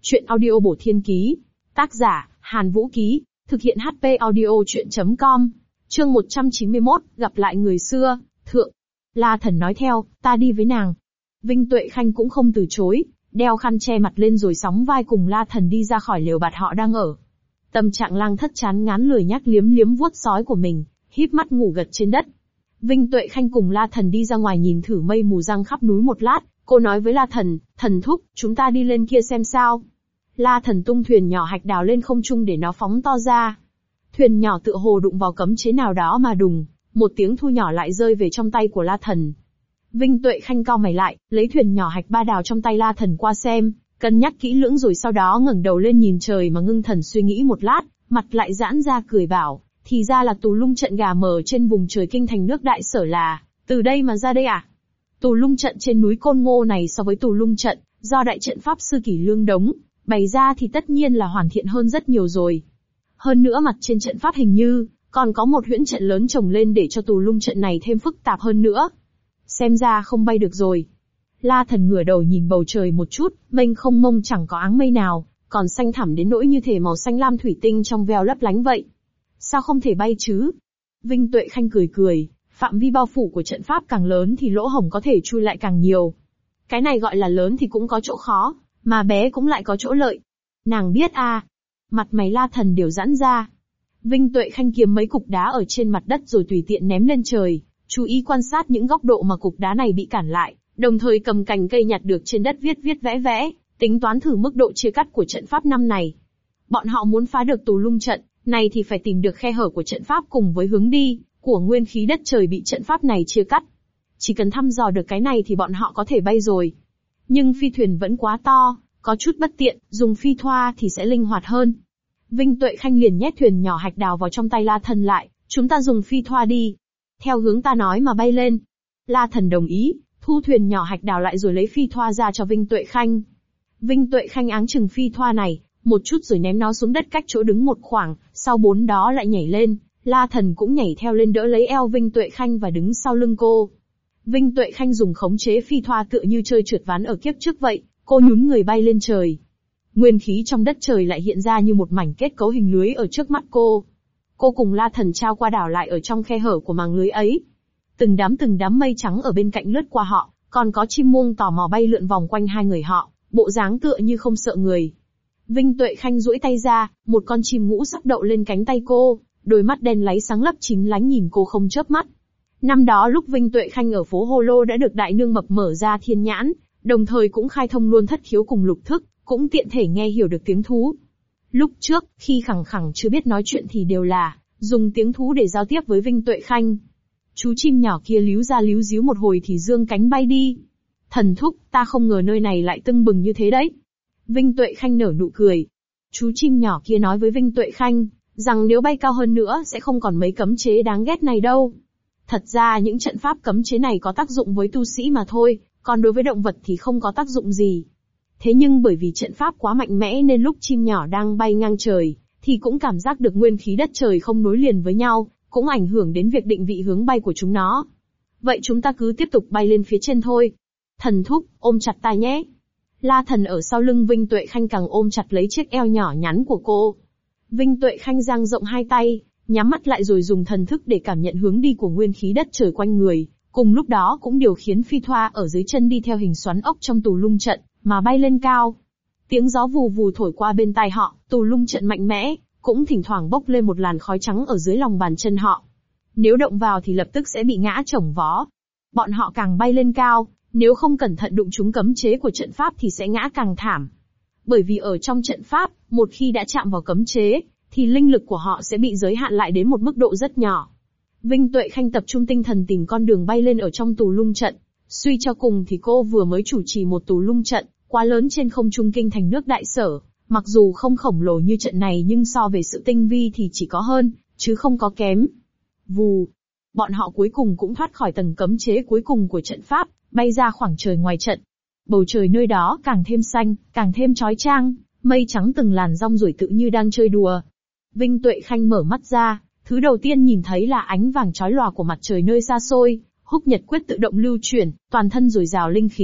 Chuyện audio bổ thiên ký. Tác giả, Hàn Vũ Ký. Thực hiện HP audio chuyện.com. Chương 191, gặp lại người xưa, thượng. La Thần nói theo, ta đi với nàng. Vinh Tuệ Khanh cũng không từ chối, đeo khăn che mặt lên rồi sóng vai cùng La Thần đi ra khỏi lều bạt họ đang ở. Tâm trạng Lang Thất chán ngán lười nhác liếm liếm vuốt sói của mình, híp mắt ngủ gật trên đất. Vinh Tuệ Khanh cùng La Thần đi ra ngoài nhìn thử mây mù giăng khắp núi một lát, cô nói với La Thần, thần thúc, chúng ta đi lên kia xem sao. La Thần tung thuyền nhỏ hạch đào lên không trung để nó phóng to ra. Thuyền nhỏ tựa hồ đụng vào cấm chế nào đó mà đùng, một tiếng thu nhỏ lại rơi về trong tay của La Thần. Vinh Tuệ Khanh cau mày lại, lấy thuyền nhỏ hạch ba đào trong tay La Thần qua xem, cân nhắc kỹ lưỡng rồi sau đó ngẩng đầu lên nhìn trời mà ngưng thần suy nghĩ một lát, mặt lại giãn ra cười bảo, thì ra là tù lung trận gà mờ trên vùng trời kinh thành nước Đại Sở là, từ đây mà ra đây à? Tù lung trận trên núi Côn Ngô này so với tù lung trận, do đại trận pháp sư Kỷ Lương Đống bày ra thì tất nhiên là hoàn thiện hơn rất nhiều rồi. Hơn nữa mặt trên trận pháp hình như, còn có một huyễn trận lớn chồng lên để cho tù lung trận này thêm phức tạp hơn nữa. Xem ra không bay được rồi. La Thần ngửa đầu nhìn bầu trời một chút, mênh không mông chẳng có áng mây nào, còn xanh thẳm đến nỗi như thể màu xanh lam thủy tinh trong veo lấp lánh vậy. Sao không thể bay chứ? Vinh Tuệ Khanh cười cười, phạm vi bao phủ của trận pháp càng lớn thì lỗ hổng có thể chui lại càng nhiều. Cái này gọi là lớn thì cũng có chỗ khó, mà bé cũng lại có chỗ lợi. Nàng biết à? Mặt mày La Thần đều giãn ra. Vinh Tuệ Khanh kiếm mấy cục đá ở trên mặt đất rồi tùy tiện ném lên trời, chú ý quan sát những góc độ mà cục đá này bị cản lại, đồng thời cầm cành cây nhặt được trên đất viết vẽ vẽ, tính toán thử mức độ chia cắt của trận pháp năm này. Bọn họ muốn phá được tù lung trận này thì phải tìm được khe hở của trận pháp cùng với hướng đi của nguyên khí đất trời bị trận pháp này chia cắt. Chỉ cần thăm dò được cái này thì bọn họ có thể bay rồi. Nhưng phi thuyền vẫn quá to, có chút bất tiện, dùng phi thoa thì sẽ linh hoạt hơn. Vinh Tuệ Khanh liền nhét thuyền nhỏ hạch đào vào trong tay La Thần lại, chúng ta dùng phi thoa đi. Theo hướng ta nói mà bay lên. La Thần đồng ý, thu thuyền nhỏ hạch đào lại rồi lấy phi thoa ra cho Vinh Tuệ Khanh. Vinh Tuệ Khanh áng chừng phi thoa này, một chút rồi ném nó xuống đất cách chỗ đứng một khoảng, sau bốn đó lại nhảy lên, La Thần cũng nhảy theo lên đỡ lấy eo Vinh Tuệ Khanh và đứng sau lưng cô. Vinh Tuệ Khanh dùng khống chế phi thoa tựa như chơi trượt ván ở kiếp trước vậy, cô nhún người bay lên trời. Nguyên khí trong đất trời lại hiện ra như một mảnh kết cấu hình lưới ở trước mắt cô. Cô cùng La Thần trao qua đảo lại ở trong khe hở của màng lưới ấy. Từng đám mây trắng ở bên cạnh lướt qua họ, còn có chim muông tò mò bay lượn vòng quanh hai người họ, bộ dáng tựa như không sợ người. Vinh Tuệ Khanh duỗi tay ra, một con chim ngũ sắc đậu lên cánh tay cô, đôi mắt đen láy sáng lấp chín lánh nhìn cô không chớp mắt. Năm đó lúc Vinh Tuệ Khanh ở phố Hồ Lô đã được đại nương mập mở ra thiên nhãn, đồng thời cũng khai thông luôn thất khiếu cùng lục thức, cũng tiện thể nghe hiểu được tiếng thú. Lúc trước, khi khẳng khẳng chưa biết nói chuyện thì đều là dùng tiếng thú để giao tiếp với Vinh Tuệ Khanh. Chú chim nhỏ kia líu ra líu díu một hồi thì dương cánh bay đi. Thần thúc, ta không ngờ nơi này lại tưng bừng như thế đấy. Vinh Tuệ Khanh nở nụ cười. Chú chim nhỏ kia nói với Vinh Tuệ Khanh, rằng nếu bay cao hơn nữa sẽ không còn mấy cấm chế đáng ghét này đâu. Thật ra những trận pháp cấm chế này có tác dụng với tu sĩ mà thôi, còn đối với động vật thì không có tác dụng gì. Thế nhưng bởi vì trận pháp quá mạnh mẽ nên lúc chim nhỏ đang bay ngang trời, thì cũng cảm giác được nguyên khí đất trời không nối liền với nhau, cũng ảnh hưởng đến việc định vị hướng bay của chúng nó. Vậy chúng ta cứ tiếp tục bay lên phía trên thôi. Thần thúc, ôm chặt ta nhé. La Thần ở sau lưng Vinh Tuệ Khanh càng ôm chặt lấy chiếc eo nhỏ nhắn của cô. Vinh Tuệ Khanh dang rộng hai tay, nhắm mắt lại rồi dùng thần thức để cảm nhận hướng đi của nguyên khí đất trời quanh người, cùng lúc đó cũng điều khiển phi thoa ở dưới chân đi theo hình xoắn ốc trong tù lung trận, mà bay lên cao. Tiếng gió vù vù thổi qua bên tai họ, tù lung trận mạnh mẽ, cũng thỉnh thoảng bốc lên một làn khói trắng ở dưới lòng bàn chân họ. Nếu động vào thì lập tức sẽ bị ngã chồng vó. Bọn họ càng bay lên cao, nếu không cẩn thận đụng trúng cấm chế của trận pháp thì sẽ ngã càng thảm. Bởi vì ở trong trận pháp, một khi đã chạm vào cấm chế, thì linh lực của họ sẽ bị giới hạn lại đến một mức độ rất nhỏ. Vinh Tuệ Khanh tập trung tinh thần tìm con đường bay lên ở trong tù lung trận. Suy cho cùng thì cô vừa mới chủ trì một tù lung trận, quá lớn trên không trung kinh thành nước Đại Sở. Mặc dù không khổng lồ như trận này nhưng so về sự tinh vi thì chỉ có hơn, chứ không có kém. Vù. Bọn họ cuối cùng cũng thoát khỏi tầng cấm chế cuối cùng của trận pháp, bay ra khoảng trời ngoài trận. Bầu trời nơi đó càng thêm xanh, càng thêm chói chang, mây trắng từng làn rong ruổi tự như đang chơi đùa. Vinh Tuệ Khanh mở mắt ra, thứ đầu tiên nhìn thấy là ánh vàng chói lòa của mặt trời nơi xa xôi, Húc Nhật Quyết tự động lưu chuyển, toàn thân dồi dào linh khí,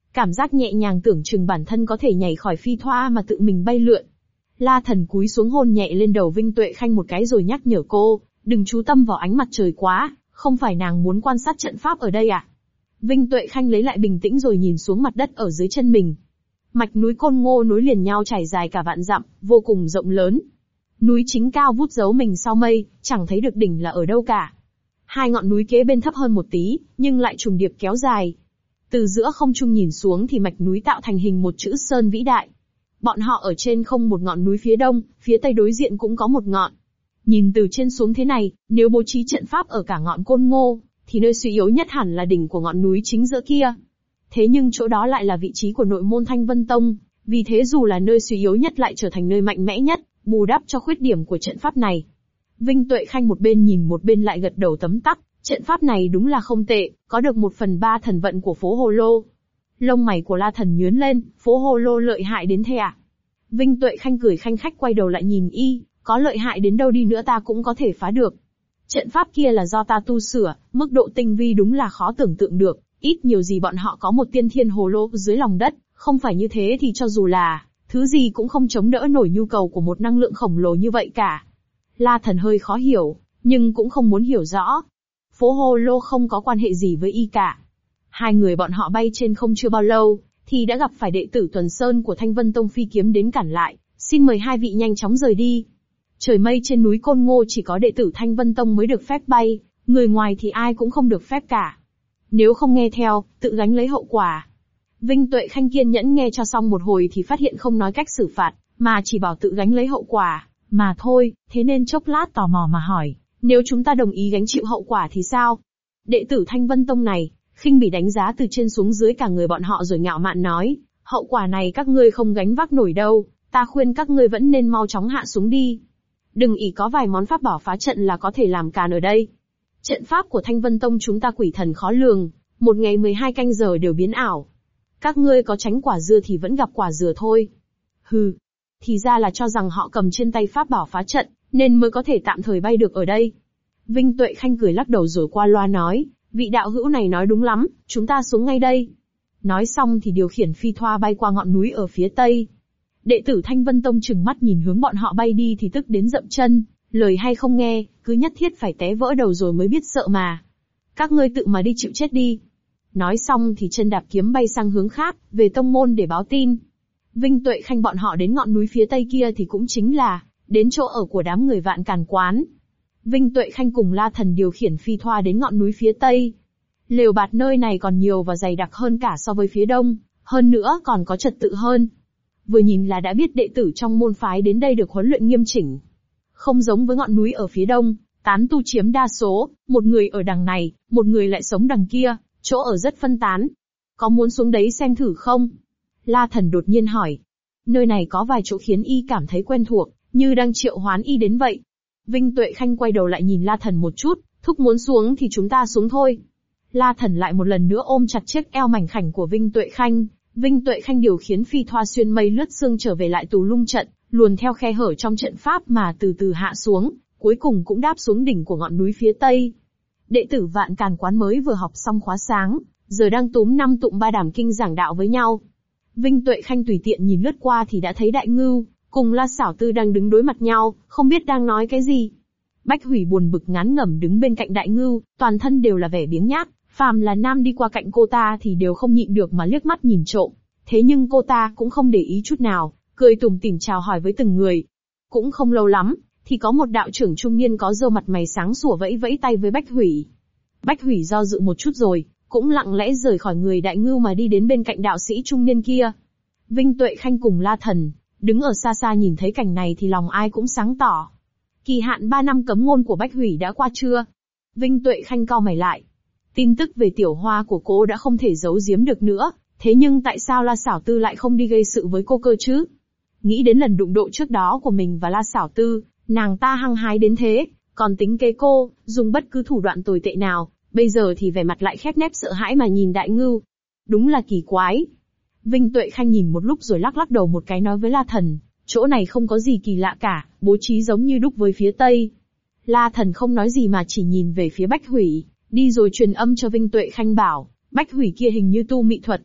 Cảm giác nhẹ nhàng tưởng chừng bản thân có thể nhảy khỏi phi thoa mà tự mình bay lượn. La Thần cúi xuống hôn nhẹ lên đầu Vinh Tuệ Khanh một cái rồi nhắc nhở cô, đừng chú tâm vào ánh mặt trời quá, không phải nàng muốn quan sát trận pháp ở đây à? Vinh Tuệ Khanh lấy lại bình tĩnh rồi nhìn xuống mặt đất ở dưới chân mình. Mạch núi Côn Ngô nối liền nhau trải dài cả vạn dặm, vô cùng rộng lớn. Núi chính cao vút giấu mình sau mây, chẳng thấy được đỉnh là ở đâu cả. Hai ngọn núi kế bên thấp hơn một tí, nhưng lại trùng điệp kéo dài. Từ giữa không trung nhìn xuống thì mạch núi tạo thành hình một chữ sơn vĩ đại. Bọn họ ở trên không một ngọn núi phía đông, phía tây đối diện cũng có một ngọn. Nhìn từ trên xuống thế này, nếu bố trí trận pháp ở cả ngọn Côn Ngô, thì nơi suy yếu nhất hẳn là đỉnh của ngọn núi chính giữa kia. Thế nhưng chỗ đó lại là vị trí của nội môn Thanh Vân Tông, vì thế dù là nơi suy yếu nhất lại trở thành nơi mạnh mẽ nhất, bù đắp cho khuyết điểm của trận pháp này. Vinh Tuệ Khanh một bên nhìn một bên lại gật đầu tấm tắc, trận pháp này đúng là không tệ, có được 1/3 thần vận của phố Hồ Lô. Lông mày của La Thần nhướng lên, phố Hồ Lô lợi hại đến thế à? Vinh Tuệ Khanh cười khanh khách quay đầu lại nhìn y, có lợi hại đến đâu đi nữa ta cũng có thể phá được. Trận pháp kia là do ta tu sửa, mức độ tinh vi đúng là khó tưởng tượng được, ít nhiều gì bọn họ có một tiên thiên hồ lô dưới lòng đất, không phải như thế thì cho dù là thứ gì cũng không chống đỡ nổi nhu cầu của một năng lượng khổng lồ như vậy cả. La Thần hơi khó hiểu, nhưng cũng không muốn hiểu rõ. Phố Hồ Lô không có quan hệ gì với y cả. Hai người bọn họ bay trên không chưa bao lâu, thì đã gặp phải đệ tử Tuần Sơn của Thanh Vân Tông phi kiếm đến cản lại, xin mời hai vị nhanh chóng rời đi. Trời mây trên núi Côn Ngô chỉ có đệ tử Thanh Vân Tông mới được phép bay, người ngoài thì ai cũng không được phép cả. Nếu không nghe theo, tự gánh lấy hậu quả. Vinh Tuệ Khanh kiên nhẫn nghe cho xong một hồi thì phát hiện không nói cách xử phạt, mà chỉ bảo tự gánh lấy hậu quả, mà thôi, thế nên chốc lát tò mò mà hỏi, nếu chúng ta đồng ý gánh chịu hậu quả thì sao? Đệ tử Thanh Vân Tông này, khinh bỉ đánh giá từ trên xuống dưới cả người bọn họ rồi ngạo mạn nói, hậu quả này các ngươi không gánh vác nổi đâu, ta khuyên các ngươi vẫn nên mau chóng hạ xuống đi. Đừng ỷ có vài món pháp bảo phá trận là có thể làm càn ở đây. Trận pháp của Thanh Vân Tông chúng ta quỷ thần khó lường, một ngày 12 canh giờ đều biến ảo. Các ngươi có tránh quả dưa thì vẫn gặp quả dừa thôi. Hừ, thì ra là cho rằng họ cầm trên tay pháp bảo phá trận, nên mới có thể tạm thời bay được ở đây. Vinh Tuệ Khanh cười lắc đầu rồi qua loa nói, vị đạo hữu này nói đúng lắm, chúng ta xuống ngay đây. Nói xong thì điều khiển phi thoa bay qua ngọn núi ở phía tây. Đệ tử Thanh Vân Tông trừng mắt nhìn hướng bọn họ bay đi thì tức đến dậm chân, lời hay không nghe, cứ nhất thiết phải té vỡ đầu rồi mới biết sợ mà. Các ngươi tự mà đi chịu chết đi. Nói xong thì chân đạp kiếm bay sang hướng khác, về tông môn để báo tin. Vinh Tuệ Khanh bọn họ đến ngọn núi phía tây kia thì cũng chính là đến chỗ ở của đám người Vạn Càn Quán. Vinh Tuệ Khanh cùng La Thần điều khiển phi thoa đến ngọn núi phía tây. Lều bạt nơi này còn nhiều và dày đặc hơn cả so với phía đông, hơn nữa còn có trật tự hơn. Vừa nhìn là đã biết đệ tử trong môn phái đến đây được huấn luyện nghiêm chỉnh. Không giống với ngọn núi ở phía đông, tán tu chiếm đa số, một người ở đằng này, một người lại sống đằng kia, chỗ ở rất phân tán. Có muốn xuống đấy xem thử không? La Thần đột nhiên hỏi. Nơi này có vài chỗ khiến y cảm thấy quen thuộc, như đang triệu hoán y đến vậy. Vinh Tuệ Khanh quay đầu lại nhìn La Thần một chút, thúc muốn xuống thì chúng ta xuống thôi. La Thần lại một lần nữa ôm chặt chiếc eo mảnh khảnh của Vinh Tuệ Khanh. Vinh Tuệ Khanh điều khiển phi thoa xuyên mây lướt sương trở về lại tù lung trận, luồn theo khe hở trong trận pháp mà từ từ hạ xuống, cuối cùng cũng đáp xuống đỉnh của ngọn núi phía tây. Đệ tử Vạn Càn Quán mới vừa học xong khóa sáng, giờ đang túm năm tụng ba đàm kinh giảng đạo với nhau. Vinh Tuệ Khanh tùy tiện nhìn lướt qua thì đã thấy Đại Ngưu cùng La Xảo Tư đang đứng đối mặt nhau, không biết đang nói cái gì. Bách Hủy buồn bực ngán ngẩm đứng bên cạnh Đại Ngưu, toàn thân đều là vẻ biếng nhác, phàm là nam đi qua cạnh cô ta thì đều không nhịn được mà liếc mắt nhìn trộm. Thế nhưng cô ta cũng không để ý chút nào, cười tủm tỉm chào hỏi với từng người. Cũng không lâu lắm, thì có một đạo trưởng trung niên có râu mặt mày sáng sủa vẫy vẫy tay với Bách Hủy. Bách Hủy do dự một chút rồi, cũng lặng lẽ rời khỏi người Đại Ngưu mà đi đến bên cạnh đạo sĩ trung niên kia. Vinh Tuệ Khanh cùng La Thần, đứng ở xa xa nhìn thấy cảnh này thì lòng ai cũng sáng tỏ. Kỳ hạn 3 năm cấm ngôn của Bách Hủy đã qua chưa? Vinh Tuệ Khanh cau mày lại. Tin tức về Tiểu Hoa của cô đã không thể giấu giếm được nữa, thế nhưng tại sao La Xảo Tư lại không đi gây sự với cô cơ chứ? Nghĩ đến lần đụng độ trước đó của mình và La Xảo Tư, nàng ta hăng hái đến thế, còn tính kế cô, dùng bất cứ thủ đoạn tồi tệ nào, bây giờ thì vẻ mặt lại khép nép sợ hãi mà nhìn Đại Ngưu. Đúng là kỳ quái. Vinh Tuệ Khanh nhìn một lúc rồi lắc lắc đầu một cái nói với La Thần, chỗ này không có gì kỳ lạ cả, bố trí giống như đúc với phía Tây. La Thần không nói gì mà chỉ nhìn về phía Bách Hủy, đi rồi truyền âm cho Vinh Tuệ Khanh bảo, Bách Hủy kia hình như tu mị thuật.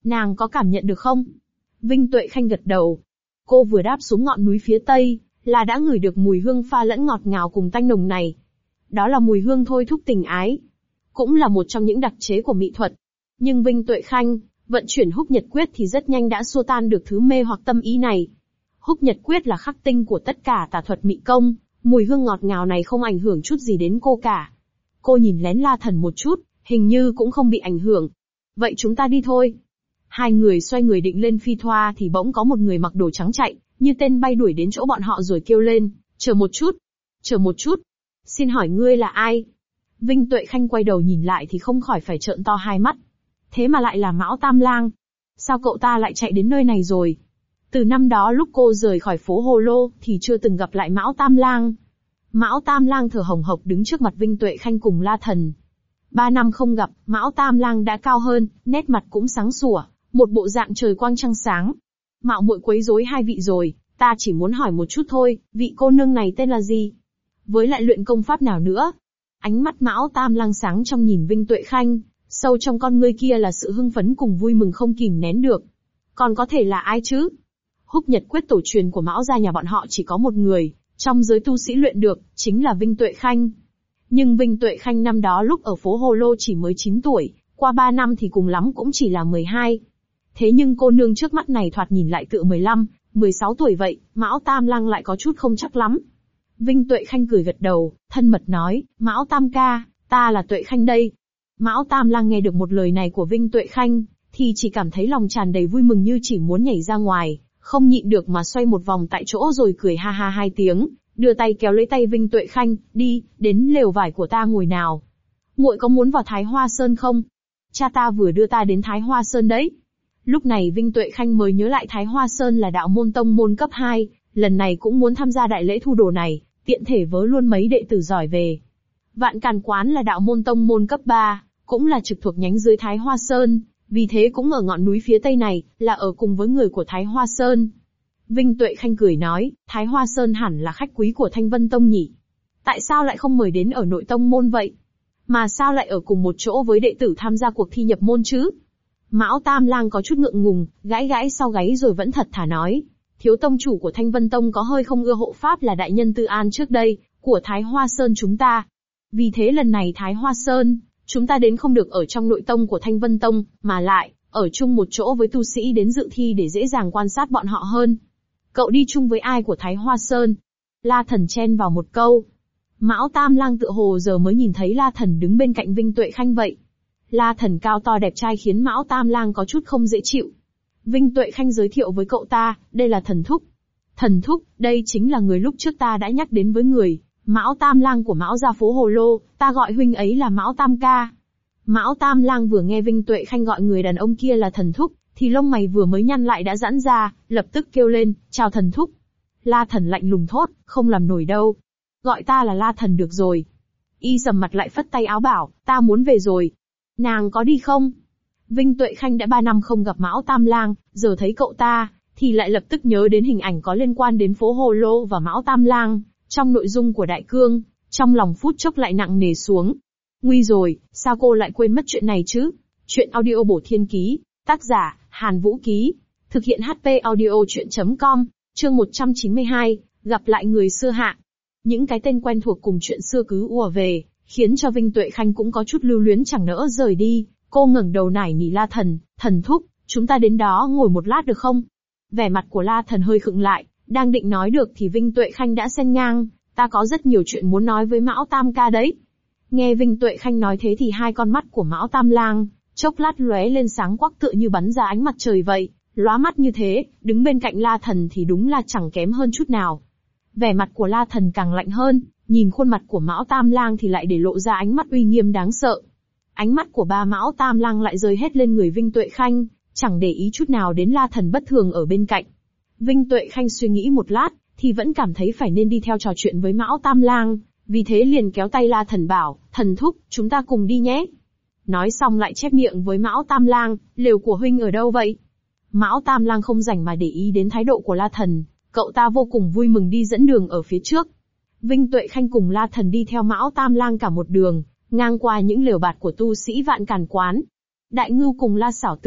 Nàng có cảm nhận được không? Vinh Tuệ Khanh gật đầu. Cô vừa đáp xuống ngọn núi phía tây, là đã ngửi được mùi hương pha lẫn ngọt ngào cùng tanh nồng này. Đó là mùi hương thôi thúc tình ái. Cũng là một trong những đặc chế của mỹ thuật. Nhưng Vinh Tuệ Khanh, vận chuyển húc nhật quyết thì rất nhanh đã xua tan được thứ mê hoặc tâm ý này. Húc nhật quyết là khắc tinh của tất cả tà thuật mị công, mùi hương ngọt ngào này không ảnh hưởng chút gì đến cô cả. Cô nhìn lén La Thần một chút, hình như cũng không bị ảnh hưởng. Vậy chúng ta đi thôi. Hai người xoay người định lên phi thoa thì bỗng có một người mặc đồ trắng chạy, như tên bay đuổi đến chỗ bọn họ rồi kêu lên, chờ một chút, chờ một chút. Xin hỏi ngươi là ai? Vinh Tuệ Khanh quay đầu nhìn lại thì không khỏi phải trợn to hai mắt. Thế mà lại là Mão Tam Lang. Sao cậu ta lại chạy đến nơi này rồi? Từ năm đó lúc cô rời khỏi phố Hồ Lô thì chưa từng gặp lại Mão Tam Lang. Mão Tam Lang thở hồng hộc đứng trước mặt Vinh Tuệ Khanh cùng La Thần. 3 năm không gặp, Mão Tam Lang đã cao hơn, nét mặt cũng sáng sủa, một bộ dạng trời quang trăng sáng. Mạo muội quấy rối hai vị rồi, ta chỉ muốn hỏi một chút thôi, vị cô nương này tên là gì? Với lại luyện công pháp nào nữa? Ánh mắt Mão Tam Lang sáng trong nhìn Vinh Tuệ Khanh, sâu trong con ngươi kia là sự hưng phấn cùng vui mừng không kìm nén được. Còn có thể là ai chứ? Húc nhật quyết tổ truyền của Mão gia nhà bọn họ chỉ có một người, trong giới tu sĩ luyện được, chính là Vinh Tuệ Khanh. Nhưng Vinh Tuệ Khanh năm đó lúc ở phố Hồ Lô chỉ mới 9 tuổi, qua 3 năm thì cùng lắm cũng chỉ là 12. Thế nhưng cô nương trước mắt này thoạt nhìn lại tựa 15, 16 tuổi vậy, Mão Tam Lang lại có chút không chắc lắm. Vinh Tuệ Khanh cười gật đầu, thân mật nói, Mão Tam ca, ta là Tuệ Khanh đây. Mão Tam Lang nghe được một lời này của Vinh Tuệ Khanh, thì chỉ cảm thấy lòng tràn đầy vui mừng như chỉ muốn nhảy ra ngoài, không nhịn được mà xoay một vòng tại chỗ rồi cười ha ha hai tiếng, đưa tay kéo lấy tay Vinh Tuệ Khanh, đi, đến lều vải của ta ngồi nào. Muội có muốn vào Thái Hoa Sơn không? Cha ta vừa đưa ta đến Thái Hoa Sơn đấy. Lúc này Vinh Tuệ Khanh mới nhớ lại Thái Hoa Sơn là đạo môn tông môn cấp 2, lần này cũng muốn tham gia đại lễ thu đồ này, tiện thể vớ luôn mấy đệ tử giỏi về. Vạn Càn Quán là đạo môn tông môn cấp 3, cũng là trực thuộc nhánh dưới Thái Hoa Sơn, vì thế cũng ở ngọn núi phía tây này, là ở cùng với người của Thái Hoa Sơn. Vinh Tuệ Khanh cười nói, Thái Hoa Sơn hẳn là khách quý của Thanh Vân Tông nhỉ? Tại sao lại không mời đến ở nội tông môn vậy? Mà sao lại ở cùng một chỗ với đệ tử tham gia cuộc thi nhập môn chứ? Mão Tam Lang có chút ngượng ngùng, gãi gãi sau gáy rồi vẫn thật thà nói. Thiếu tông chủ của Thanh Vân Tông có hơi không ưa hộ pháp là đại nhân Tư An trước đây, của Thái Hoa Sơn chúng ta. Vì thế lần này Thái Hoa Sơn, chúng ta đến không được ở trong nội tông của Thanh Vân Tông, mà lại, ở chung một chỗ với tu sĩ đến dự thi để dễ dàng quan sát bọn họ hơn. Cậu đi chung với ai của Thái Hoa Sơn? La Thần chen vào một câu. Mão Tam Lang tựa hồ giờ mới nhìn thấy La Thần đứng bên cạnh Vinh Tuệ Khanh vậy. La Thần cao to đẹp trai khiến Mão Tam Lang có chút không dễ chịu. Vinh Tuệ Khanh giới thiệu với cậu ta, đây là Thần Thúc. Thần Thúc, đây chính là người lúc trước ta đã nhắc đến với người. Mão Tam Lang của Mão gia phố Hồ Lô, ta gọi huynh ấy là Mão Tam ca. Mão Tam Lang vừa nghe Vinh Tuệ Khanh gọi người đàn ông kia là Thần Thúc, thì lông mày vừa mới nhăn lại đã giãn ra, lập tức kêu lên, chào Thần Thúc. La Thần lạnh lùng thốt, không làm nổi đâu. Gọi ta là La Thần được rồi. Y sầm mặt lại phất tay áo bảo, ta muốn về rồi. Nàng có đi không? Vinh Tuệ Khanh đã 3 năm không gặp Mão Tam Lang, giờ thấy cậu ta, thì lại lập tức nhớ đến hình ảnh có liên quan đến phố Hồ Lô và Mão Tam Lang, trong nội dung của Đại Cương, trong lòng phút chốc lại nặng nề xuống. Nguy rồi, sao cô lại quên mất chuyện này chứ? Chuyện audio bổ thiên ký, tác giả, Hàn Vũ Ký, thực hiện HP audio chuyện.com, chương 192, gặp lại người xưa hạ. Những cái tên quen thuộc cùng chuyện xưa cứ ùa về, khiến cho Vinh Tuệ Khanh cũng có chút lưu luyến chẳng nỡ rời đi. Cô ngẩng đầu nải nỉ La Thần, Thần Thúc, chúng ta đến đó ngồi một lát được không? Vẻ mặt của La Thần hơi khựng lại, đang định nói được thì Vinh Tuệ Khanh đã xen ngang, ta có rất nhiều chuyện muốn nói với Mão Tam ca đấy. Nghe Vinh Tuệ Khanh nói thế thì hai con mắt của Mão Tam Lang, chốc lát lóe lên sáng quắc tựa như bắn ra ánh mặt trời vậy, lóa mắt như thế, đứng bên cạnh La Thần thì đúng là chẳng kém hơn chút nào. Vẻ mặt của La Thần càng lạnh hơn, nhìn khuôn mặt của Mão Tam Lang thì lại để lộ ra ánh mắt uy nghiêm đáng sợ. Ánh mắt của ba Mão Tam Lang lại rơi hết lên người Vinh Tuệ Khanh, chẳng để ý chút nào đến La Thần bất thường ở bên cạnh. Vinh Tuệ Khanh suy nghĩ một lát, thì vẫn cảm thấy phải nên đi theo trò chuyện với Mão Tam Lang, vì thế liền kéo tay La Thần bảo, Thần Thúc, chúng ta cùng đi nhé. Nói xong lại chép miệng với Mão Tam Lang, lều của huynh ở đâu vậy? Mão Tam Lang không rảnh mà để ý đến thái độ của La Thần, cậu ta vô cùng vui mừng đi dẫn đường ở phía trước. Vinh Tuệ Khanh cùng La Thần đi theo Mão Tam Lang cả một đường, ngang qua những lều bạt của tu sĩ Vạn Càn Quán. Đại Ngưu cùng La Xảo Tư,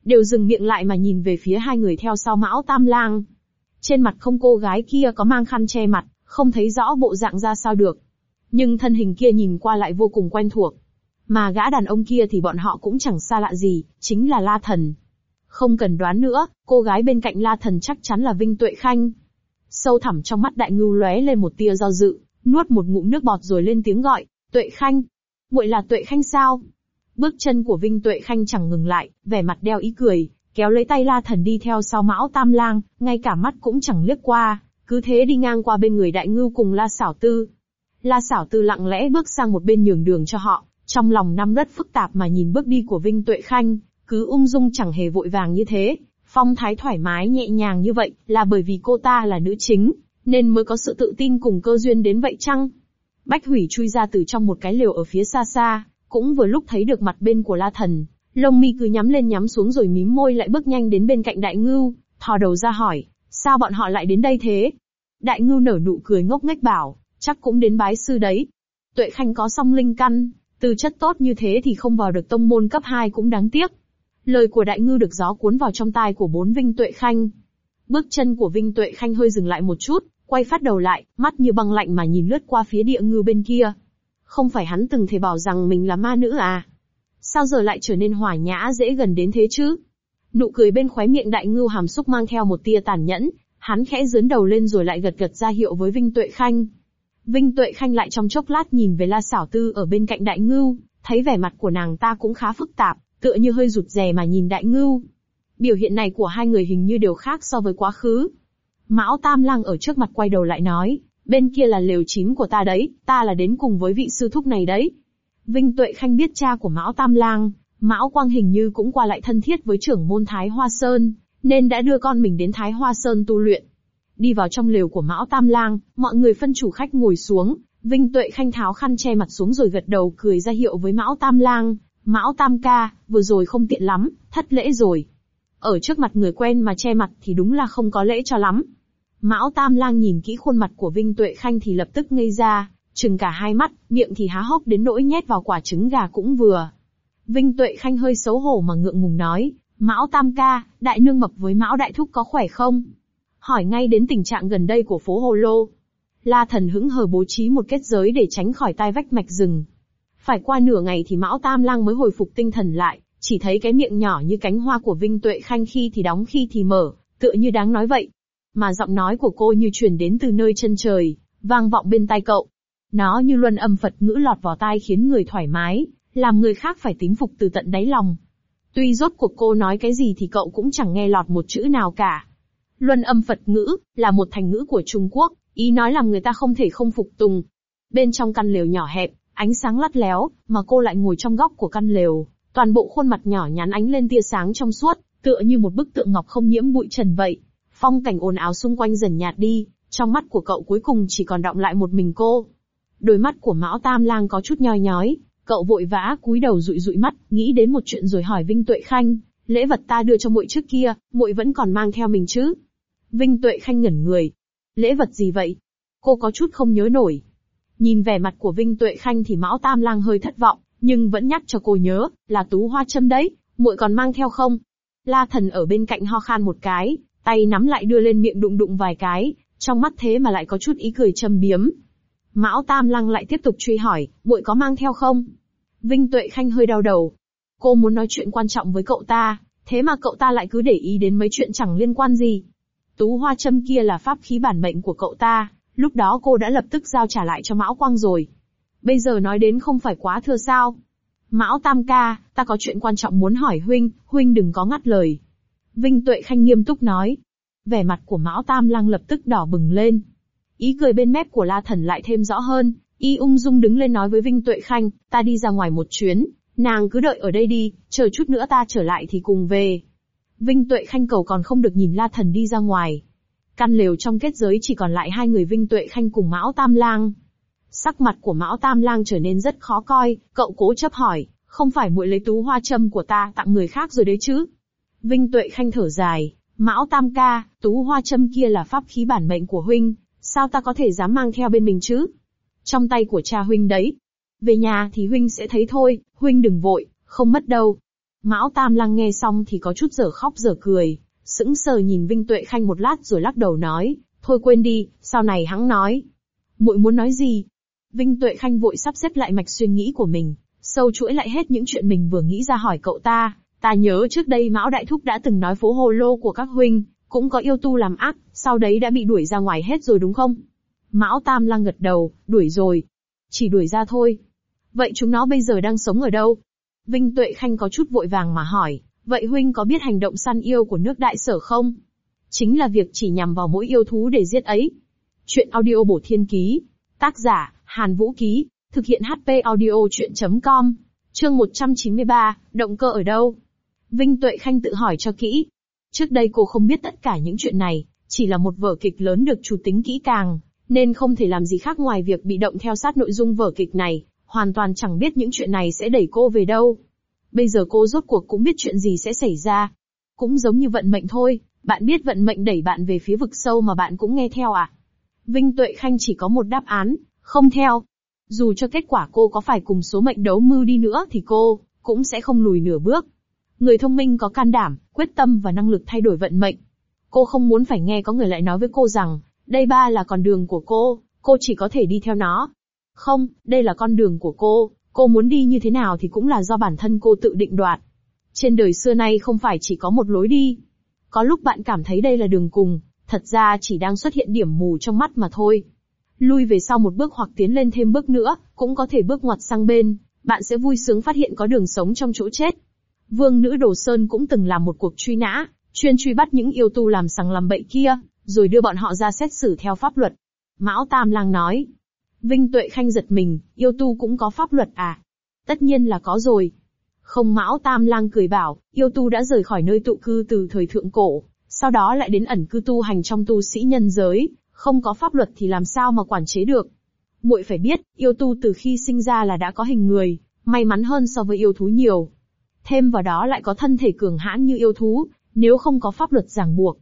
đều dừng miệng lại mà nhìn về phía hai người theo sau Mão Tam Lang. Trên mặt không cô gái kia có mang khăn che mặt, không thấy rõ bộ dạng ra sao được. Nhưng thân hình kia nhìn qua lại vô cùng quen thuộc. Mà gã đàn ông kia thì bọn họ cũng chẳng xa lạ gì, chính là La Thần. Không cần đoán nữa, cô gái bên cạnh La Thần chắc chắn là Vinh Tuệ Khanh. Sâu thẳm trong mắt Đại Ngưu lóe lên một tia do dự, nuốt một ngụm nước bọt rồi lên tiếng gọi, Tuệ Khanh. Muội là Tuệ Khanh sao? Bước chân của Vinh Tuệ Khanh chẳng ngừng lại, vẻ mặt đeo ý cười, kéo lấy tay La Thần đi theo sau Mão Tam Lang, ngay cả mắt cũng chẳng liếc qua, cứ thế đi ngang qua bên người Đại Ngưu cùng La Xảo Tư. La Xảo Tư lặng lẽ bước sang một bên nhường đường cho họ, trong lòng năm rất phức tạp mà nhìn bước đi của Vinh Tuệ Khanh, cứ ung dung chẳng hề vội vàng như thế, phong thái thoải mái nhẹ nhàng như vậy, là bởi vì cô ta là nữ chính, nên mới có sự tự tin cùng cơ duyên đến vậy chăng? Bách Hủy chui ra từ trong một cái lều ở phía xa xa, cũng vừa lúc thấy được mặt bên của La Thần, lông mi cứ nhắm lên nhắm xuống rồi mím môi lại bước nhanh đến bên cạnh Đại Ngưu, thò đầu ra hỏi, sao bọn họ lại đến đây thế? Đại Ngưu nở nụ cười ngốc nghếch bảo, chắc cũng đến bái sư đấy. Tuệ Khanh có song linh căn, tư chất tốt như thế thì không vào được tông môn cấp 2 cũng đáng tiếc. Lời của Đại Ngưu được gió cuốn vào trong tai của bốn Vinh Tuệ Khanh. Bước chân của Vinh Tuệ Khanh hơi dừng lại một chút, quay phát đầu lại, mắt như băng lạnh mà nhìn lướt qua phía Địa Ngưu bên kia. Không phải hắn từng thề bảo rằng mình là ma nữ à? Sao giờ lại trở nên hòa nhã dễ gần đến thế chứ? Nụ cười bên khóe miệng Đại Ngưu hàm xúc mang theo một tia tàn nhẫn, hắn khẽ giớn đầu lên rồi lại gật gật ra hiệu với Vinh Tuệ Khanh. Vinh Tuệ Khanh lại trong chốc lát nhìn về La Xảo Tư ở bên cạnh Đại Ngưu, thấy vẻ mặt của nàng ta cũng khá phức tạp, tựa như hơi rụt rè mà nhìn Đại Ngưu. Biểu hiện này của hai người hình như đều khác so với quá khứ. Mão Tam Lang ở trước mặt quay đầu lại nói, bên kia là lều chín của ta đấy, ta là đến cùng với vị sư thúc này đấy. Vinh Tuệ Khanh biết cha của Mão Tam Lang, Mão Quang hình như cũng qua lại thân thiết với trưởng môn Thái Hoa Sơn, nên đã đưa con mình đến Thái Hoa Sơn tu luyện. Đi vào trong lều của Mão Tam Lang, mọi người phân chủ khách ngồi xuống, Vinh Tuệ Khanh tháo khăn che mặt xuống rồi gật đầu cười ra hiệu với Mão Tam Lang, Mão Tam ca, vừa rồi không tiện lắm, thất lễ rồi. Ở trước mặt người quen mà che mặt thì đúng là không có lễ cho lắm. Mão Tam Lang nhìn kỹ khuôn mặt của Vinh Tuệ Khanh thì lập tức ngây ra, trừng cả hai mắt, miệng thì há hốc đến nỗi nhét vào quả trứng gà cũng vừa. Vinh Tuệ Khanh hơi xấu hổ mà ngượng ngùng nói, Mão Tam ca, đại nương mập với Mão đại thúc có khỏe không? Hỏi ngay đến tình trạng gần đây của phố Hồ Lô. La Thần hững hờ bố trí một kết giới để tránh khỏi tai vách mạch rừng. Phải qua nửa ngày thì Mão Tam Lang mới hồi phục tinh thần lại, chỉ thấy cái miệng nhỏ như cánh hoa của Vinh Tuệ Khanh khi thì đóng khi thì mở, tựa như đáng nói vậy. Mà giọng nói của cô như truyền đến từ nơi chân trời, vang vọng bên tai cậu. Nó như luân âm Phật ngữ lọt vào tai khiến người thoải mái, làm người khác phải tín phục từ tận đáy lòng. Tuy rốt cuộc cô nói cái gì thì cậu cũng chẳng nghe lọt một chữ nào cả. Luân âm Phật ngữ là một thành ngữ của Trung Quốc, ý nói làm người ta không thể không phục tùng. Bên trong căn lều nhỏ hẹp, ánh sáng lắt léo, mà cô lại ngồi trong góc của căn lều, toàn bộ khuôn mặt nhỏ nhắn ánh lên tia sáng trong suốt, tựa như một bức tượng ngọc không nhiễm bụi trần vậy. Phong cảnh ồn ào xung quanh dần nhạt đi, trong mắt của cậu cuối cùng chỉ còn đọng lại một mình cô. Đôi mắt của Mão Tam Lang có chút nhoi nhói, cậu vội vã cúi đầu dụi dụi mắt, nghĩ đến một chuyện rồi hỏi Vinh Tuệ Khanh, lễ vật ta đưa cho muội trước kia, muội vẫn còn mang theo mình chứ? Vinh Tuệ Khanh ngẩn người. Lễ vật gì vậy? Cô có chút không nhớ nổi. Nhìn vẻ mặt của Vinh Tuệ Khanh thì Mão Tam Lang hơi thất vọng, nhưng vẫn nhắc cho cô nhớ, là tú hoa châm đấy, muội còn mang theo không? La Thần ở bên cạnh ho khan một cái, tay nắm lại đưa lên miệng đụng đụng vài cái, trong mắt thế mà lại có chút ý cười châm biếm. Mão Tam Lang lại tiếp tục truy hỏi, muội có mang theo không? Vinh Tuệ Khanh hơi đau đầu. Cô muốn nói chuyện quan trọng với cậu ta, thế mà cậu ta lại cứ để ý đến mấy chuyện chẳng liên quan gì. Tú hoa châm kia là pháp khí bản mệnh của cậu ta, lúc đó cô đã lập tức giao trả lại cho Mão Quang rồi. Bây giờ nói đến không phải quá thừa sao? Mão Tam ca, ta có chuyện quan trọng muốn hỏi huynh đừng có ngắt lời. Vinh Tuệ Khanh nghiêm túc nói. Vẻ mặt của Mão Tam Lang lập tức đỏ bừng lên. Ý cười bên mép của La Thần lại thêm rõ hơn, y ung dung đứng lên nói với Vinh Tuệ Khanh, ta đi ra ngoài một chuyến, nàng cứ đợi ở đây đi, chờ chút nữa ta trở lại thì cùng về. Vinh Tuệ Khanh cầu còn không được nhìn La Thần đi ra ngoài. Căn lều trong kết giới chỉ còn lại hai người Vinh Tuệ Khanh cùng Mão Tam Lang. Sắc mặt của Mão Tam Lang trở nên rất khó coi, cậu cố chấp hỏi, không phải muội lấy tú hoa châm của ta tặng người khác rồi đấy chứ? Vinh Tuệ Khanh thở dài, Mão Tam ca, tú hoa châm kia là pháp khí bản mệnh của huynh, sao ta có thể dám mang theo bên mình chứ? Trong tay của cha huynh đấy. Về nhà thì huynh sẽ thấy thôi, huynh đừng vội, không mất đâu. Mão Tam Lăng nghe xong thì có chút dở khóc dở cười, sững sờ nhìn Vinh Tuệ Khanh một lát rồi lắc đầu nói, thôi quên đi, sau này hẵng nói. Muội muốn nói gì? Vinh Tuệ Khanh vội sắp xếp lại mạch suy nghĩ của mình, sâu chuỗi lại hết những chuyện mình vừa nghĩ ra hỏi cậu ta. Ta nhớ trước đây Mão Đại Thúc đã từng nói phố hồ lô của các huynh, cũng có yêu tu làm ác, sau đấy đã bị đuổi ra ngoài hết rồi đúng không? Mão Tam Lăng gật đầu, đuổi rồi. Chỉ đuổi ra thôi. Vậy chúng nó bây giờ đang sống ở đâu? Vinh Tuệ Khanh có chút vội vàng mà hỏi, vậy huynh có biết hành động săn yêu của nước Đại Sở không? Chính là việc chỉ nhằm vào mỗi yêu thú để giết ấy. Chuyện audio bổ thiên ký. Tác giả, Hàn Vũ Ký. Thực hiện HP audio chuyện.com. Chương 193, động cơ ở đâu? Vinh Tuệ Khanh tự hỏi cho kỹ. Trước đây cô không biết tất cả những chuyện này, chỉ là một vở kịch lớn được chủ tính kỹ càng, nên không thể làm gì khác ngoài việc bị động theo sát nội dung vở kịch này, hoàn toàn chẳng biết những chuyện này sẽ đẩy cô về đâu. Bây giờ cô rốt cuộc cũng biết chuyện gì sẽ xảy ra. Cũng giống như vận mệnh thôi, bạn biết vận mệnh đẩy bạn về phía vực sâu mà bạn cũng nghe theo à? Vinh Tuệ Khanh chỉ có một đáp án, không theo. Dù cho kết quả cô có phải cùng số mệnh đấu mưu đi nữa thì cô cũng sẽ không lùi nửa bước. Người thông minh có can đảm, quyết tâm và năng lực thay đổi vận mệnh. Cô không muốn phải nghe có người lại nói với cô rằng, đây là con đường của cô chỉ có thể đi theo nó. Không, đây là con đường của cô muốn đi như thế nào thì cũng là do bản thân cô tự định đoạt. Trên đời xưa nay không phải chỉ có một lối đi. Có lúc bạn cảm thấy đây là đường cùng, thật ra chỉ đang xuất hiện điểm mù trong mắt mà thôi. Lui về sau một bước hoặc tiến lên thêm bước nữa, cũng có thể bước ngoặt sang bên, bạn sẽ vui sướng phát hiện có đường sống trong chỗ chết. Vương nữ Đồ Sơn cũng từng làm một cuộc truy nã, chuyên truy bắt những yêu tu làm sằng làm bậy kia, rồi đưa bọn họ ra xét xử theo pháp luật. Mão Tam Lang nói. Vinh Tuệ Khanh giật mình, yêu tu cũng có pháp luật à? Tất nhiên là có rồi. Không, Mão Tam Lang cười bảo, yêu tu đã rời khỏi nơi tụ cư từ thời thượng cổ, sau đó lại đến ẩn cư tu hành trong tu sĩ nhân giới, không có pháp luật thì làm sao mà quản chế được. Muội phải biết, yêu tu từ khi sinh ra là đã có hình người, may mắn hơn so với yêu thú nhiều. Thêm vào đó lại có thân thể cường hãn như yêu thú, nếu không có pháp luật ràng buộc,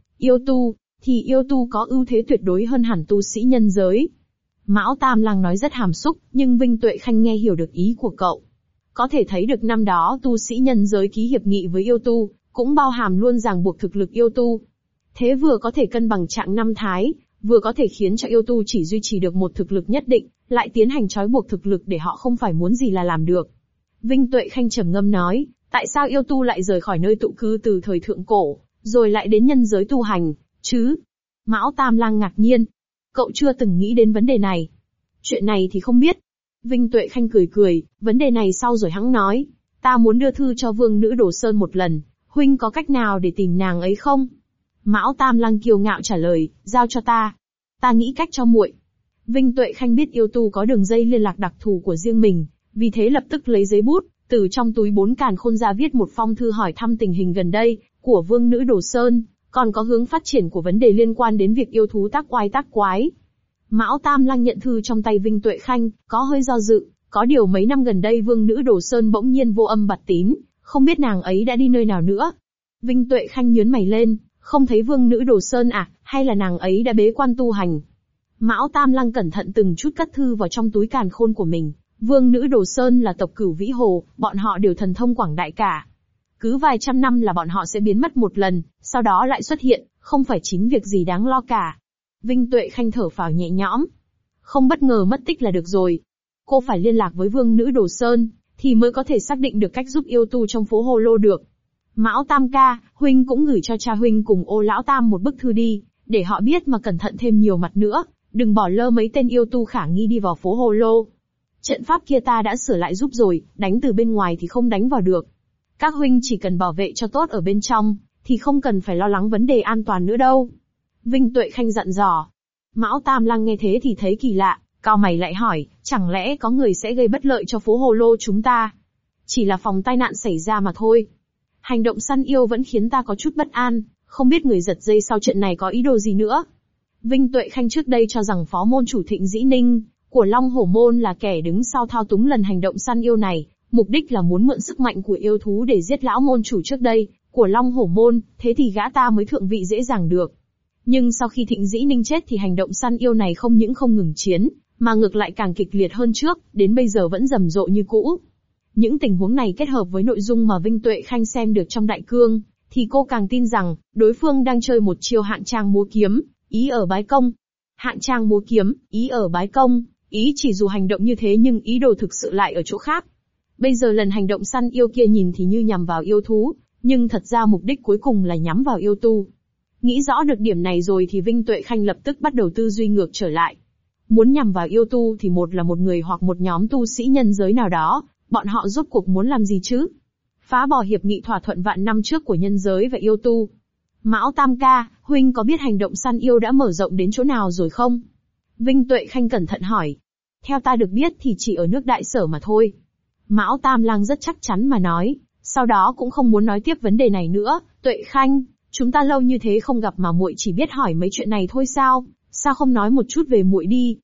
thì yêu tu có ưu thế tuyệt đối hơn hẳn tu sĩ nhân giới. Mão Tam Lang nói rất hàm xúc, nhưng Vinh Tuệ Khanh nghe hiểu được ý của cậu. Có thể thấy được năm đó tu sĩ nhân giới ký hiệp nghị với yêu tu, cũng bao hàm luôn ràng buộc thực lực yêu tu. Thế vừa có thể cân bằng trạng năm thái, vừa có thể khiến cho yêu tu chỉ duy trì được một thực lực nhất định, lại tiến hành trói buộc thực lực để họ không phải muốn gì là làm được. Vinh Tuệ Khanh trầm ngâm nói, tại sao yêu tu lại rời khỏi nơi tụ cư từ thời thượng cổ, rồi lại đến nhân giới tu hành, chứ? Mão Tam Lang ngạc nhiên. Cậu chưa từng nghĩ đến vấn đề này. Chuyện này thì không biết. Vinh Tuệ Khanh cười cười, vấn đề này sau rồi hẵng nói. Ta muốn đưa thư cho vương nữ Đồ Sơn một lần, huynh có cách nào để tìm nàng ấy không? Mão Tam Lang kiêu ngạo trả lời, giao cho ta. Ta nghĩ cách cho muội. Vinh Tuệ Khanh biết yêu tu có đường dây liên lạc đặc thù của riêng mình, vì thế lập tức lấy giấy bút, từ trong túi 4 càn khôn ra viết một phong thư hỏi thăm tình hình gần đây của vương nữ Đồ Sơn, còn có hướng phát triển của vấn đề liên quan đến việc yêu thú tác oai tác quái. Mão Tam Lang nhận thư trong tay Vinh Tuệ Khanh, có hơi do dự, có điều mấy năm gần đây vương nữ Đồ Sơn bỗng nhiên vô âm bặt tín, không biết nàng ấy đã đi nơi nào nữa. Vinh Tuệ Khanh nhướng mày lên, không thấy vương nữ Đồ Sơn à, hay là nàng ấy đã bế quan tu hành? Mão Tam Lang cẩn thận từng chút cất thư vào trong túi càn khôn của mình. Vương nữ Đồ Sơn là tộc Cửu Vĩ Hồ, bọn họ đều thần thông quảng đại cả. Cứ vài trăm năm là bọn họ sẽ biến mất một lần, sau đó lại xuất hiện, không phải chính việc gì đáng lo cả. Vinh Tuệ Khanh thở phào nhẹ nhõm. Không bất ngờ mất tích là được rồi. Cô phải liên lạc với vương nữ Đồ Sơn, thì mới có thể xác định được cách giúp yêu tu trong phố hồ lô được. Mão Tam ca, huynh cũng gửi cho cha huynh cùng Ô lão tam một bức thư đi, để họ biết mà cẩn thận thêm nhiều mặt nữa, đừng bỏ lơ mấy tên yêu tu khả nghi đi vào phố hồ lô. Trận pháp kia ta đã sửa lại giúp rồi, đánh từ bên ngoài thì không đánh vào được. Các huynh chỉ cần bảo vệ cho tốt ở bên trong, thì không cần phải lo lắng vấn đề an toàn nữa đâu. Vinh Tuệ Khanh dặn dò. Mão Tam Lang nghe thế thì thấy kỳ lạ, cau mày lại hỏi, chẳng lẽ có người sẽ gây bất lợi cho phố hồ lô chúng ta? Chỉ là phòng tai nạn xảy ra mà thôi. Hành động săn yêu vẫn khiến ta có chút bất an, không biết người giật dây sau trận này có ý đồ gì nữa. Vinh Tuệ Khanh trước đây cho rằng phó môn chủ Thịnh Dĩ Ninh của Long Hổ Môn là kẻ đứng sau thao túng lần hành động săn yêu này, mục đích là muốn mượn sức mạnh của yêu thú để giết lão môn chủ trước đây của Long Hổ Môn, thế thì gã ta mới thượng vị dễ dàng được. Nhưng sau khi Thịnh Dĩ Ninh chết thì hành động săn yêu này không những không ngừng chiến, mà ngược lại càng kịch liệt hơn trước, đến bây giờ vẫn rầm rộ như cũ. Những tình huống này kết hợp với nội dung mà Vinh Tuệ Khanh xem được trong đại cương, thì cô càng tin rằng, đối phương đang chơi một chiêu hạng trang múa kiếm, ý ở bái công. Hạng trang múa kiếm, ý ở bái công, ý chỉ dù hành động như thế nhưng ý đồ thực sự lại ở chỗ khác. Bây giờ lần hành động săn yêu kia nhìn thì như nhằm vào yêu thú, nhưng thật ra mục đích cuối cùng là nhắm vào yêu tu. Nghĩ rõ được điểm này rồi thì Vinh Tuệ Khanh lập tức bắt đầu tư duy ngược trở lại. Muốn nhằm vào yêu tu thì một là một người hoặc một nhóm tu sĩ nhân giới nào đó, bọn họ rốt cuộc muốn làm gì chứ? Phá bỏ hiệp nghị thỏa thuận vạn năm trước của nhân giới và yêu tu. Mão Tam ca, huynh có biết hành động săn yêu đã mở rộng đến chỗ nào rồi không? Vinh Tuệ Khanh cẩn thận hỏi. Theo ta được biết thì chỉ ở nước Đại Sở mà thôi. Mão Tam Lang rất chắc chắn mà nói, sau đó cũng không muốn nói tiếp vấn đề này nữa. Tuệ Khanh, chúng ta lâu như thế không gặp mà muội chỉ biết hỏi mấy chuyện này thôi sao? Sao không nói một chút về muội đi?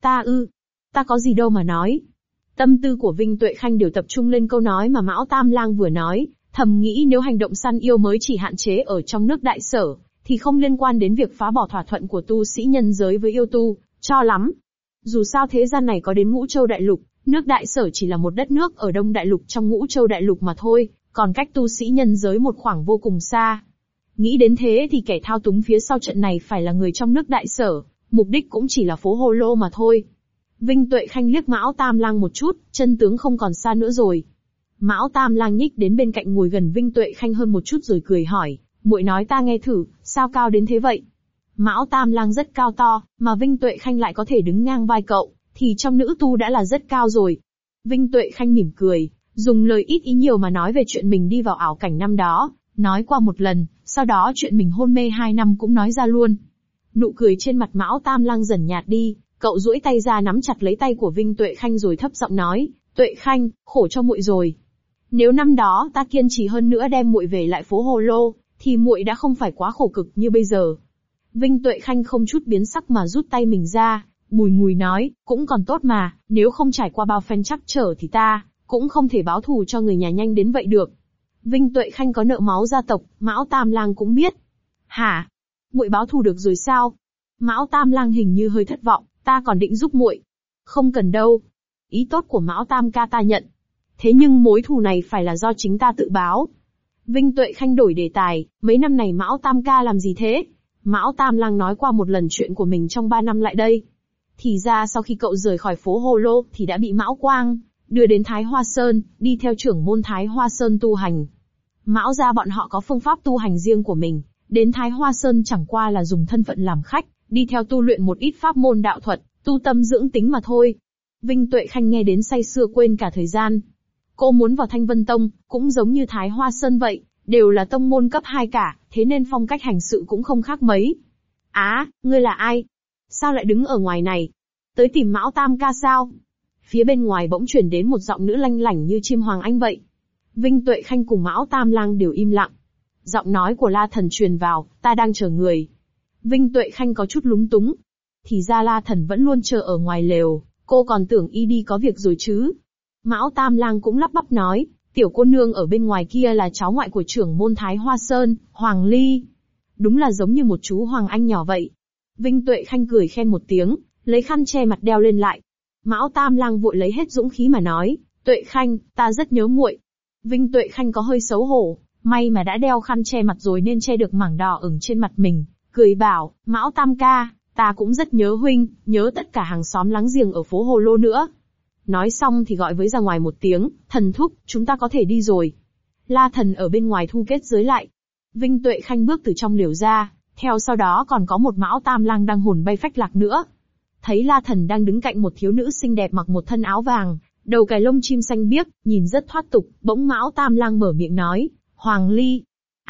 Ta có gì đâu mà nói. Tâm tư của Vinh Tuệ Khanh đều tập trung lên câu nói mà Mão Tam Lang vừa nói, thầm nghĩ nếu hành động săn yêu mới chỉ hạn chế ở trong nước Đại Sở, thì không liên quan đến việc phá bỏ thỏa thuận của tu sĩ nhân giới với yêu tu, cho lắm. Dù sao thế gian này có đến Ngũ Châu Đại Lục, nước Đại Sở chỉ là một đất nước ở Đông Đại Lục trong Ngũ Châu Đại Lục mà thôi, còn cách tu sĩ nhân giới một khoảng vô cùng xa. Nghĩ đến thế thì kẻ thao túng phía sau trận này phải là người trong nước Đại Sở, mục đích cũng chỉ là phố Hồ Lô mà thôi. Vinh Tuệ Khanh liếc Mão Tam Lang một chút, chân tướng không còn xa nữa rồi. Mão Tam Lang nhích đến bên cạnh ngồi gần Vinh Tuệ Khanh hơn một chút rồi cười hỏi, muội nói ta nghe thử, sao cao đến thế vậy? Mão Tam Lang rất cao to, mà Vinh Tuệ Khanh lại có thể đứng ngang vai cậu, thì trong nữ tu đã là rất cao rồi. Vinh Tuệ Khanh mỉm cười, dùng lời ít ý nhiều mà nói về chuyện mình đi vào ảo cảnh năm đó, nói qua một lần, sau đó chuyện mình hôn mê 2 năm cũng nói ra luôn. Nụ cười trên mặt Mão Tam Lang dần nhạt đi, cậu duỗi tay ra nắm chặt lấy tay của Vinh Tuệ Khanh rồi thấp giọng nói, Tuệ Khanh, khổ cho muội rồi. Nếu năm đó ta kiên trì hơn nữa đem muội về lại phố Hồ Lô, thì muội đã không phải quá khổ cực như bây giờ. Vinh Tuệ Khanh không chút biến sắc mà rút tay mình ra, bùi ngùi nói, cũng còn tốt mà, nếu không trải qua bao phen trắc trở thì ta cũng không thể báo thù cho người nhà nhanh đến vậy được. Vinh Tuệ Khanh có nợ máu gia tộc, Mão Tam Lang cũng biết. Hả? Muội báo thù được rồi sao? Mão Tam Lang hình như hơi thất vọng, ta còn định giúp muội. Không cần đâu. Ý tốt của Mão Tam ca ta nhận. Thế nhưng mối thù này phải là do chính ta tự báo. Vinh Tuệ Khanh đổi đề tài, mấy năm này Mão Tam ca làm gì thế? Mão Tam Lang nói qua một lần chuyện của mình trong 3 năm lại đây. Thì ra sau khi cậu rời khỏi phố Hồ Lô thì đã bị Mão Quang đưa đến Thái Hoa Sơn, đi theo trưởng môn Thái Hoa Sơn tu hành. Mão gia bọn họ có phương pháp tu hành riêng của mình, đến Thái Hoa Sơn chẳng qua là dùng thân phận làm khách, đi theo tu luyện một ít pháp môn đạo thuật, tu tâm dưỡng tính mà thôi. Vinh Tuệ Khanh nghe đến say sưa quên cả thời gian. Cô muốn vào Thanh Vân Tông, cũng giống như Thái Hoa Sơn vậy, đều là tông môn cấp 2 cả, thế nên phong cách hành sự cũng không khác mấy. Ngươi là ai? Sao lại đứng ở ngoài này? Tới tìm Mão Tam ca sao? Phía bên ngoài bỗng truyền đến một giọng nữ lanh lảnh như chim hoàng anh vậy. Vinh Tuệ Khanh cùng Mão Tam Lang đều im lặng. Giọng nói của La Thần truyền vào, ta đang chờ người. Vinh Tuệ Khanh có chút lúng túng. Thì ra La Thần vẫn luôn chờ ở ngoài lều, cô còn tưởng y đi có việc rồi chứ. Mão Tam Lang cũng lắp bắp nói, tiểu cô nương ở bên ngoài kia là cháu ngoại của trưởng môn Thái Hoa Sơn, Hoàng Ly. Đúng là giống như một chú Hoàng Anh nhỏ vậy. Vinh Tuệ Khanh cười khen một tiếng, lấy khăn che mặt đeo lên lại. Mão Tam Lang vội lấy hết dũng khí mà nói, Tuệ Khanh, ta rất nhớ muội. Vinh Tuệ Khanh có hơi xấu hổ, may mà đã đeo khăn che mặt rồi nên che được mảng đỏ ửng trên mặt mình, cười bảo, Mão Tam ca, ta cũng rất nhớ huynh, nhớ tất cả hàng xóm láng giềng ở phố Hồ Lô nữa. Nói xong thì gọi với ra ngoài một tiếng, Thần thúc, chúng ta có thể đi rồi. La Thần ở bên ngoài thu kết giới lại. Vinh Tuệ Khanh bước từ trong lều ra, theo sau đó còn có một Mão Tam Lang đang hồn bay phách lạc nữa. Thấy La Thần đang đứng cạnh một thiếu nữ xinh đẹp mặc một thân áo vàng, đầu cài lông chim xanh biếc, nhìn rất thoát tục, bỗng Mão Tam Lang mở miệng nói, Hoàng Ly.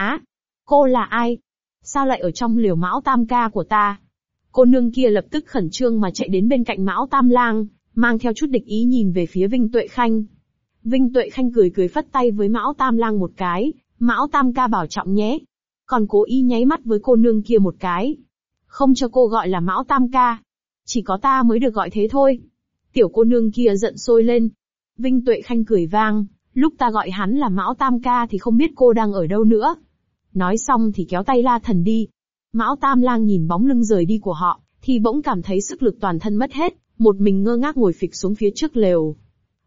Cô là ai? Sao lại ở trong lều Mão Tam ca của ta? Cô nương kia lập tức khẩn trương mà chạy đến bên cạnh Mão Tam Lang, mang theo chút địch ý nhìn về phía Vinh Tuệ Khanh. Vinh Tuệ Khanh cười cười phất tay với Mão Tam Lang một cái, Mão Tam ca bảo trọng nhé. Còn cố ý nháy mắt với cô nương kia một cái. Không cho cô gọi là Mão Tam ca. Chỉ có ta mới được gọi thế thôi. Tiểu cô nương kia giận sôi lên. Vinh Tuệ Khanh cười vang, lúc ta gọi hắn là Mão Tam ca thì không biết cô đang ở đâu nữa. Nói xong thì kéo tay La Thần đi. Mão Tam Lang nhìn bóng lưng rời đi của họ, thì bỗng cảm thấy sức lực toàn thân mất hết, một mình ngơ ngác ngồi phịch xuống phía trước lều.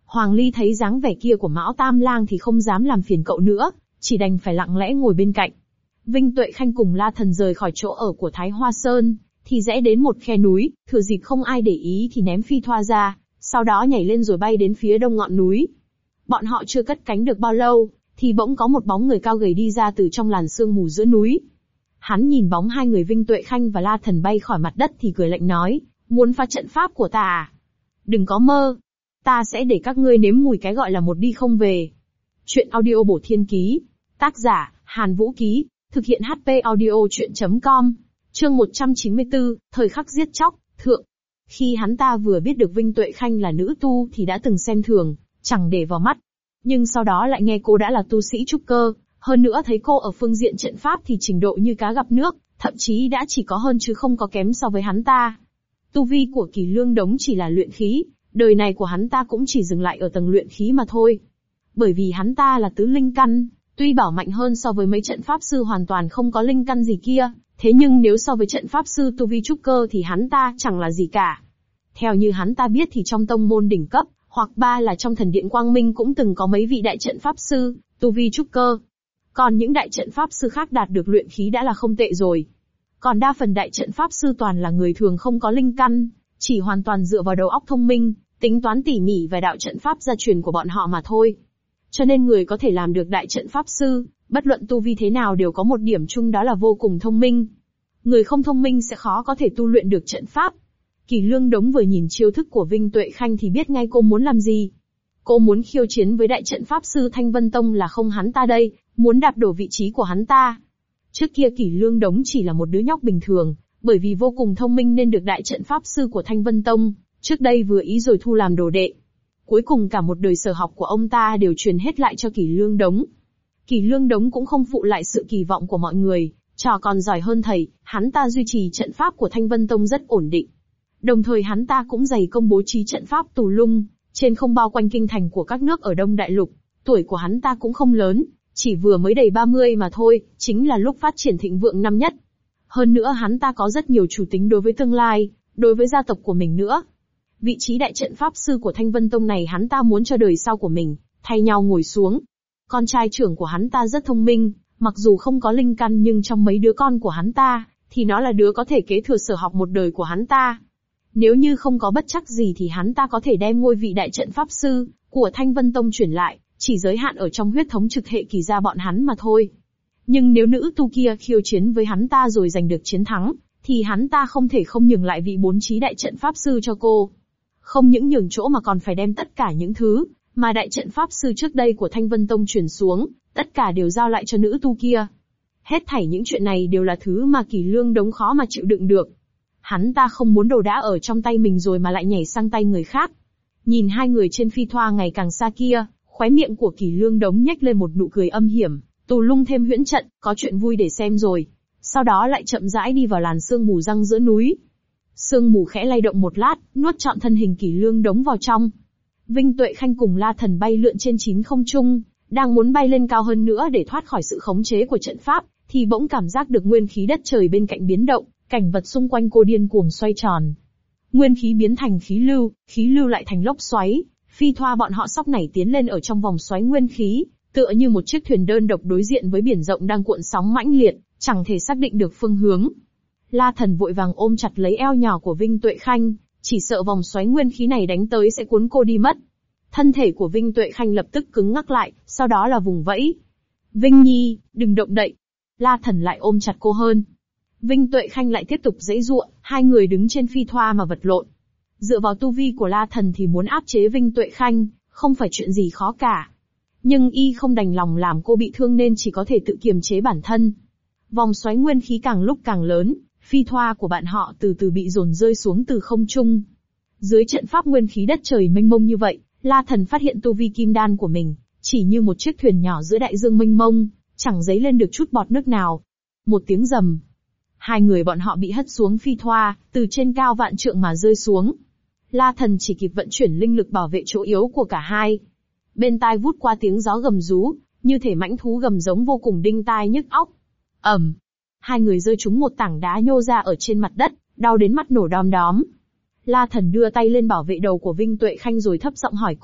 Hoàng Ly thấy dáng vẻ kia của Mão Tam Lang thì không dám làm phiền cậu nữa, chỉ đành phải lặng lẽ ngồi bên cạnh. Vinh Tuệ Khanh cùng La Thần rời khỏi chỗ ở của Thái Hoa Sơn, thì rẽ đến một khe núi, thừa dịp không ai để ý thì ném phi thoa ra, sau đó nhảy lên rồi bay đến phía đông ngọn núi. Bọn họ chưa cất cánh được bao lâu, thì bỗng có một bóng người cao gầy đi ra từ trong làn sương mù giữa núi. Hắn nhìn bóng hai người Vinh Tuệ Khanh và La Thần bay khỏi mặt đất thì cười lạnh nói, muốn phá trận pháp của ta à? Đừng có mơ. Ta sẽ để các ngươi nếm mùi cái gọi là một đi không về. Chuyện audio bổ thiên ký. Tác giả, Hàn Vũ Ký. Thực hiện HP audio chuyện.com. Chương 194, thời khắc giết chóc, thượng. Khi hắn ta vừa biết được Vinh Tuệ Khanh là nữ tu thì đã từng xem thường, chẳng để vào mắt. Nhưng sau đó lại nghe cô đã là tu sĩ trúc cơ, hơn nữa thấy cô ở phương diện trận pháp thì trình độ như cá gặp nước, thậm chí đã chỉ có hơn chứ không có kém so với hắn ta. Tu vi của Kỳ Lương Đống chỉ là luyện khí, đời này của hắn ta cũng chỉ dừng lại ở tầng luyện khí mà thôi. Bởi vì hắn ta là tứ linh căn, tuy bảo mạnh hơn so với mấy trận pháp sư hoàn toàn không có linh căn gì kia, thế nhưng nếu so với trận pháp sư tu vi trúc cơ thì hắn ta chẳng là gì cả. Theo như hắn ta biết thì trong tông môn đỉnh cấp, hoặc ba là trong thần điện Quang Minh cũng từng có mấy vị đại trận pháp sư, tu vi trúc cơ. Còn những đại trận pháp sư khác đạt được luyện khí đã là không tệ rồi. Còn đa phần đại trận pháp sư toàn là người thường không có linh căn, chỉ hoàn toàn dựa vào đầu óc thông minh, tính toán tỉ mỉ và đạo trận pháp gia truyền của bọn họ mà thôi. Cho nên người có thể làm được đại trận pháp sư, bất luận tu vi thế nào đều có một điểm chung, đó là vô cùng thông minh. Người không thông minh sẽ khó có thể tu luyện được trận pháp. Kỳ Lương Đống vừa nhìn chiêu thức của Vinh Tuệ Khanh thì biết ngay cô muốn làm gì. Cô muốn khiêu chiến với đại trận pháp sư Thanh Vân Tông là không hắn ta đây, muốn đạp đổ vị trí của hắn ta. Trước kia Kỳ Lương Đống chỉ là một đứa nhóc bình thường, bởi vì vô cùng thông minh nên được đại trận pháp sư của Thanh Vân Tông, trước đây vừa ý rồi thu làm đồ đệ. Cuối cùng cả một đời sở học của ông ta đều truyền hết lại cho Kỳ Lương Đống. Kỳ Lương Đống cũng không phụ lại sự kỳ vọng của mọi người, trò còn giỏi hơn thầy, hắn ta duy trì trận pháp của Thanh Vân Tông rất ổn định. Đồng thời hắn ta cũng dày công bố trí trận pháp tù lung, trên không bao quanh kinh thành của các nước ở Đông Đại Lục. Tuổi của hắn ta cũng không lớn, chỉ vừa mới đầy 30 mà thôi, chính là lúc phát triển thịnh vượng năm nhất. Hơn nữa hắn ta có rất nhiều chủ tính đối với tương lai, đối với gia tộc của mình nữa. Vị trí đại trận pháp sư của Thanh Vân Tông này hắn ta muốn cho đời sau của mình, thay nhau ngồi xuống. Con trai trưởng của hắn ta rất thông minh, mặc dù không có linh căn nhưng trong mấy đứa con của hắn ta, thì nó là đứa có thể kế thừa sở học một đời của hắn ta. Nếu như không có bất trắc gì thì hắn ta có thể đem ngôi vị đại trận pháp sư của Thanh Vân Tông chuyển lại, chỉ giới hạn ở trong huyết thống trực hệ Kỳ gia bọn hắn mà thôi. Nhưng nếu nữ tu kia khiêu chiến với hắn ta rồi giành được chiến thắng, thì hắn ta không thể không nhường lại vị 4 trí đại trận pháp sư cho cô. Không những nhường chỗ mà còn phải đem tất cả những thứ mà đại trận pháp sư trước đây của Thanh Vân Tông truyền xuống, tất cả đều giao lại cho nữ tu kia. Hết thảy những chuyện này đều là thứ mà Kỳ Lương Đống khó mà chịu đựng được. Hắn ta không muốn đồ đã ở trong tay mình rồi mà lại nhảy sang tay người khác. Nhìn hai người trên phi thoa ngày càng xa kia, khóe miệng của Kỳ Lương Đống nhếch lên một nụ cười âm hiểm, tù lung thêm huyễn trận, có chuyện vui để xem rồi. Sau đó lại chậm rãi đi vào làn sương mù răng giữa núi. Sương mù khẽ lay động một lát, nuốt trọn thân hình Kỳ Lương Đống vào trong. Vinh Tuệ Khanh cùng La Thần bay lượn trên chín không trung, đang muốn bay lên cao hơn nữa để thoát khỏi sự khống chế của trận pháp, thì bỗng cảm giác được nguyên khí đất trời bên cạnh biến động, cảnh vật xung quanh cô điên cuồng xoay tròn. Nguyên khí biến thành khí lưu lại thành lốc xoáy, phi thoa bọn họ sóc nảy tiến lên ở trong vòng xoáy nguyên khí, tựa như một chiếc thuyền đơn độc đối diện với biển rộng đang cuộn sóng mãnh liệt, chẳng thể xác định được phương hướng. La Thần vội vàng ôm chặt lấy eo nhỏ của Vinh Tuệ Khanh, chỉ sợ vòng xoáy nguyên khí này đánh tới sẽ cuốn cô đi mất. Thân thể của Vinh Tuệ Khanh lập tức cứng ngắc lại, sau đó là vùng vẫy. Vinh Nhi, đừng động đậy. La Thần lại ôm chặt cô hơn. Vinh Tuệ Khanh lại tiếp tục giãy giụa, hai người đứng trên phi thoa mà vật lộn. Dựa vào tu vi của La Thần thì muốn áp chế Vinh Tuệ Khanh, không phải chuyện gì khó cả. Nhưng y không đành lòng làm cô bị thương nên chỉ có thể tự kiềm chế bản thân. Vòng xoáy nguyên khí càng lúc càng lớn, phi thoa của bạn họ từ từ bị dồn rơi xuống từ không trung. Dưới trận pháp nguyên khí đất trời mênh mông như vậy, La Thần phát hiện tu vi kim đan của mình, chỉ như một chiếc thuyền nhỏ giữa đại dương mênh mông, chẳng dấy lên được chút bọt nước nào. Một tiếng rầm. Hai người bọn họ bị hất xuống phi thoa, từ trên cao vạn trượng mà rơi xuống. La Thần chỉ kịp vận chuyển linh lực bảo vệ chỗ yếu của cả hai. Bên tai vút qua tiếng gió gầm rú, như thể mãnh thú gầm giống vô cùng đinh tai nhức óc. Ầm. Hai người rơi trúng một tảng đá nhô ra ở trên mặt đất, đau đến mắt nổ đom đóm. La Thần đưa tay lên bảo vệ đầu của Vinh Tuệ Khanh rồi thấp giọng hỏi cô,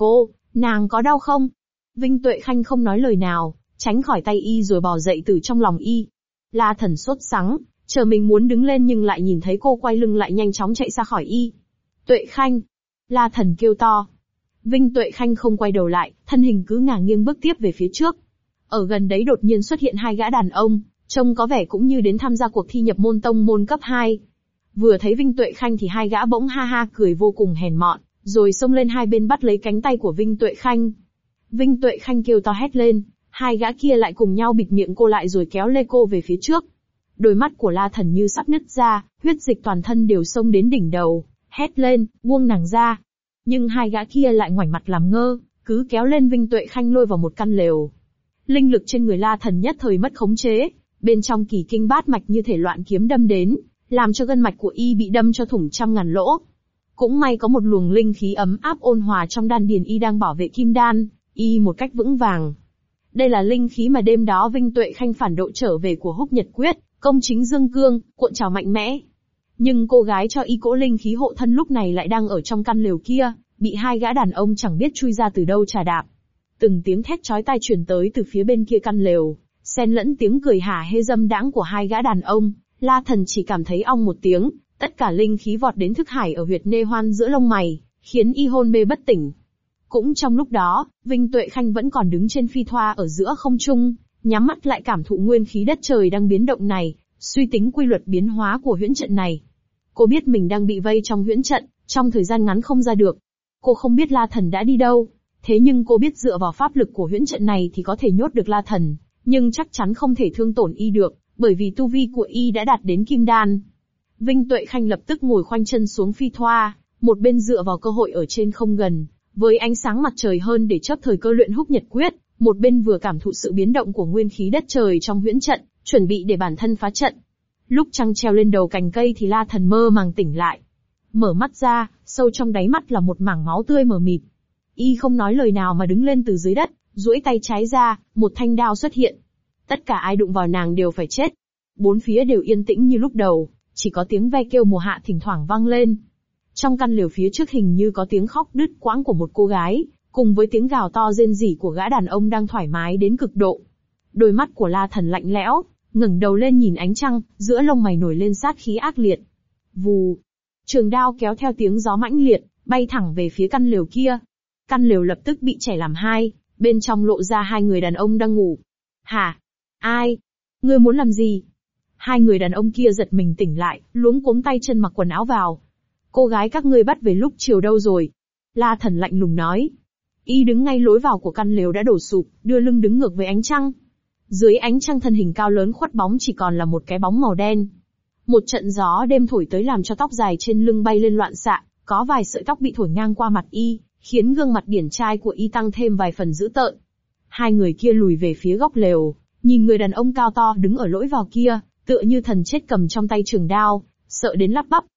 Nàng có đau không? Vinh Tuệ Khanh không nói lời nào, tránh khỏi tay y rồi bò dậy từ trong lòng y. La Thần sốt sắng, chờ mình muốn đứng lên nhưng lại nhìn thấy cô quay lưng lại nhanh chóng chạy ra khỏi y. Tuệ Khanh! La Thần kêu to. Vinh Tuệ Khanh không quay đầu lại, thân hình cứ ngả nghiêng bước tiếp về phía trước. Ở gần đấy đột nhiên xuất hiện hai gã đàn ông, trông có vẻ cũng như đến tham gia cuộc thi nhập môn tông môn cấp 2. Vừa thấy Vinh Tuệ Khanh thì hai gã bỗng ha ha cười vô cùng hèn mọn, rồi xông lên hai bên bắt lấy cánh tay của Vinh Tuệ Khanh. Vinh Tuệ Khanh kêu to hét lên, hai gã kia lại cùng nhau bịt miệng cô lại rồi kéo lê cô về phía trước. Đôi mắt của La Thần như sắp nứt ra, huyết dịch toàn thân đều xông đến đỉnh đầu, hét lên, buông nàng ra. Nhưng hai gã kia lại ngoảnh mặt làm ngơ, cứ kéo lên Vinh Tuệ Khanh lôi vào một căn lều. Linh lực trên người La Thần nhất thời mất khống chế, bên trong kỳ kinh bát mạch như thể loạn kiếm đâm đến, làm cho gân mạch của y bị đâm cho thủng trăm ngàn lỗ. Cũng may có một luồng linh khí ấm áp ôn hòa trong đan điền y đang bảo vệ kim đan, y một cách vững vàng. Đây là linh khí mà đêm đó Vinh Tuệ Khanh phản độ trở về của Húc Nhật Quyết, công chính dương cương, cuộn trào mạnh mẽ. Nhưng cô gái cho y cỗ linh khí hộ thân lúc này lại đang ở trong căn lều kia, bị hai gã đàn ông chẳng biết chui ra từ đâu trà đạp. Từng tiếng thét chói tai truyền tới từ phía bên kia căn lều, xen lẫn tiếng cười hả hê dâm đãng của hai gã đàn ông. La Thần chỉ cảm thấy ong một tiếng, tất cả linh khí vọt đến thức hải ở huyệt nê hoan giữa lông mày, khiến y hôn mê bất tỉnh. Cũng trong lúc đó, Vinh Tuệ Khanh vẫn còn đứng trên phi thoa ở giữa không trung, nhắm mắt lại cảm thụ nguyên khí đất trời đang biến động này, suy tính quy luật biến hóa của huyễn trận này. Cô biết mình đang bị vây trong huyễn trận, trong thời gian ngắn không ra được. Cô không biết La Thần đã đi đâu, thế nhưng cô biết dựa vào pháp lực của huyễn trận này thì có thể nhốt được La Thần, nhưng chắc chắn không thể thương tổn y được, bởi vì tu vi của y đã đạt đến kim đan. Vinh Tuệ Khanh lập tức ngồi khoanh chân xuống phi thoa, một bên dựa vào cơ hội ở trên không gần, với ánh sáng mặt trời hơn để chớp thời cơ luyện Húc Nhật Quyết, một bên vừa cảm thụ sự biến động của nguyên khí đất trời trong huyễn trận, chuẩn bị để bản thân phá trận. Lúc trăng treo lên đầu cành cây thì La Thần mơ màng tỉnh lại. Mở mắt ra, sâu trong đáy mắt là một mảng máu tươi mờ mịt. Y không nói lời nào mà đứng lên từ dưới đất, duỗi tay trái ra, một thanh đao xuất hiện. Tất cả ai đụng vào nàng đều phải chết. Bốn phía đều yên tĩnh như lúc đầu, chỉ có tiếng ve kêu mùa hạ thỉnh thoảng vang lên. Trong căn lều phía trước hình như có tiếng khóc đứt quãng của một cô gái, cùng với tiếng gào to rên rỉ của gã đàn ông đang thoải mái đến cực độ. Đôi mắt của La Thần lạnh lẽo, ngẩng đầu lên nhìn ánh trăng, giữa lông mày nổi lên sát khí ác liệt. Vù, trường đao kéo theo tiếng gió mãnh liệt, bay thẳng về phía căn lều kia. Căn lều lập tức bị chẻ làm hai, bên trong lộ ra hai người đàn ông đang ngủ. Hả? Ai? Ngươi muốn làm gì? Hai người đàn ông kia giật mình tỉnh lại, luống cuống tay chân mặc quần áo vào. Cô gái các ngươi bắt về lúc chiều đâu rồi? La Thần lạnh lùng nói. Y đứng ngay lối vào của căn lều đã đổ sụp, đưa lưng đứng ngược với ánh trăng. Dưới ánh trăng thân hình cao lớn khuất bóng chỉ còn là một cái bóng màu đen. Một trận gió đêm thổi tới làm cho tóc dài trên lưng bay lên loạn xạ, có vài sợi tóc bị thổi ngang qua mặt y, khiến gương mặt điển trai của y tăng thêm vài phần dữ tợn. Hai người kia lùi về phía góc lều, nhìn người đàn ông cao to đứng ở lối vào kia, tựa như thần chết cầm trong tay trường đao, sợ đến lắp bắp.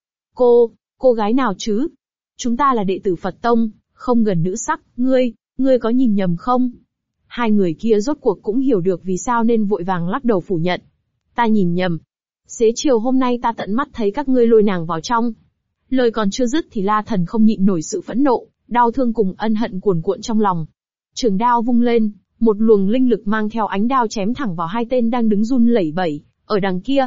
Cô gái nào chứ? Chúng ta là đệ tử Phật Tông, không gần nữ sắc, ngươi có nhìn nhầm không? Hai người kia rốt cuộc cũng hiểu được vì sao nên vội vàng lắc đầu phủ nhận. Ta nhìn nhầm. Xế chiều hôm nay ta tận mắt thấy các ngươi lôi nàng vào trong. Lời còn chưa dứt thì La Thần không nhịn nổi sự phẫn nộ, đau thương cùng ân hận cuồn cuộn trong lòng. Trường đao vung lên, một luồng linh lực mang theo ánh đao chém thẳng vào hai tên đang đứng run lẩy bẩy ở đằng kia.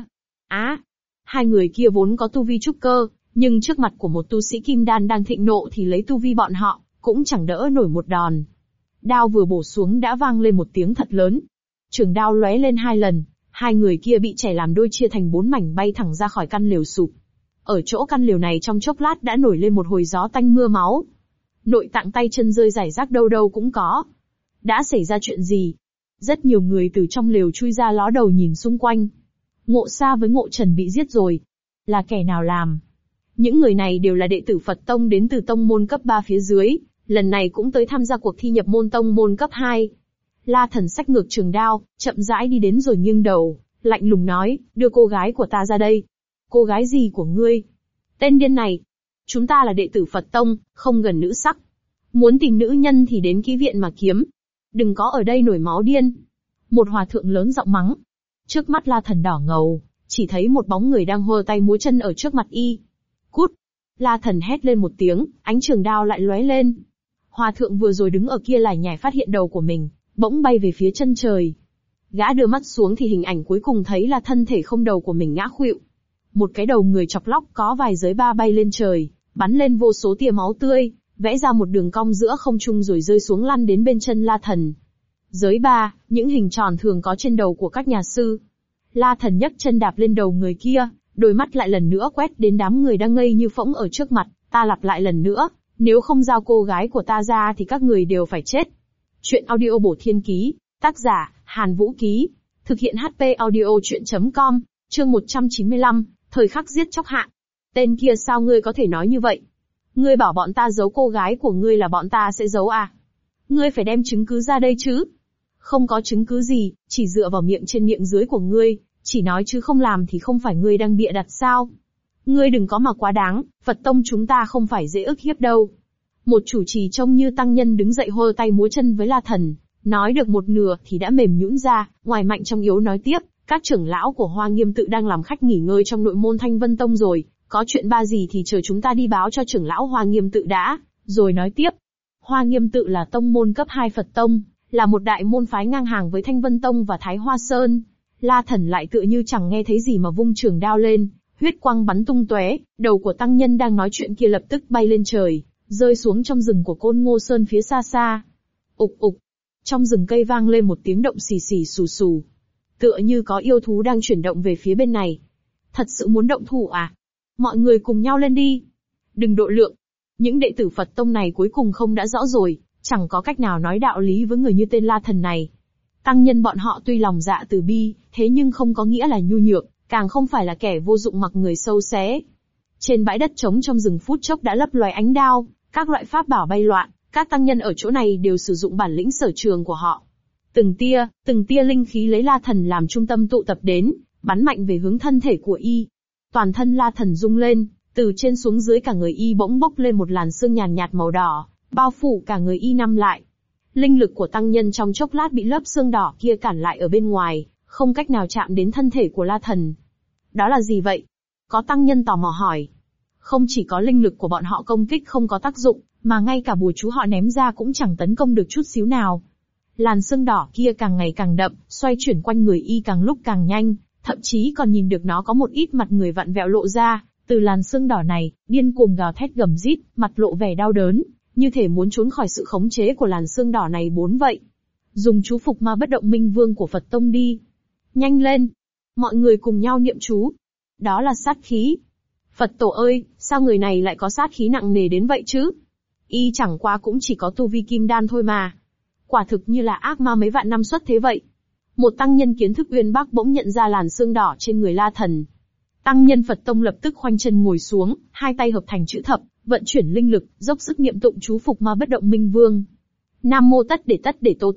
Hai người kia vốn có tu vi trúc cơ, nhưng trước mặt của một tu sĩ kim đan đang thịnh nộ thì lấy tu vi bọn họ cũng chẳng đỡ nổi một đòn. Đao vừa bổ xuống đã vang lên một tiếng thật lớn. Trường đao lóe lên hai lần, hai người kia bị chẻ làm đôi chia thành 4 mảnh bay thẳng ra khỏi căn lều sụp. Ở chỗ căn lều này trong chốc lát đã nổi lên một hồi gió tanh mưa máu. Nội tạng tay chân rơi rải rác đâu đâu cũng có. Đã xảy ra chuyện gì? Rất nhiều người từ trong lều chui ra ló đầu nhìn xung quanh. Ngộ Sa với Ngộ Trần bị giết rồi. Là kẻ nào làm? Những người này đều là đệ tử Phật Tông đến từ tông môn cấp 3 phía dưới, lần này cũng tới tham gia cuộc thi nhập môn tông môn cấp 2. La Thần xách ngược trường đao, chậm rãi đi đến rồi nghiêng đầu, lạnh lùng nói, đưa cô gái của ta ra đây. Cô gái gì của ngươi? Tên điên này. Chúng ta là đệ tử Phật Tông, không gần nữ sắc. Muốn tìm nữ nhân thì đến kỹ viện mà kiếm. Đừng có ở đây nổi máu điên. Một hòa thượng lớn giọng mắng. Trước mắt La Thần đỏ ngầu, chỉ thấy một bóng người đang hơ tay múa chân ở trước mặt y. Cút! La Thần hét lên một tiếng, ánh trường đao lại lóe lên. Hòa thượng vừa rồi đứng ở kia lải nhải phát hiện đầu của mình, bỗng bay về phía chân trời. Gã đưa mắt xuống thì hình ảnh cuối cùng thấy là thân thể không đầu của mình ngã khuỵu. Một cái đầu người chọc lóc có vài giới ba bay lên trời, bắn lên vô số tia máu tươi, vẽ ra một đường cong giữa không trung rồi rơi xuống lăn đến bên chân La Thần. Giới ba, những hình tròn thường có trên đầu của các nhà sư. La Thần nhấc chân đạp lên đầu người kia, đôi mắt lại lần nữa quét đến đám người đang ngây như phỗng ở trước mặt, ta lặp lại lần nữa, nếu không giao cô gái của ta ra thì các người đều phải chết. Chuyện audio bổ thiên ký, tác giả, Hàn Vũ Ký, thực hiện HP audio chuyện.com, chương 195, thời khắc giết chóc hạ. Tên kia sao ngươi có thể nói như vậy? Ngươi bảo bọn ta giấu cô gái của ngươi là bọn ta sẽ giấu à? Ngươi phải đem chứng cứ ra đây chứ? Không có chứng cứ gì, chỉ dựa vào miệng trên miệng dưới của ngươi, chỉ nói chứ không làm thì không phải ngươi đang bịa đặt sao? Ngươi đừng có mà quá đáng, Phật tông chúng ta không phải dễ ức hiếp đâu. Một chủ trì trông như tăng nhân đứng dậy hô tay múa chân với La Thần, nói được một nửa thì đã mềm nhũn ra, ngoài mạnh trong yếu nói tiếp, các trưởng lão của Hoa Nghiêm tự đang làm khách nghỉ ngơi trong nội môn Thanh Vân Tông rồi, có chuyện ba gì thì chờ chúng ta đi báo cho trưởng lão Hoa Nghiêm tự đã, rồi nói tiếp. Hoa Nghiêm tự là tông môn cấp 2 Phật tông, là một đại môn phái ngang hàng với Thanh Vân Tông và Thái Hoa Sơn. La Thần lại tựa như chẳng nghe thấy gì mà vung trường đao lên, huyết quang bắn tung tóe, đầu của tăng nhân đang nói chuyện kia lập tức bay lên trời, rơi xuống trong rừng của Côn Ngô Sơn phía xa xa. Ục ục, trong rừng cây vang lên một tiếng động xì xì xù xù, tựa như có yêu thú đang chuyển động về phía bên này. Thật sự muốn động thủ à? Mọi người cùng nhau lên đi. Đừng độ lượng. Những đệ tử Phật tông này cuối cùng không đã rõ rồi, chẳng có cách nào nói đạo lý với người như tên La Thần này. Tăng nhân bọn họ tuy lòng dạ từ bi, thế nhưng không có nghĩa là nhu nhược, càng không phải là kẻ vô dụng mặc người sâu xé. Trên bãi đất trống trong rừng phút chốc đã lấp loài ánh đao, các loại pháp bảo bay loạn, các tăng nhân ở chỗ này đều sử dụng bản lĩnh sở trường của họ. Từng tia linh khí lấy La Thần làm trung tâm tụ tập đến, bắn mạnh về hướng thân thể của y. Toàn thân La Thần rung lên, từ trên xuống dưới cả người y bỗng bốc lên một làn sương nhàn nhạt màu đỏ, bao phủ cả người y nằm lại. Linh lực của tăng nhân trong chốc lát bị lớp sương đỏ kia cản lại ở bên ngoài, không cách nào chạm đến thân thể của La Thần. Đó là gì vậy? Có tăng nhân tò mò hỏi. Không chỉ có linh lực của bọn họ công kích không có tác dụng, mà ngay cả bùa chú họ ném ra cũng chẳng tấn công được chút xíu nào. Làn sương đỏ kia càng ngày càng đậm, xoay chuyển quanh người y càng lúc càng nhanh, thậm chí còn nhìn được nó có một ít mặt người vặn vẹo lộ ra, từ làn sương đỏ này, điên cuồng gào thét gầm rít, mặt lộ vẻ đau đớn, như thể muốn trốn khỏi sự khống chế của làn sương đỏ này bốn vậy. Dùng chú phục ma bất động minh vương của Phật tông đi. Nhanh lên! Mọi người cùng nhau niệm chú. Đó là sát khí. Phật tổ ơi, sao người này lại có sát khí nặng nề đến vậy chứ? Y chẳng qua cũng chỉ có tu vi kim đan thôi mà. Quả thực như là ác ma mấy vạn năm xuất thế vậy. Một tăng nhân kiến thức uyên bác bỗng nhận ra làn sương đỏ trên người La Thần. Tăng nhân Phật tông lập tức khoanh chân ngồi xuống, hai tay hợp thành chữ thập, vận chuyển linh lực, dốc sức niệm tụng chú phục ma bất động minh vương. Nam mô tất để tô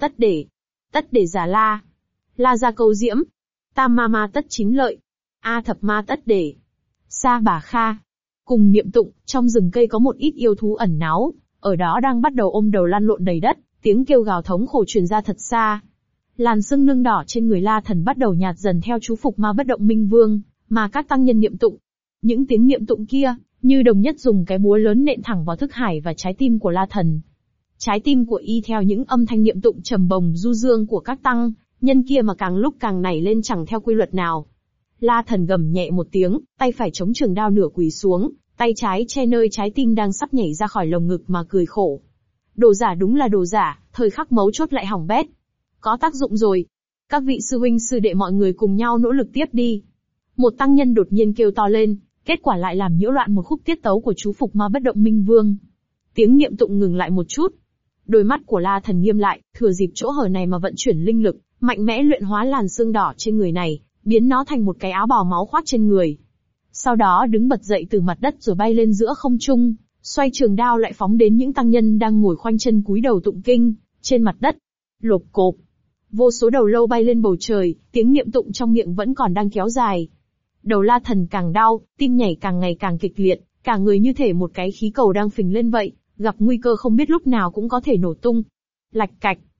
tất để giả la. La gia câu diễm. Tam ma ma tất chín lợi. A thập ma tất để. Sa bà kha. Cùng niệm tụng, trong rừng cây có một ít yêu thú ẩn náu, ở đó đang bắt đầu ôm đầu lăn lộn đầy đất, tiếng kêu gào thống khổ truyền ra thật xa. Làn sương nương đỏ trên người La Thần bắt đầu nhạt dần theo chú phục ma bất động minh vương, mà các tăng nhân niệm tụng. Những tiếng niệm tụng kia, như đồng nhất dùng cái búa lớn nện thẳng vào thức hải và trái tim của La Thần. Trái tim của y theo những âm thanh niệm tụng trầm bồng du dương của các tăng nhân kia mà càng lúc càng nảy lên chẳng theo quy luật nào. La Thần gầm nhẹ một tiếng, tay phải chống trường đao nửa quỳ xuống, tay trái che nơi trái tim đang sắp nhảy ra khỏi lồng ngực mà cười khổ. Đồ giả đúng là đồ giả, thời khắc mấu chốt lại hỏng bét. Có tác dụng rồi. Các vị sư huynh sư đệ mọi người cùng nhau nỗ lực tiếp đi. Một tăng nhân đột nhiên kêu to lên, kết quả lại làm nhiễu loạn một khúc tiết tấu của chú phục ma bất động minh vương. Tiếng niệm tụng ngừng lại một chút. Đôi mắt của La Thần nghiêm lại, thừa dịp chỗ hở này mà vận chuyển linh lực, mạnh mẽ luyện hóa làn sương đỏ trên người này, biến nó thành một cái áo bào máu khoác trên người. Sau đó đứng bật dậy từ mặt đất rồi bay lên giữa không trung, xoay trường đao lại phóng đến những tăng nhân đang ngồi khoanh chân cúi đầu tụng kinh, trên mặt đất. Lộp cộp. Vô số đầu lâu bay lên bầu trời, tiếng niệm tụng trong miệng vẫn còn đang kéo dài. Đầu La Thần càng đau, tim nhảy càng ngày càng kịch liệt, cả người như thể một cái khí cầu đang phình lên vậy, gặp nguy cơ không biết lúc nào cũng có thể nổ tung. Lạch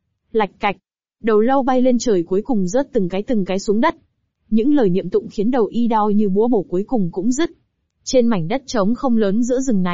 cạch, đầu lâu bay lên trời cuối cùng rớt từng cái xuống đất. Những lời niệm tụng khiến đầu y đau như búa bổ cuối cùng cũng dứt. Trên mảnh đất trống không lớn giữa rừng này,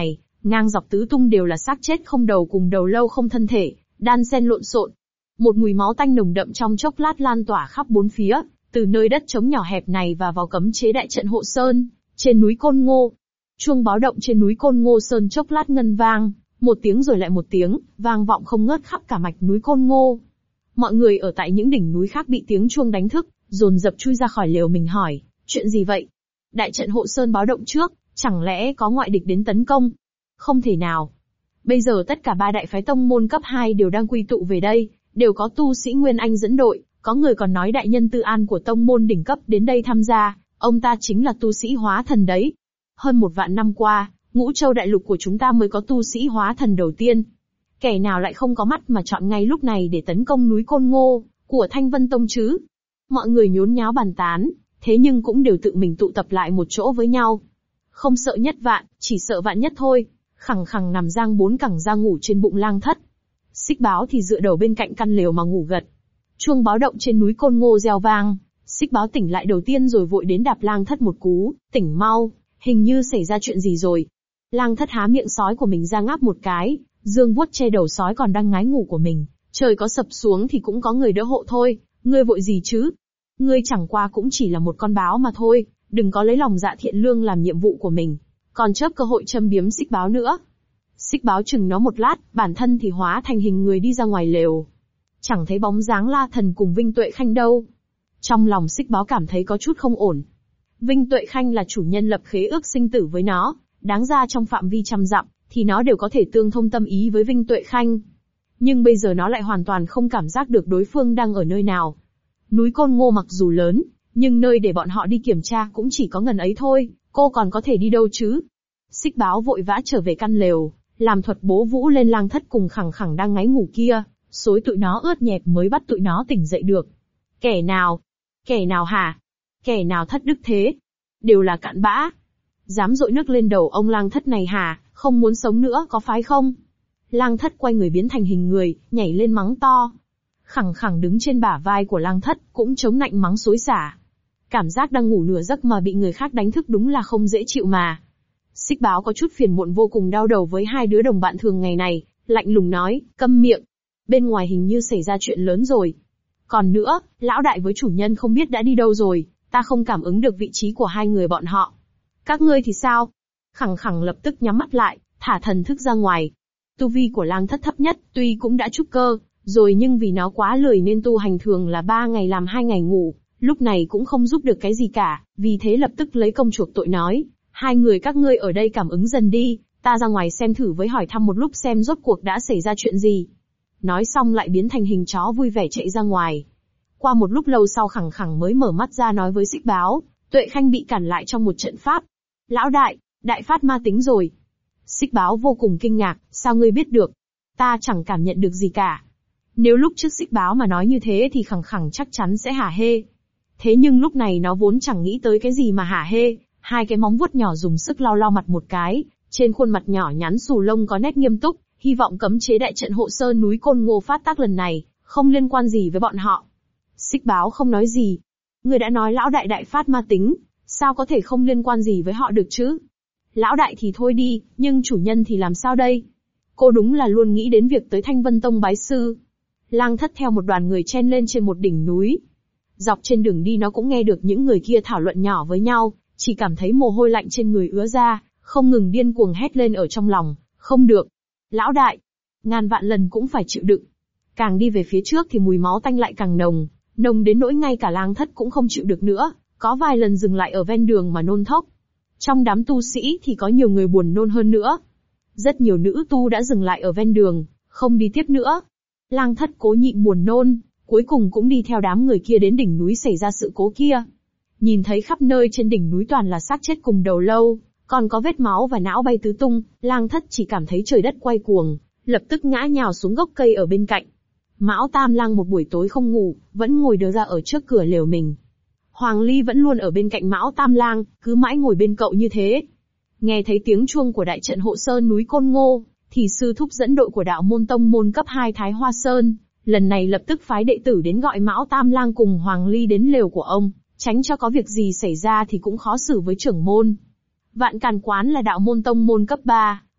Ngang dọc tứ tung đều là xác chết không đầu cùng đầu lâu không thân thể, đan xen lộn xộn. Một mùi máu tanh nồng đậm trong chốc lát lan tỏa khắp bốn phía, từ nơi đất trống nhỏ hẹp này và vào cấm chế đại trận hộ sơn, trên núi Côn Ngô. Chuông báo động trên núi Côn Ngô Sơn chốc lát ngân vang, một tiếng rồi lại một tiếng, vang vọng không ngớt khắp cả mạch núi Côn Ngô. Mọi người ở tại những đỉnh núi khác bị tiếng chuông đánh thức, dồn dập chui ra khỏi lều mình hỏi, chuyện gì vậy? Đại trận hộ sơn báo động trước, chẳng lẽ có ngoại địch đến tấn công? Không thể nào. Bây giờ tất cả ba đại phái tông môn cấp 2 đều đang quy tụ về đây, đều có tu sĩ Nguyên Anh dẫn đội, có người còn nói đại nhân Tư An của tông môn đỉnh cấp đến đây tham gia, ông ta chính là tu sĩ hóa thần đấy. Hơn 1 vạn năm qua, Ngũ Châu đại lục của chúng ta mới có tu sĩ hóa thần đầu tiên. Kẻ nào lại không có mắt mà chọn ngay lúc này để tấn công núi Côn Ngô của Thanh Vân Tông chứ? Mọi người nhốn nháo bàn tán, thế nhưng cũng đều tự mình tụ tập lại một chỗ với nhau. Không sợ nhất vạn, chỉ sợ vạn nhất thôi. Khẳng khẳng nằm giang bốn cẳng ra ngủ trên bụng Lang Thất. Xích Báo thì dựa đầu bên cạnh căn lều mà ngủ gật. Chuông báo động trên núi Côn Ngô reo vang, Xích Báo tỉnh lại đầu tiên rồi vội đến đạp Lang Thất một cú, tỉnh mau, hình như xảy ra chuyện gì rồi. Lang Thất há miệng sói của mình ra ngáp một cái, dương vuốt che đầu sói còn đang ngái ngủ của mình, trời có sập xuống thì cũng có người đỡ hộ thôi, ngươi vội gì chứ? Ngươi chẳng qua cũng chỉ là một con báo mà thôi, đừng có lấy lòng dạ thiện lương làm nhiệm vụ của mình, còn chớp cơ hội châm biếm Xích Báo nữa. Xích Báo chừng nó một lát, bản thân thì hóa thành hình người đi ra ngoài lều. Chẳng thấy bóng dáng La Thần cùng Vinh Tuệ Khanh đâu. Trong lòng Xích Báo cảm thấy có chút không ổn. Vinh Tuệ Khanh là chủ nhân lập khế ước sinh tử với nó, đáng ra trong phạm vi trăm dặm, thì nó đều có thể tương thông tâm ý với Vinh Tuệ Khanh. Nhưng bây giờ nó lại hoàn toàn không cảm giác được đối phương đang ở nơi nào. Núi Côn Ngô mặc dù lớn, nhưng nơi để bọn họ đi kiểm tra cũng chỉ có ngần ấy thôi, cô còn có thể đi đâu chứ? Xích Báo vội vã trở về căn lều, làm thuật bố vũ lên Lang Thất cùng khẳng khẳng đang ngáy ngủ kia, xối tụi nó ướt nhẹp mới bắt tụi nó tỉnh dậy được. Kẻ nào? Kẻ nào hả? Kẻ nào thất đức thế? Đều là cặn bã. Dám dội nước lên đầu ông Lang Thất này hả, không muốn sống nữa có phái không? Lang Thất quay người biến thành hình người, nhảy lên mắng to. Khẳng khẳng đứng trên bả vai của Lang Thất, cũng chống nạnh mắng xối xả. Cảm giác đang ngủ nửa giấc mà bị người khác đánh thức đúng là không dễ chịu mà. Xích Báo có chút phiền muộn vô cùng đau đầu với hai đứa đồng bạn thường ngày này, lạnh lùng nói, câm miệng. Bên ngoài hình như xảy ra chuyện lớn rồi. Còn nữa, lão đại với chủ nhân không biết đã đi đâu rồi, ta không cảm ứng được vị trí của hai người bọn họ. Các ngươi thì sao? Khẳng khẳng lập tức nhắm mắt lại, thả thần thức ra ngoài. Tu vi của Lang Thất thấp nhất, tuy cũng đã trúc cơ, rồi nhưng vì nó quá lười nên tu hành thường là 3 ngày làm 2 ngày ngủ, lúc này cũng không giúp được cái gì cả, vì thế lập tức lấy công chuộc tội nói, hai người các ngươi ở đây cảm ứng dần đi, ta ra ngoài xem thử với hỏi thăm một lúc xem rốt cuộc đã xảy ra chuyện gì. Nói xong lại biến thành hình chó vui vẻ chạy ra ngoài. Qua một lúc lâu sau khẳng khẳng mới mở mắt ra nói với Xích Báo, Tuệ Khanh bị cản lại trong một trận pháp. Lão đại, đại phát ma tính rồi. Xích Báo vô cùng kinh ngạc, sao ngươi biết được? Ta chẳng cảm nhận được gì cả. Nếu lúc trước Xích Báo mà nói như thế thì khẳng khẳng chắc chắn sẽ hả hê. Thế nhưng lúc này nó vốn chẳng nghĩ tới cái gì mà hả hê, hai cái móng vuốt nhỏ dùng sức lau lau mặt một cái, trên khuôn mặt nhỏ nhắn xù lông có nét nghiêm túc, hy vọng cấm chế đại trận hộ sơn núi Côn Ngô phát tác lần này, không liên quan gì với bọn họ. Xích Báo không nói gì. Người đã nói lão đại đại phát ma tính, sao có thể không liên quan gì với họ được chứ? Lão đại thì thôi đi, nhưng chủ nhân thì làm sao đây? Cô đúng là luôn nghĩ đến việc tới Thanh Vân Tông bái sư. Lang Thất theo một đoàn người chen lên trên một đỉnh núi. Dọc trên đường đi nó cũng nghe được những người kia thảo luận nhỏ với nhau, chỉ cảm thấy mồ hôi lạnh trên người ứa ra, không ngừng điên cuồng hét lên ở trong lòng, không được. Lão đại, ngàn vạn lần cũng phải chịu đựng. Càng đi về phía trước thì mùi máu tanh lại càng nồng, nồng đến nỗi ngay cả Lang Thất cũng không chịu được nữa, có vài lần dừng lại ở ven đường mà nôn thốc. Trong đám tu sĩ thì có nhiều người buồn nôn hơn nữa. Rất nhiều nữ tu đã dừng lại ở ven đường, không đi tiếp nữa. Lang Thất cố nhịn buồn nôn, cuối cùng cũng đi theo đám người kia đến đỉnh núi xảy ra sự cố kia. Nhìn thấy khắp nơi trên đỉnh núi toàn là xác chết cùng đầu lâu, còn có vết máu và não bay tứ tung, Lang Thất chỉ cảm thấy trời đất quay cuồng, lập tức ngã nhào xuống gốc cây ở bên cạnh. Mão Tam Lang một buổi tối không ngủ, vẫn ngồi đờ ra ở trước cửa lều mình. Hoàng Ly vẫn luôn ở bên cạnh Mão Tam Lang, cứ mãi ngồi bên cậu như thế. Nghe thấy tiếng chuông của đại trận hộ sơn núi Côn Ngô, thì sư thúc dẫn đội của đạo môn tông môn cấp 2 Thái Hoa Sơn, lần này lập tức phái đệ tử đến gọi Mão Tam Lang cùng Hoàng Ly đến lều của ông, tránh cho có việc gì xảy ra thì cũng khó xử với trưởng môn. Vạn Càn Quán là đạo môn tông môn cấp 3,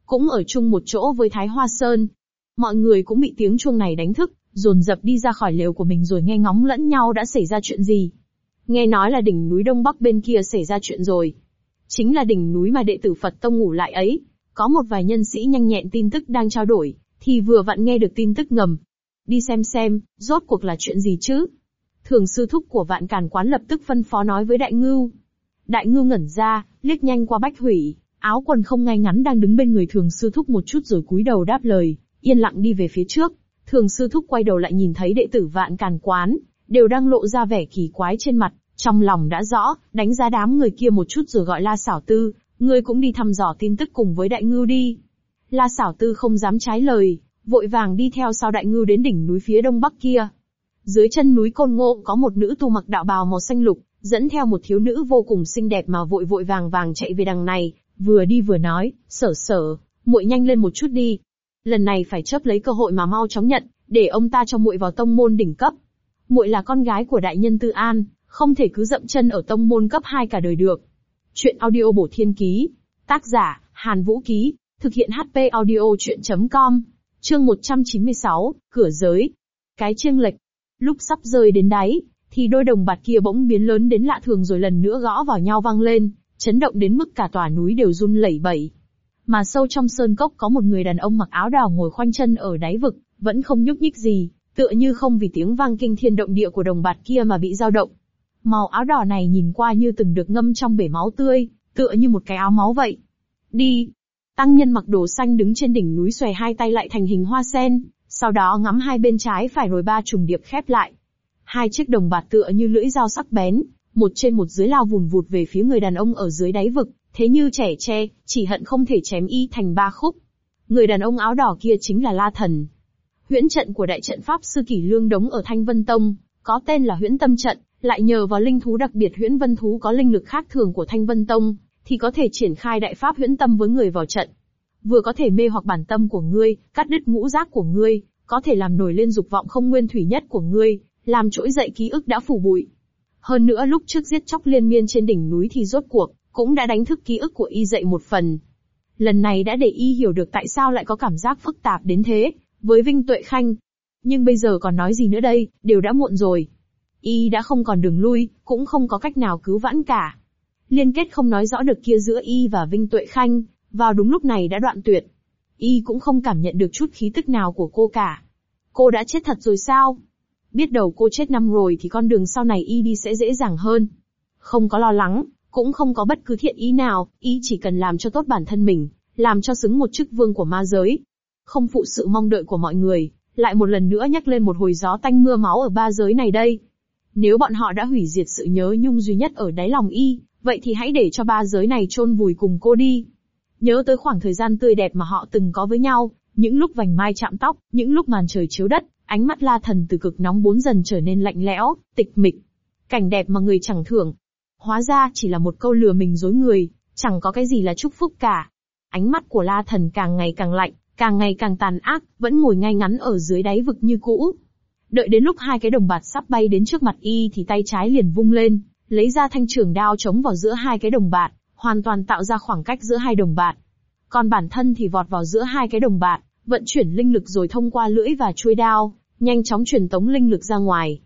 cũng ở chung một chỗ với Thái Hoa Sơn. Mọi người cũng bị tiếng chuông này đánh thức, dồn dập đi ra khỏi lều của mình rồi nghe ngóng lẫn nhau đã xảy ra chuyện gì. Nghe nói là đỉnh núi Đông Bắc bên kia xảy ra chuyện rồi. Chính là đỉnh núi mà đệ tử Phật Tông ngủ lại ấy. Có một vài nhân sĩ nhanh nhẹn tin tức đang trao đổi, thì vừa vặn nghe được tin tức ngầm. Đi xem, rốt cuộc là chuyện gì chứ? Thường sư thúc của Vạn Càn Quán lập tức phân phó nói với Đại Ngưu. Đại Ngưu ngẩn ra, liếc nhanh qua Bách Hủy, áo quần không ngay ngắn đang đứng bên người thường sư thúc một chút rồi cúi đầu đáp lời, yên lặng đi về phía trước. Thường sư thúc quay đầu lại nhìn thấy đệ tử Vạn Càn Quán, đều đang lộ ra vẻ kỳ quái trên mặt, trong lòng đã rõ, đánh giá đám người kia một chút rồi gọi La Xảo Tư, ngươi cũng đi thăm dò tin tức cùng với Đại Ngưu đi. La Xảo Tư không dám trái lời, vội vàng đi theo sau Đại Ngưu đến đỉnh núi phía đông bắc kia. Dưới chân núi Côn Ngô có một nữ tu mặc đạo bào màu xanh lục, dẫn theo một thiếu nữ vô cùng xinh đẹp mà vội vội vàng vàng chạy về đằng này, vừa đi vừa nói, Sở, muội nhanh lên một chút đi. Lần này phải chớp lấy cơ hội mà mau chóng nhận, để ông ta cho muội vào tông môn đỉnh cấp. Muội là con gái của đại nhân Tư An, không thể cứ dậm chân ở tông môn cấp 2 cả đời được. Chuyện audio bổ thiên ký. Tác giả, Hàn Vũ Ký. Thực hiện HP audio chuyện.com. Chương 196, Cửa Giới. Cái chênh lệch. Lúc sắp rơi đến đáy, thì đôi đồng bạt kia bỗng biến lớn đến lạ thường rồi lần nữa gõ vào nhau vang lên, chấn động đến mức cả tòa núi đều run lẩy bẩy. Mà sâu trong sơn cốc có một người đàn ông mặc áo đào ngồi khoanh chân ở đáy vực, vẫn không nhúc nhích gì, tựa như không vì tiếng vang kinh thiên động địa của đồng bạt kia mà bị dao động. Màu áo đỏ này nhìn qua như từng được ngâm trong bể máu tươi, tựa như một cái áo máu vậy. Đi! Tăng nhân mặc đồ xanh đứng trên đỉnh núi xòe hai tay lại thành hình hoa sen, sau đó ngắm hai bên trái phải rồi ba trùng điệp khép lại. Hai chiếc đồng bạt tựa như lưỡi dao sắc bén, một trên một dưới lao vùn vụt về phía người đàn ông ở dưới đáy vực, thế như trẻ tre, chỉ hận không thể chém y thành ba khúc. Người đàn ông áo đỏ kia chính là La Thần. Huyễn trận của đại trận pháp sư Kỷ Lương Đống ở Thanh Vân Tông, có tên là Huyễn Tâm trận, lại nhờ vào linh thú đặc biệt Huyễn Vân thú có linh lực khác thường của Thanh Vân Tông, thì có thể triển khai đại pháp Huyễn Tâm với người vào trận. Vừa có thể mê hoặc bản tâm của ngươi, cắt đứt ngũ giác của ngươi, có thể làm nổi lên dục vọng không nguyên thủy nhất của ngươi, làm trỗi dậy ký ức đã phủ bụi. Hơn nữa lúc trước giết chóc liên miên trên đỉnh núi thì rốt cuộc cũng đã đánh thức ký ức của y dậy một phần. Lần này đã để y hiểu được tại sao lại có cảm giác phức tạp đến thế, với Vinh Tuệ Khanh. Nhưng bây giờ còn nói gì nữa đây, đều đã muộn rồi. Y đã không còn đường lui, cũng không có cách nào cứu vãn cả. Liên kết không nói rõ được kia giữa y và Vinh Tuệ Khanh, vào đúng lúc này đã đoạn tuyệt. Y cũng không cảm nhận được chút khí tức nào của cô cả. Cô đã chết thật rồi sao? Biết đầu cô chết năm rồi thì con đường sau này y đi sẽ dễ dàng hơn. Không có lo lắng, cũng không có bất cứ thiện ý nào, y chỉ cần làm cho tốt bản thân mình, làm cho xứng một chức vương của ma giới. Không phụ sự mong đợi của mọi người, lại một lần nữa nhắc lên một hồi gió tanh mưa máu ở ba giới này đây. Nếu bọn họ đã hủy diệt sự nhớ nhung duy nhất ở đáy lòng y, vậy thì hãy để cho ba giới này chôn vùi cùng cô đi. Nhớ tới khoảng thời gian tươi đẹp mà họ từng có với nhau, những lúc vành mai chạm tóc, những lúc màn trời chiếu đất, ánh mắt La Thần từ cực nóng bốn dần trở nên lạnh lẽo, tịch mịch. Cảnh đẹp mà người chẳng thưởng. Hóa ra chỉ là một câu lừa mình dối người, chẳng có cái gì là chúc phúc cả. Ánh mắt của La Thần càng ngày càng lạnh, càng ngày càng tàn ác, vẫn ngồi ngay ngắn ở dưới đáy vực như cũ. Đợi đến lúc hai cái đồng bạt sắp bay đến trước mặt y thì tay trái liền vung lên, lấy ra thanh trường đao chống vào giữa hai cái đồng bạt, hoàn toàn tạo ra khoảng cách giữa hai đồng bạt. Còn bản thân thì vọt vào giữa hai cái đồng bạt, vận chuyển linh lực rồi thông qua lưỡi và chuôi đao, nhanh chóng truyền tống linh lực ra ngoài.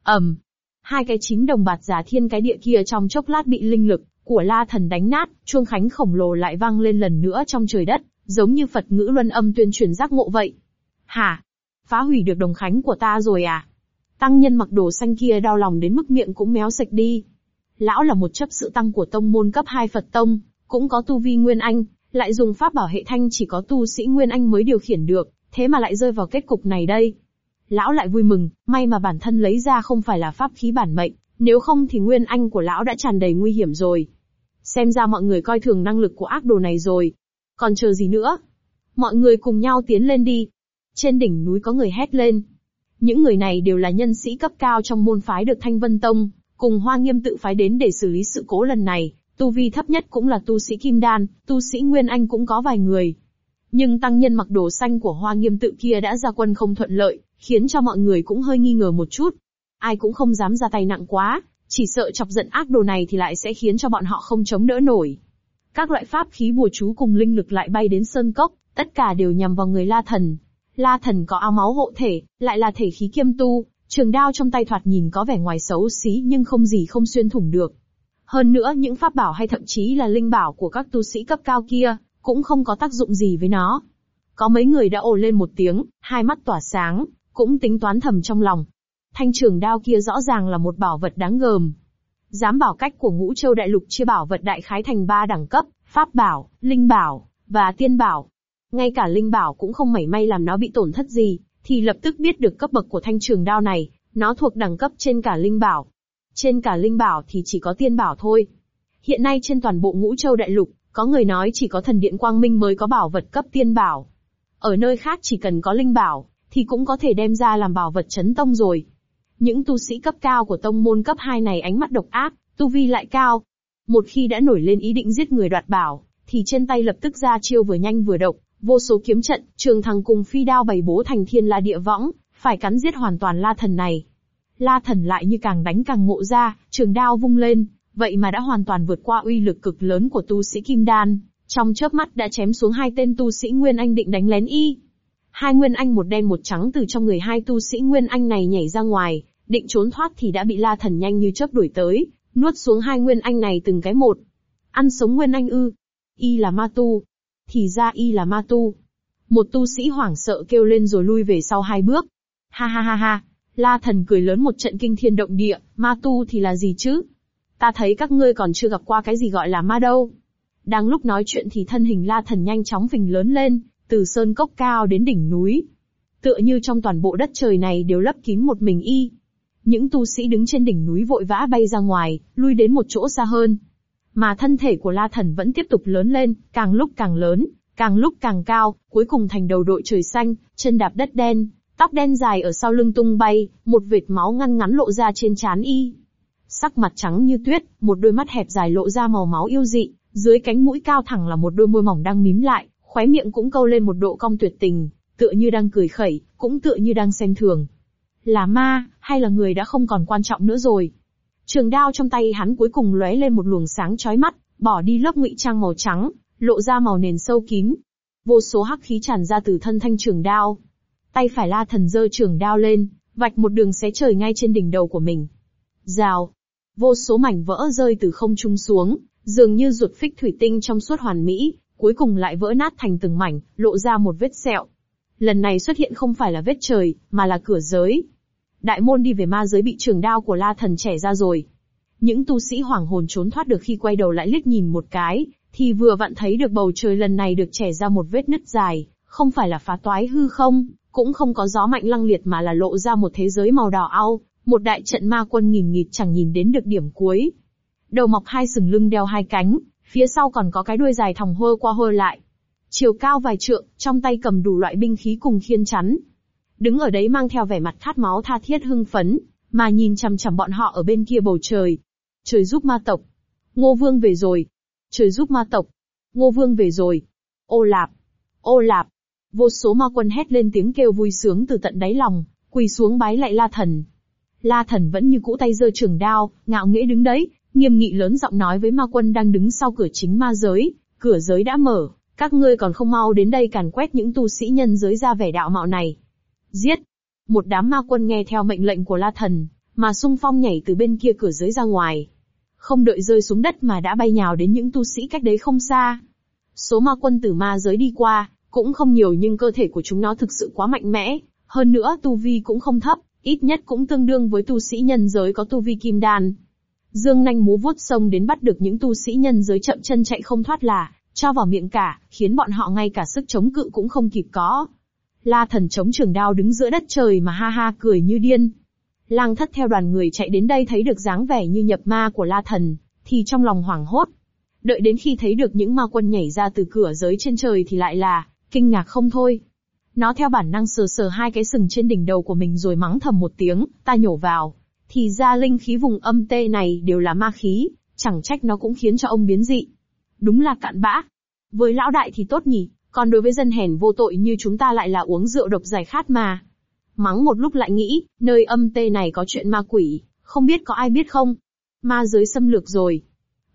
Hai cái 9 đồng bạt giả thiên cái địa kia trong chốc lát bị linh lực của La Thần đánh nát, chuông khánh khổng lồ lại vang lên lần nữa trong trời đất, giống như Phật ngữ luân âm tuyên truyền giác ngộ vậy. Hả? Phá hủy được đồng khánh của ta rồi à? Tăng nhân mặc đồ xanh kia đau lòng đến mức miệng cũng méo sạch đi. Lão là một chấp sự tăng của tông môn cấp 2 Phật tông, cũng có tu vi Nguyên Anh, lại dùng pháp bảo hệ thanh chỉ có tu sĩ Nguyên Anh mới điều khiển được, thế mà lại rơi vào kết cục này đây. Lão lại vui mừng, may mà bản thân lấy ra không phải là pháp khí bản mệnh, nếu không thì Nguyên Anh của lão đã tràn đầy nguy hiểm rồi. Xem ra mọi người coi thường năng lực của ác đồ này rồi. Còn chờ gì nữa? Mọi người cùng nhau tiến lên đi. Trên đỉnh núi có người hét lên. Những người này đều là nhân sĩ cấp cao trong môn phái được Thanh Vân Tông, cùng Hoa Nghiêm tự phái đến để xử lý sự cố lần này. Tu vi thấp nhất cũng là tu sĩ Kim Đan, tu sĩ Nguyên Anh cũng có vài người. Nhưng tăng nhân mặc đồ xanh của Hoa Nghiêm tự kia đã ra quân không thuận lợi, khiến cho mọi người cũng hơi nghi ngờ một chút. Ai cũng không dám ra tay nặng quá, chỉ sợ chọc giận ác đồ này thì lại sẽ khiến cho bọn họ không chống đỡ nổi. Các loại pháp khí bùa chú cùng linh lực lại bay đến sơn cốc, tất cả đều nhằm vào người La Thần. La Thần có áo máu hộ thể, lại là thể khí kiêm tu, trường đao trong tay thoạt nhìn có vẻ ngoài xấu xí nhưng không gì không xuyên thủng được. Hơn nữa những pháp bảo hay thậm chí là linh bảo của các tu sĩ cấp cao kia, cũng không có tác dụng gì với nó. Có mấy người đã ồ lên một tiếng, hai mắt tỏa sáng, cũng tính toán thầm trong lòng. Thanh trường đao kia rõ ràng là một bảo vật đáng gờm. Giám bảo cách của Ngũ Châu Đại Lục chia bảo vật đại khái thành 3 đẳng cấp, pháp bảo, linh bảo, và tiên bảo. Ngay cả linh bảo cũng không mảy may làm nó bị tổn thất gì, thì lập tức biết được cấp bậc của thanh trường đao này, nó thuộc đẳng cấp trên cả linh bảo. Trên cả linh bảo thì chỉ có tiên bảo thôi. Hiện nay trên toàn bộ Ngũ Châu Đại Lục, có người nói chỉ có thần điện Quang Minh mới có bảo vật cấp tiên bảo. Ở nơi khác chỉ cần có linh bảo, thì cũng có thể đem ra làm bảo vật chấn tông rồi. Những tu sĩ cấp cao của tông môn cấp 2 này ánh mắt độc ác, tu vi lại cao. Một khi đã nổi lên ý định giết người đoạt bảo, thì trên tay lập tức ra chiêu vừa nhanh vừa độc, vô số kiếm trận, trường thẳng cùng phi đao bày bố thành thiên la địa võng, phải cắn giết hoàn toàn La Thần này. La Thần lại như càng đánh càng ngộ ra, trường đao vung lên, vậy mà đã hoàn toàn vượt qua uy lực cực lớn của tu sĩ Kim Đan, trong chớp mắt đã chém xuống 2 tên tu sĩ Nguyên Anh định đánh lén y. 2 Nguyên Anh một đen một trắng từ trong người 2 tu sĩ Nguyên Anh này nhảy ra ngoài, định trốn thoát thì đã bị La Thần nhanh như chớp đuổi tới, nuốt xuống 2 Nguyên Anh này từng cái một. Ăn sống Nguyên Anh ư? Y là ma tu. Thì ra y là ma tu. Một tu sĩ hoảng sợ kêu lên rồi lui về sau 2 bước. Ha ha ha ha, La Thần cười lớn một trận kinh thiên động địa, ma tu thì là gì chứ? Ta thấy các ngươi còn chưa gặp qua cái gì gọi là ma đâu. Đang lúc nói chuyện thì thân hình La Thần nhanh chóng phình lớn lên, từ sơn cốc cao đến đỉnh núi. Tựa như trong toàn bộ đất trời này đều lấp kín một mình y. Những tu sĩ đứng trên đỉnh núi vội vã bay ra ngoài, lui đến một chỗ xa hơn. Mà thân thể của La Thần vẫn tiếp tục lớn lên, càng lúc càng lớn, càng lúc càng cao, cuối cùng thành đầu đội trời xanh, chân đạp đất đen, tóc đen dài ở sau lưng tung bay, một vệt máu ngăn ngắn lộ ra trên trán y. Sắc mặt trắng như tuyết, một đôi mắt hẹp dài lộ ra màu máu yêu dị, dưới cánh mũi cao thẳng là một đôi môi mỏng đang mím lại, khóe miệng cũng câu lên một độ cong tuyệt tình, tựa như đang cười khẩy, cũng tựa như đang xem thường. Là ma, hay là người đã không còn quan trọng nữa rồi. Trường đao trong tay hắn cuối cùng lóe lên một luồng sáng chói mắt, bỏ đi lớp ngụy trang màu trắng, lộ ra màu nền sâu kín. Vô số hắc khí tràn ra từ thân thanh trường đao. Tay phải La Thần giơ trường đao lên, vạch một đường xé trời ngay trên đỉnh đầu của mình. Rào. Vô số mảnh vỡ rơi từ không trung xuống, dường như ruột phích thủy tinh trong suốt hoàn mỹ, cuối cùng lại vỡ nát thành từng mảnh, lộ ra một vết sẹo. Lần này xuất hiện không phải là vết trời, mà là cửa giới. Đại môn đi về ma giới bị trường đao của La Thần chẻ ra rồi. Những tu sĩ hoảng hồn trốn thoát được khi quay đầu lại liếc nhìn một cái, thì vừa vặn thấy được bầu trời lần này được chẻ ra một vết nứt dài, không phải là phá toái hư không, cũng không có gió mạnh lăng liệt mà là lộ ra một thế giới màu đỏ au, một đại trận ma quân nghìn nghịt chẳng nhìn đến được điểm cuối. Đầu mọc 2 sừng lưng đeo 2 cánh, phía sau còn có cái đuôi dài thòng hơ qua hơ lại. Chiều cao vài trượng, trong tay cầm đủ loại binh khí cùng khiên chắn. Đứng ở đấy mang theo vẻ mặt khát máu tha thiết hưng phấn, mà nhìn chằm chằm bọn họ ở bên kia bầu trời. Trời giúp ma tộc. Ngô Vương về rồi. Trời giúp ma tộc. Ngô Vương về rồi. Ô lạp. Ô lạp. Vô số ma quân hét lên tiếng kêu vui sướng từ tận đáy lòng, quỳ xuống bái lạy La Thần. La Thần vẫn như cũ tay giơ trường đao, ngạo nghễ đứng đấy, nghiêm nghị lớn giọng nói với ma quân đang đứng sau cửa chính ma giới, cửa giới đã mở, các ngươi còn không mau đến đây càn quét những tu sĩ nhân giới ra vẻ đạo mạo này. Giết! Một đám ma quân nghe theo mệnh lệnh của La Thần, mà xung phong nhảy từ bên kia cửa giới ra ngoài. Không đợi rơi xuống đất mà đã bay nhào đến những tu sĩ cách đấy không xa. Số ma quân từ ma giới đi qua, cũng không nhiều nhưng cơ thể của chúng nó thực sự quá mạnh mẽ, hơn nữa tu vi cũng không thấp, ít nhất cũng tương đương với tu sĩ nhân giới có tu vi kim đan. Dương nanh múa vuốt xông đến bắt được những tu sĩ nhân giới chậm chân chạy không thoát là, cho vào miệng cả, khiến bọn họ ngay cả sức chống cự cũng không kịp có. La Thần chống trường đao đứng giữa đất trời mà ha ha cười như điên. Lang Thất theo đoàn người chạy đến đây thấy được dáng vẻ như nhập ma của La Thần, thì trong lòng hoảng hốt. Đợi đến khi thấy được những ma quân nhảy ra từ cửa giới trên trời thì lại là kinh ngạc không thôi. Nó theo bản năng sờ sờ 2 cái sừng trên đỉnh đầu của mình rồi mắng thầm một tiếng, ta nhổ vào. Thì ra linh khí vùng âm tê này đều là ma khí, chẳng trách nó cũng khiến cho ông biến dị. Đúng là cặn bã. Với lão đại thì tốt nhỉ, còn đối với dân hèn vô tội như chúng ta lại là uống rượu độc giải khát mà. Mắng một lúc lại nghĩ, nơi âm tê này có chuyện ma quỷ, không biết có ai biết không? Ma giới xâm lược rồi.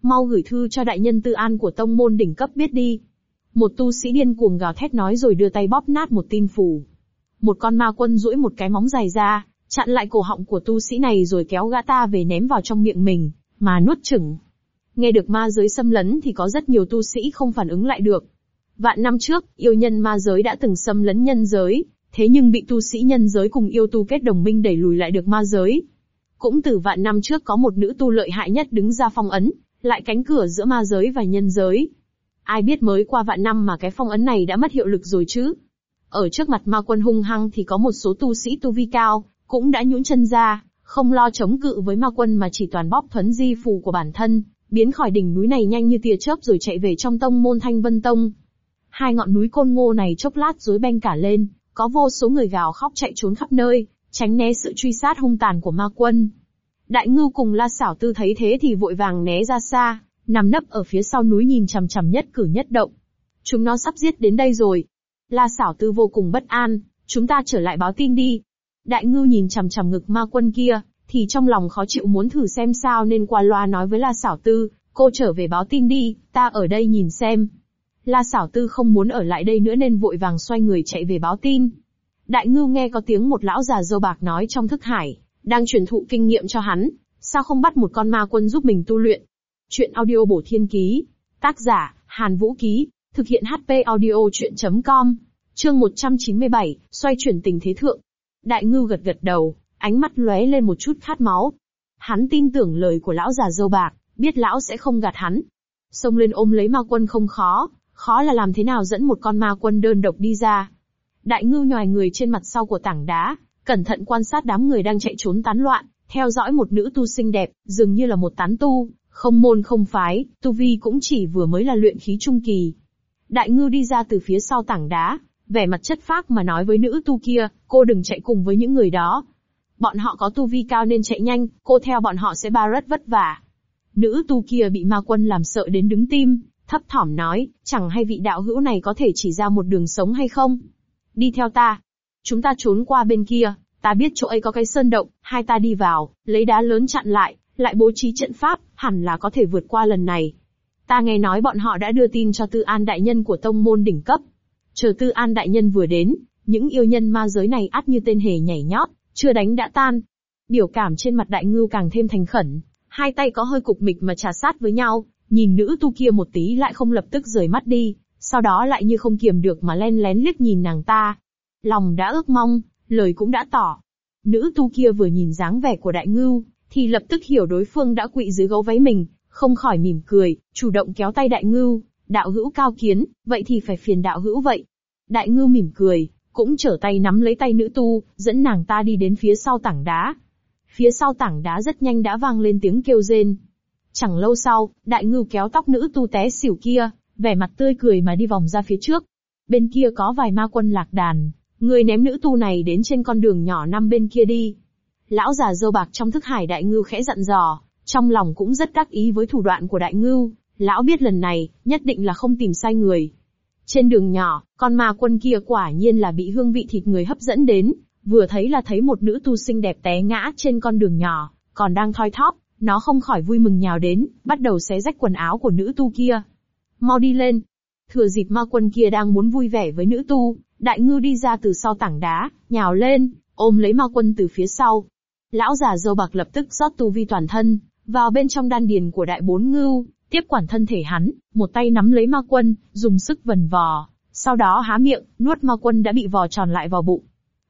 mau gửi thư cho đại nhân Tư An của tông môn đỉnh cấp biết đi. Một tu sĩ điên cuồng gào thét nói rồi đưa tay bóp nát một tin phù. Một con ma quân duỗi một cái móng dài ra, chặn lại cổ họng của tu sĩ này rồi kéo gã ta về ném vào trong miệng mình, mà nuốt chửng. Nghe được ma giới xâm lấn thì có rất nhiều tu sĩ không phản ứng lại được. Vạn năm trước, yêu nhân ma giới đã từng xâm lấn nhân giới, thế nhưng bị tu sĩ nhân giới cùng yêu tu kết đồng minh đẩy lùi lại được ma giới. Cũng từ vạn năm trước có một nữ tu lợi hại nhất đứng ra phong ấn, lại cánh cửa giữa ma giới và nhân giới. Ai biết mới qua vạn năm mà cái phong ấn này đã mất hiệu lực rồi chứ. Ở trước mặt ma quân hung hăng thì có một số tu sĩ tu vi cao, cũng đã nhũn chân ra, không lo chống cự với ma quân mà chỉ toàn bóp thuấn di phù của bản thân, biến khỏi đỉnh núi này nhanh như tia chớp rồi chạy về trong tông môn Thanh Vân Tông. Hai ngọn núi Côn Ngô này chốc lát rối beng cả lên, có vô số người gào khóc chạy trốn khắp nơi, tránh né sự truy sát hung tàn của ma quân. Đại Ngưu cùng La Xảo Tư thấy thế thì vội vàng né ra xa, nằm nấp ở phía sau núi nhìn chằm chằm nhất cử nhất động. Chúng nó sắp giết đến đây rồi. La Xảo Tư vô cùng bất an, chúng ta trở lại báo tin đi. Đại Ngưu nhìn chằm chằm ngực ma quân kia, thì trong lòng khó chịu muốn thử xem sao nên qua loa nói với La Xảo Tư, cô trở về báo tin đi, ta ở đây nhìn xem. La Xảo Tư không muốn ở lại đây nữa nên vội vàng xoay người chạy về báo tin. Đại Ngưu nghe có tiếng một lão già râu bạc nói trong thức hải, đang truyền thụ kinh nghiệm cho hắn, sao không bắt một con ma quân giúp mình tu luyện. Chuyện audio bổ thiên ký, tác giả, Hàn Vũ Ký, thực hiện HP audio chuyện.com, chương 197, xoay chuyển tình thế thượng. Đại Ngưu gật gật đầu, ánh mắt lóe lên một chút khát máu. Hắn tin tưởng lời của lão già râu bạc, biết lão sẽ không gạt hắn. Xông lên ôm lấy ma quân không khó, khó là làm thế nào dẫn một con ma quân đơn độc đi ra. Đại Ngưu nhòi người trên mặt sau của tảng đá, cẩn thận quan sát đám người đang chạy trốn tán loạn, theo dõi một nữ tu xinh đẹp, dường như là một tán tu, không môn không phái, tu vi cũng chỉ vừa mới là luyện khí trung kỳ. Đại Ngưu đi ra từ phía sau tảng đá, vẻ mặt chất phác mà nói với nữ tu kia, cô đừng chạy cùng với những người đó. Bọn họ có tu vi cao nên chạy nhanh, cô theo bọn họ sẽ rất vất vả. Nữ tu kia bị ma quân làm sợ đến đứng tim, thấp thỏm nói, chẳng hay vị đạo hữu này có thể chỉ ra một đường sống hay không? Đi theo ta. Chúng ta trốn qua bên kia, ta biết chỗ ấy có cái sơn động, hai ta đi vào, lấy đá lớn chặn lại bố trí trận pháp, hẳn là có thể vượt qua lần này. Ta nghe nói bọn họ đã đưa tin cho Tư An đại nhân của tông môn đỉnh cấp. Chờ Tư An đại nhân vừa đến, những yêu nhân ma giới này ắt như tên hề nhảy nhót, chưa đánh đã tan. Biểu cảm trên mặt Đại Ngưu càng thêm thành khẩn, hai tay có hơi cục mịch mà trà sát với nhau, nhìn nữ tu kia một tí lại không lập tức rời mắt đi, sau đó lại như không kiềm được mà len lén liếc nhìn nàng ta. Lòng đã ước mong, lời cũng đã tỏ. Nữ tu kia vừa nhìn dáng vẻ của Đại Ngưu, thì lập tức hiểu đối phương đã quỵ dưới gấu váy mình, không khỏi mỉm cười, chủ động kéo tay Đại Ngưu, đạo hữu cao kiến, vậy thì phải phiền đạo hữu vậy. Đại Ngưu mỉm cười, cũng trở tay nắm lấy tay nữ tu, dẫn nàng ta đi đến phía sau tảng đá. Phía sau tảng đá rất nhanh đã vang lên tiếng kêu rên. Chẳng lâu sau, Đại Ngưu kéo tóc nữ tu té xỉu kia, vẻ mặt tươi cười mà đi vòng ra phía trước. Bên kia có vài ma quân lạc đàn, người ném nữ tu này đến trên con đường nhỏ năm bên kia đi. Lão già râu bạc trong thức hải Đại Ngưu khẽ dặn dò, trong lòng cũng rất đắc ý với thủ đoạn của Đại Ngưu, lão biết lần này, nhất định là không tìm sai người. Trên đường nhỏ, con ma quân kia quả nhiên là bị hương vị thịt người hấp dẫn đến, vừa thấy là thấy một nữ tu xinh đẹp té ngã trên con đường nhỏ, còn đang thoi thóp, nó không khỏi vui mừng nhào đến, bắt đầu xé rách quần áo của nữ tu kia. Mau đi lên. Thừa dịp ma quân kia đang muốn vui vẻ với nữ tu, Đại Ngưu đi ra từ sau tảng đá, nhào lên, ôm lấy ma quân từ phía sau. Lão già râu bạc lập tức rót tu vi toàn thân vào bên trong đan điền của Đại Bốn Ngưu, tiếp quản thân thể hắn, một tay nắm lấy ma quân, dùng sức vần vò, sau đó há miệng, nuốt ma quân đã bị vò tròn lại vào bụng.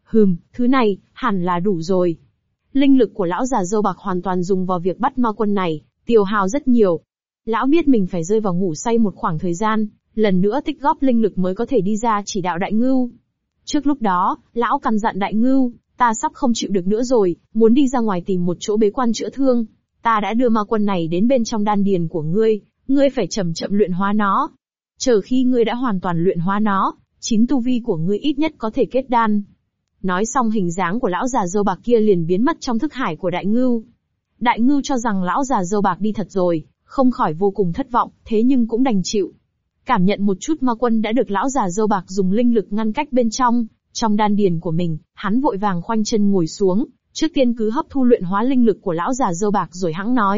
Thứ này, hẳn là đủ rồi. Linh lực của lão già râu bạc hoàn toàn dùng vào việc bắt ma quân này, tiêu hao rất nhiều. Lão biết mình phải rơi vào ngủ say một khoảng thời gian, lần nữa tích góp linh lực mới có thể đi ra chỉ đạo Đại Ngưu. Trước lúc đó, lão căn dặn Đại Ngưu, ta sắp không chịu được nữa rồi, muốn đi ra ngoài tìm một chỗ bế quan chữa thương. Ta đã đưa ma quân này đến bên trong đan điền của ngươi, ngươi phải chậm chậm luyện hóa nó. Chờ khi ngươi đã hoàn toàn luyện hóa nó, chín tu vi của ngươi ít nhất có thể kết đan. Nói xong hình dáng của lão già râu bạc kia liền biến mất trong thức hải của Đại Ngưu. Đại Ngưu cho rằng lão già râu bạc đi thật rồi, không khỏi vô cùng thất vọng, thế nhưng cũng đành chịu. Cảm nhận một chút ma quân đã được lão già râu bạc dùng linh lực ngăn cách bên trong đan điền của mình, hắn vội vàng khoanh chân ngồi xuống, trước tiên cứ hấp thu luyện hóa linh lực của lão già râu bạc rồi hẵng nói,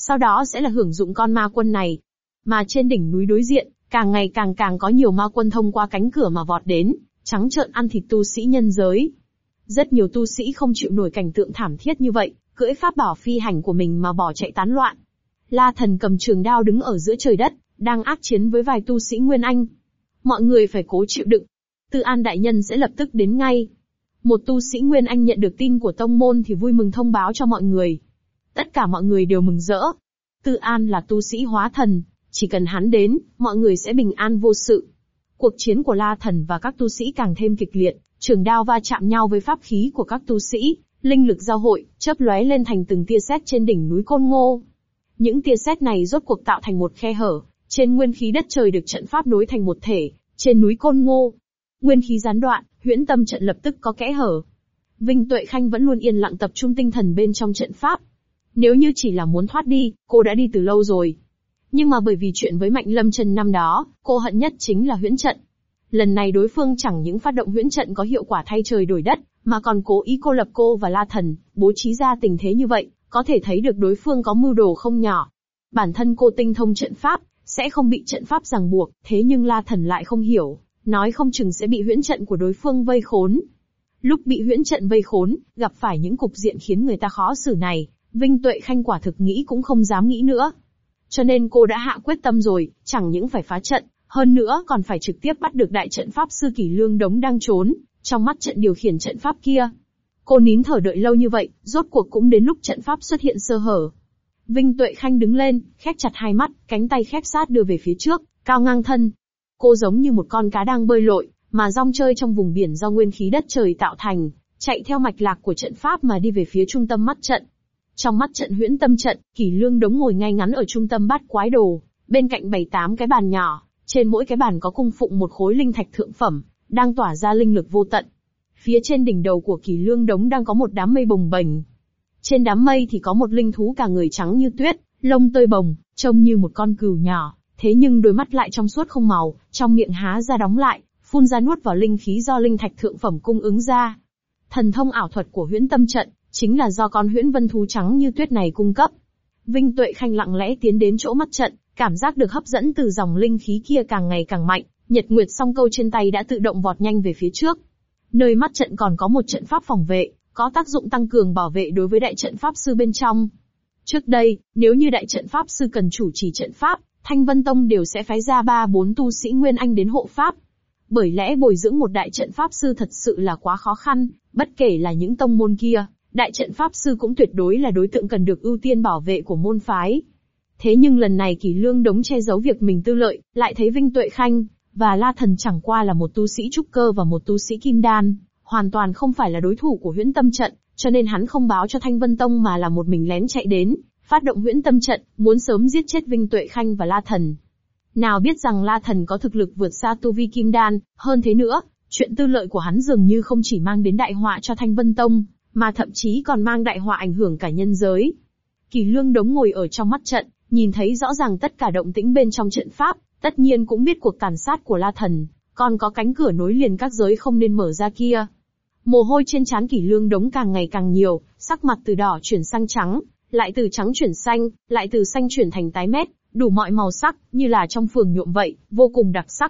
sau đó sẽ là hưởng dụng con ma quân này. Mà trên đỉnh núi đối diện, càng ngày càng có nhiều ma quân thông qua cánh cửa mà vọt đến, trắng trợn ăn thịt tu sĩ nhân giới. Rất nhiều tu sĩ không chịu nổi cảnh tượng thảm thiết như vậy, cưỡi pháp bảo phi hành của mình mà bỏ chạy tán loạn. La Thần cầm trường đao đứng ở giữa trời đất, đang ác chiến với vài tu sĩ Nguyên Anh. Mọi người phải cố chịu đựng. Tư An đại nhân sẽ lập tức đến ngay. Một tu sĩ Nguyên Anh nhận được tin của tông môn thì vui mừng thông báo cho mọi người. Tất cả mọi người đều mừng rỡ. Tư An là tu sĩ hóa thần, chỉ cần hắn đến, mọi người sẽ bình an vô sự. Cuộc chiến của La Thần và các tu sĩ càng thêm kịch liệt, trường đao va chạm nhau với pháp khí của các tu sĩ, linh lực giao hội, chớp lóe lên thành từng tia sét trên đỉnh núi Côn Ngô. Những tia sét này rốt cuộc tạo thành một khe hở, trên nguyên khí đất trời được trận pháp nối thành một thể, trên núi Côn Ngô. Nguyên khí gián đoạn, huyễn tâm trận lập tức có kẽ hở. Vinh Tuệ Khanh vẫn luôn yên lặng tập trung tinh thần bên trong trận pháp. Nếu như chỉ là muốn thoát đi, cô đã đi từ lâu rồi. Nhưng mà bởi vì chuyện với Mạnh Lâm Chân năm đó, cô hận nhất chính là huyễn trận. Lần này đối phương chẳng những phát động huyễn trận có hiệu quả thay trời đổi đất, mà còn cố ý cô lập cô và La Thần, bố trí ra tình thế như vậy, có thể thấy được đối phương có mưu đồ không nhỏ. Bản thân cô tinh thông trận pháp, sẽ không bị trận pháp ràng buộc, thế nhưng La Thần lại không hiểu, nói không chừng sẽ bị huyễn trận của đối phương vây khốn. Lúc bị huyễn trận vây khốn, gặp phải những cục diện khiến người ta khó xử này, Vinh Tuệ Khanh quả thực nghĩ cũng không dám nghĩ nữa. Cho nên cô đã hạ quyết tâm rồi, chẳng những phải phá trận, hơn nữa còn phải trực tiếp bắt được đại trận pháp sư Kỷ Lương Đống đang trốn trong mắt trận điều khiển trận pháp kia. Cô nín thở đợi lâu như vậy, rốt cuộc cũng đến lúc trận pháp xuất hiện sơ hở. Vinh Tuệ Khanh đứng lên, khép chặt hai mắt, cánh tay khép sát đưa về phía trước, cao ngang thân. Cô giống như một con cá đang bơi lội, mà rong chơi trong vùng biển do nguyên khí đất trời tạo thành, chạy theo mạch lạc của trận pháp mà đi về phía trung tâm mắt trận. Trong mắt trận huyễn tâm trận, Kỷ Lương Đống ngồi ngay ngắn ở trung tâm bát quái đồ, bên cạnh 7-8 cái bàn nhỏ, trên mỗi cái bàn có cung phụng một khối linh thạch thượng phẩm, đang tỏa ra linh lực vô tận. Phía trên đỉnh đầu của Kỷ Lương Đống đang có một đám mây bồng bềnh. Trên đám mây thì có một linh thú cả người trắng như tuyết, lông tơi bồng, trông như một con cừu nhỏ, thế nhưng đôi mắt lại trong suốt không màu, trong miệng há ra đóng lại, phun ra nuốt vào linh khí do linh thạch thượng phẩm cung ứng ra. Thần thông ảo thuật của huyễn tâm trận, chính là do con huyễn vân thú trắng như tuyết này cung cấp. Vinh Tuệ Khanh lặng lẽ tiến đến chỗ mắt trận, cảm giác được hấp dẫn từ dòng linh khí kia càng ngày càng mạnh, Nhật Nguyệt song câu trên tay đã tự động vọt nhanh về phía trước. Nơi mắt trận còn có một trận pháp phòng vệ, có tác dụng tăng cường bảo vệ đối với đại trận pháp sư bên trong. Trước đây, nếu như đại trận pháp sư cần chủ trì trận pháp, Thanh Vân Tông đều sẽ phái ra 3-4 tu sĩ Nguyên Anh đến hộ pháp. Bởi lẽ bồi dưỡng một đại trận pháp sư thật sự là quá khó khăn, bất kể là những tông môn kia, đại trận pháp sư cũng tuyệt đối là đối tượng cần được ưu tiên bảo vệ của môn phái. Thế nhưng lần này Kỷ Lương Đống che giấu việc mình tư lợi, lại thấy Vinh Tuệ Khanh và La Thần chẳng qua là một tu sĩ trúc cơ và một tu sĩ kim đan, hoàn toàn không phải là đối thủ của huyễn tâm trận, cho nên hắn không báo cho Thanh Vân Tông mà là một mình lén chạy đến, phát động huyễn tâm trận, muốn sớm giết chết Vinh Tuệ Khanh và La Thần. Nào biết rằng La Thần có thực lực vượt xa tu vi kim đan, hơn thế nữa, chuyện tư lợi của hắn dường như không chỉ mang đến đại họa cho Thanh Vân Tông, mà thậm chí còn mang đại họa ảnh hưởng cả nhân giới. Kỷ Lương Đống ngồi ở trong mắt trận, nhìn thấy rõ ràng tất cả động tĩnh bên trong trận pháp, tất nhiên cũng biết cuộc tàn sát của La Thần, còn có cánh cửa nối liền các giới không nên mở ra kia. Mồ hôi trên trán Kỷ Lương Đống càng ngày càng nhiều, sắc mặt từ đỏ chuyển sang trắng, lại từ trắng chuyển xanh, lại từ xanh chuyển thành tái mét, đủ mọi màu sắc, như là trong phường nhuộm vậy, vô cùng đặc sắc.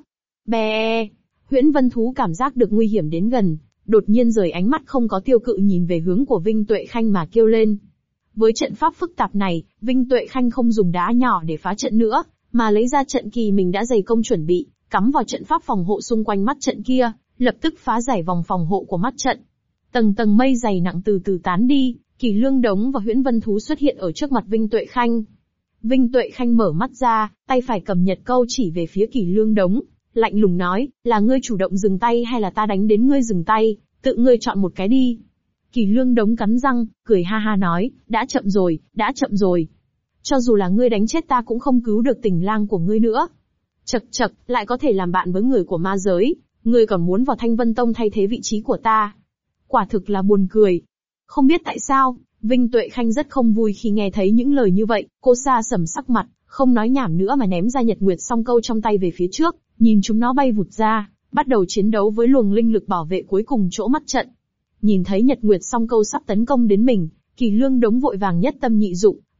Bè! Huyễn Vân Thú cảm giác được nguy hiểm đến gần, đột nhiên rời ánh mắt không có tiêu cự nhìn về hướng của Vinh Tuệ Khanh mà kêu lên. Với trận pháp phức tạp này, Vinh Tuệ Khanh không dùng đá nhỏ để phá trận nữa, mà lấy ra trận kỳ mình đã dày công chuẩn bị, cắm vào trận pháp phòng hộ xung quanh mắt trận kia, lập tức phá giải vòng phòng hộ của mắt trận. Tầng tầng mây dày nặng từ từ tán đi, Kỷ Lương Đống và Huyễn Vân Thú xuất hiện ở trước mặt Vinh Tuệ Khanh. Vinh Tuệ Khanh mở mắt ra, tay phải cầm nhật câu chỉ về phía Kỷ Lương Đống, lạnh lùng nói, là ngươi chủ động dừng tay hay là ta đánh đến ngươi dừng tay, tự ngươi chọn một cái đi. Kỷ Lương Đống cắn răng, cười ha ha nói, đã chậm rồi, đã chậm rồi. Cho dù là ngươi đánh chết ta cũng không cứu được tình lang của ngươi nữa. Chậc chậc, lại có thể làm bạn với người của ma giới, ngươi còn muốn vào Thanh Vân Tông thay thế vị trí của ta. Quả thực là buồn cười. Không biết tại sao, Vinh Tuệ Khanh rất không vui khi nghe thấy những lời như vậy, cô xa sầm sắc mặt, không nói nhảm nữa mà ném ra Nhật Nguyệt song câu trong tay về phía trước, nhìn chúng nó bay vụt ra, bắt đầu chiến đấu với luồng linh lực bảo vệ cuối cùng chỗ mắt trận. Nhìn thấy Nhật Nguyệt song câu sắp tấn công đến mình, Kỷ Lương Đống vội vàng nhất tâm nhị dụng,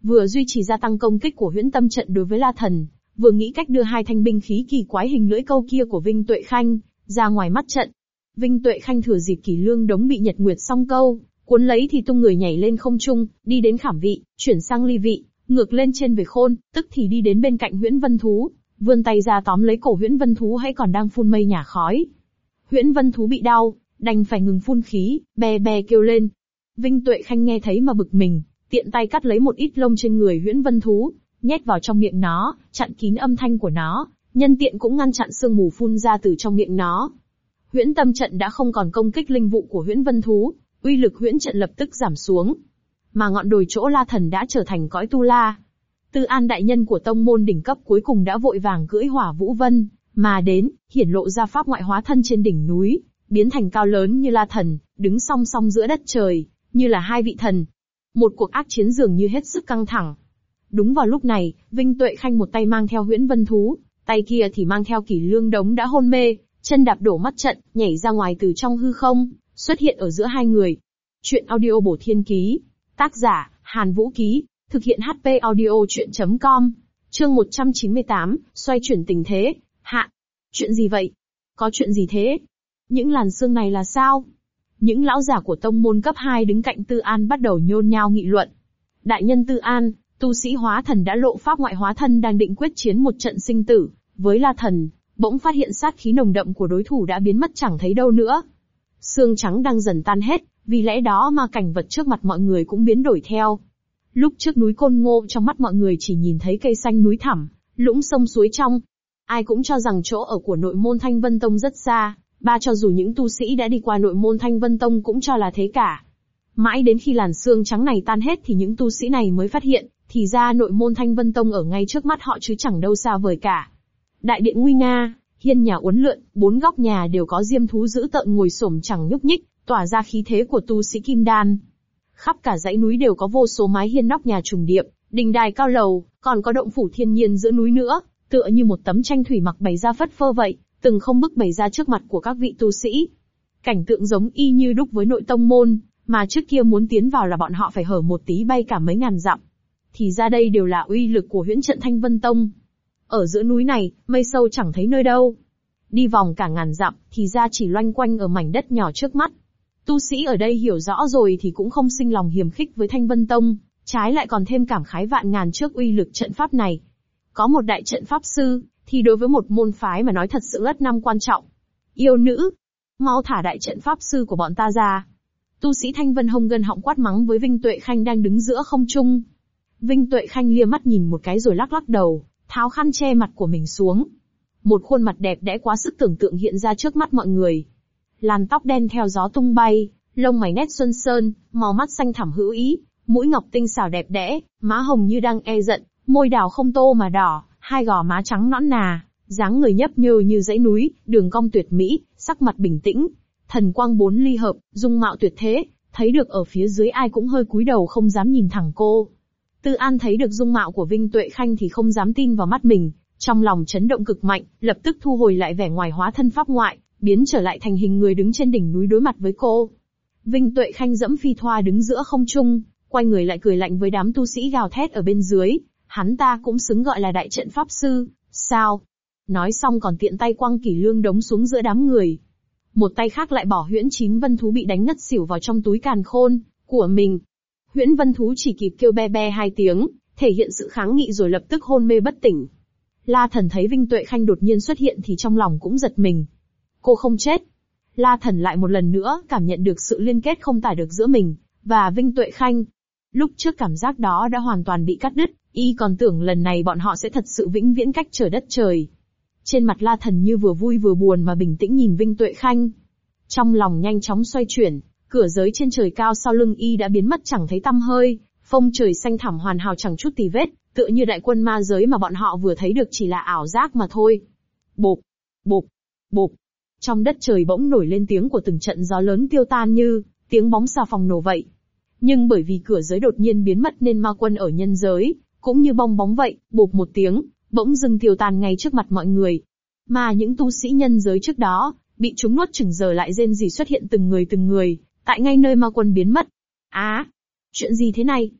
vừa duy trì gia tăng công kích của huyễn tâm trận đối với La Thần, vừa nghĩ cách đưa hai thanh binh khí kỳ quái hình lưỡi câu kia của Vinh Tuệ Khanh ra ngoài mắt trận. Vinh Tuệ Khanh thừa dịp Kỷ Lương đống bị Nhật Nguyệt song câu cuốn lấy thì tung người nhảy lên không trung, đi đến khảm vị, chuyển sang ly vị, ngược lên trên về khôn, tức thì đi đến bên cạnh Huyễn Vân Thú, vươn tay ra tóm lấy cổ Huyễn Vân Thú hãy còn đang phun mây nhả khói. Huyễn Vân Thú bị đau, đành phải ngừng phun khí, be be kêu lên. Vinh Tuệ Khanh nghe thấy mà bực mình, tiện tay cắt lấy một ít lông trên người Huyễn Vân Thú, nhét vào trong miệng nó, chặn kín âm thanh của nó, nhân tiện cũng ngăn chặn sương mù phun ra từ trong miệng nó. Huyễn tâm trận đã không còn công kích linh vụ của Huyễn Vân Thú, uy lực huyễn trận lập tức giảm xuống. Mà ngọn đồi chỗ La Thần đã trở thành cõi tu la. Tư An đại nhân của tông môn đỉnh cấp cuối cùng đã vội vàng cưỡi Hỏa Vũ Vân mà đến, hiển lộ ra pháp ngoại hóa thân trên đỉnh núi, biến thành cao lớn như La Thần, đứng song song giữa đất trời, như là hai vị thần. Một cuộc ác chiến dường như hết sức căng thẳng. Đúng vào lúc này, Vinh Tuệ Khanh một tay mang theo Huyễn Vân Thú, tay kia thì mang theo Kỷ Lương đống đã hôn mê, chân đạp đổ mắt trận, nhảy ra ngoài từ trong hư không, xuất hiện ở giữa hai người. Chuyện audio Bổ Thiên Ký, tác giả, Hàn Vũ Ký, thực hiện HP audio chuyện.com, chương 198, xoay chuyển tình thế, hạ. Chuyện gì vậy? Có chuyện gì thế? Những làn sương này là sao? Những lão giả của tông môn cấp 2 đứng cạnh Tư An bắt đầu nhôn nhao nghị luận. Đại nhân Tư An, tu sĩ hóa thần đã lộ pháp ngoại hóa thân đang định quyết chiến một trận sinh tử với La Thần, bỗng phát hiện sát khí nồng đậm của đối thủ đã biến mất chẳng thấy đâu nữa. Sương trắng đang dần tan hết, vì lẽ đó mà cảnh vật trước mặt mọi người cũng biến đổi theo. Lúc trước núi Côn Ngô trong mắt mọi người chỉ nhìn thấy cây xanh núi thẳm, lũng sông suối trong. Ai cũng cho rằng chỗ ở của nội môn Thanh Vân Tông rất xa, cho dù những tu sĩ đã đi qua nội môn Thanh Vân Tông cũng cho là thế cả. Mãi đến khi làn sương trắng này tan hết thì những tu sĩ này mới phát hiện, thì ra nội môn Thanh Vân Tông ở ngay trước mắt họ chứ chẳng đâu xa vời cả. Đại điện nguy nga, hiên nhà uốn lượn, bốn góc nhà đều có diêm thú dữ tợn ngồi xổm chẳng nhúc nhích, tỏa ra khí thế của tu sĩ kim đan. Khắp cả dãy núi đều có vô số mái hiên nóc nhà trùng điệp, đình đài cao lầu, còn có động phủ thiên nhiên giữa núi nữa, tựa như một tấm tranh thủy mặc bày ra phất phơ vậy, từng không bức bày ra trước mặt của các vị tu sĩ. Cảnh tượng giống y như đúc với nội tông môn, mà trước kia muốn tiến vào là bọn họ phải hở một tí bay cả mấy ngàn dặm. Thì ra đây đều là uy lực của huyễn trận Thanh Vân Tông. Ở giữa núi này, mây sâu chẳng thấy nơi đâu. Đi vòng cả ngàn dặm, thì ra chỉ loanh quanh ở mảnh đất nhỏ trước mắt. Tu sĩ ở đây hiểu rõ rồi thì cũng không sinh lòng hiềm khích với Thanh Vân Tông, trái lại còn thêm cảm khái vạn ngàn trước uy lực trận pháp này. Có một đại trận pháp sư, thì đối với một môn phái mà nói thật sự rất năm quan trọng. Yêu nữ, mau thả đại trận pháp sư của bọn ta ra. Tu sĩ Thanh Vân Hồng gân họng quát mắng với Vinh Tuệ Khanh đang đứng giữa không trung. Vinh Tuệ Khanh lia mắt nhìn một cái rồi lắc lắc đầu, tháo khăn che mặt của mình xuống. Một khuôn mặt đẹp đẽ quá sức tưởng tượng hiện ra trước mắt mọi người. Làn tóc đen theo gió tung bay, lông mày nét xuân sơn, màu mắt xanh thẳm hữu ý, mũi ngọc tinh xảo đẹp đẽ, má hồng như đang e giận, môi đào không tô mà đỏ, hai gò má trắng nõn nà, dáng người nhấp nhô như dãy núi, đường cong tuyệt mỹ, sắc mặt bình tĩnh, thần quang bốn ly hợp, dung mạo tuyệt thế, thấy được ở phía dưới ai cũng hơi cúi đầu không dám nhìn thẳng cô. Tư An thấy được dung mạo của Vinh Tuệ Khanh thì không dám tin vào mắt mình, trong lòng chấn động cực mạnh, lập tức thu hồi lại vẻ ngoài hóa thân pháp ngoại, biến trở lại thành hình người đứng trên đỉnh núi đối mặt với cô. Vinh Tuệ Khanh dẫm phi thoa đứng giữa không trung, quay người lại cười lạnh với đám tu sĩ gào thét ở bên dưới, hắn ta cũng xứng gọi là đại trận pháp sư, sao? Nói xong còn tiện tay quăng Kỷ Lương đống xuống giữa đám người. Một tay khác lại bỏ Huyễn Chín Vân Thú bị đánh ngất xỉu vào trong túi càn khôn của mình. Huyễn Vân Thú chỉ kịp kêu be be hai tiếng, thể hiện sự kháng nghị rồi lập tức hôn mê bất tỉnh. La Thần thấy Vinh Tuệ Khanh đột nhiên xuất hiện thì trong lòng cũng giật mình. Cô không chết. La Thần lại một lần nữa cảm nhận được sự liên kết không tả được giữa mình và Vinh Tuệ Khanh. Lúc trước cảm giác đó đã hoàn toàn bị cắt đứt, y còn tưởng lần này bọn họ sẽ thật sự vĩnh viễn cách trở đất trời. Trên mặt La Thần như vừa vui vừa buồn mà bình tĩnh nhìn Vinh Tuệ Khanh. Trong lòng nhanh chóng xoay chuyển, cửa giới trên trời cao sau lưng y đã biến mất chẳng thấy tăm hơi, phông trời xanh thẳm hoàn hảo chẳng chút tì vết, tựa như đại quân ma giới mà bọn họ vừa thấy được chỉ là ảo giác mà thôi. Bộp, bộp, bộp. Trong đất trời bỗng nổi lên tiếng của từng trận gió lớn tiêu tan như tiếng bóng xà phòng nổ vậy. Nhưng bởi vì cửa giới đột nhiên biến mất nên ma quân ở nhân giới cũng như bong bóng vậy, bộp một tiếng, bỗng dưng tiêu tan ngay trước mặt mọi người. Mà những tu sĩ nhân giới trước đó bị chúng nuốt chửng giờ lại rên rỉ xuất hiện từng người, tại ngay nơi ma quân biến mất. Chuyện gì thế này?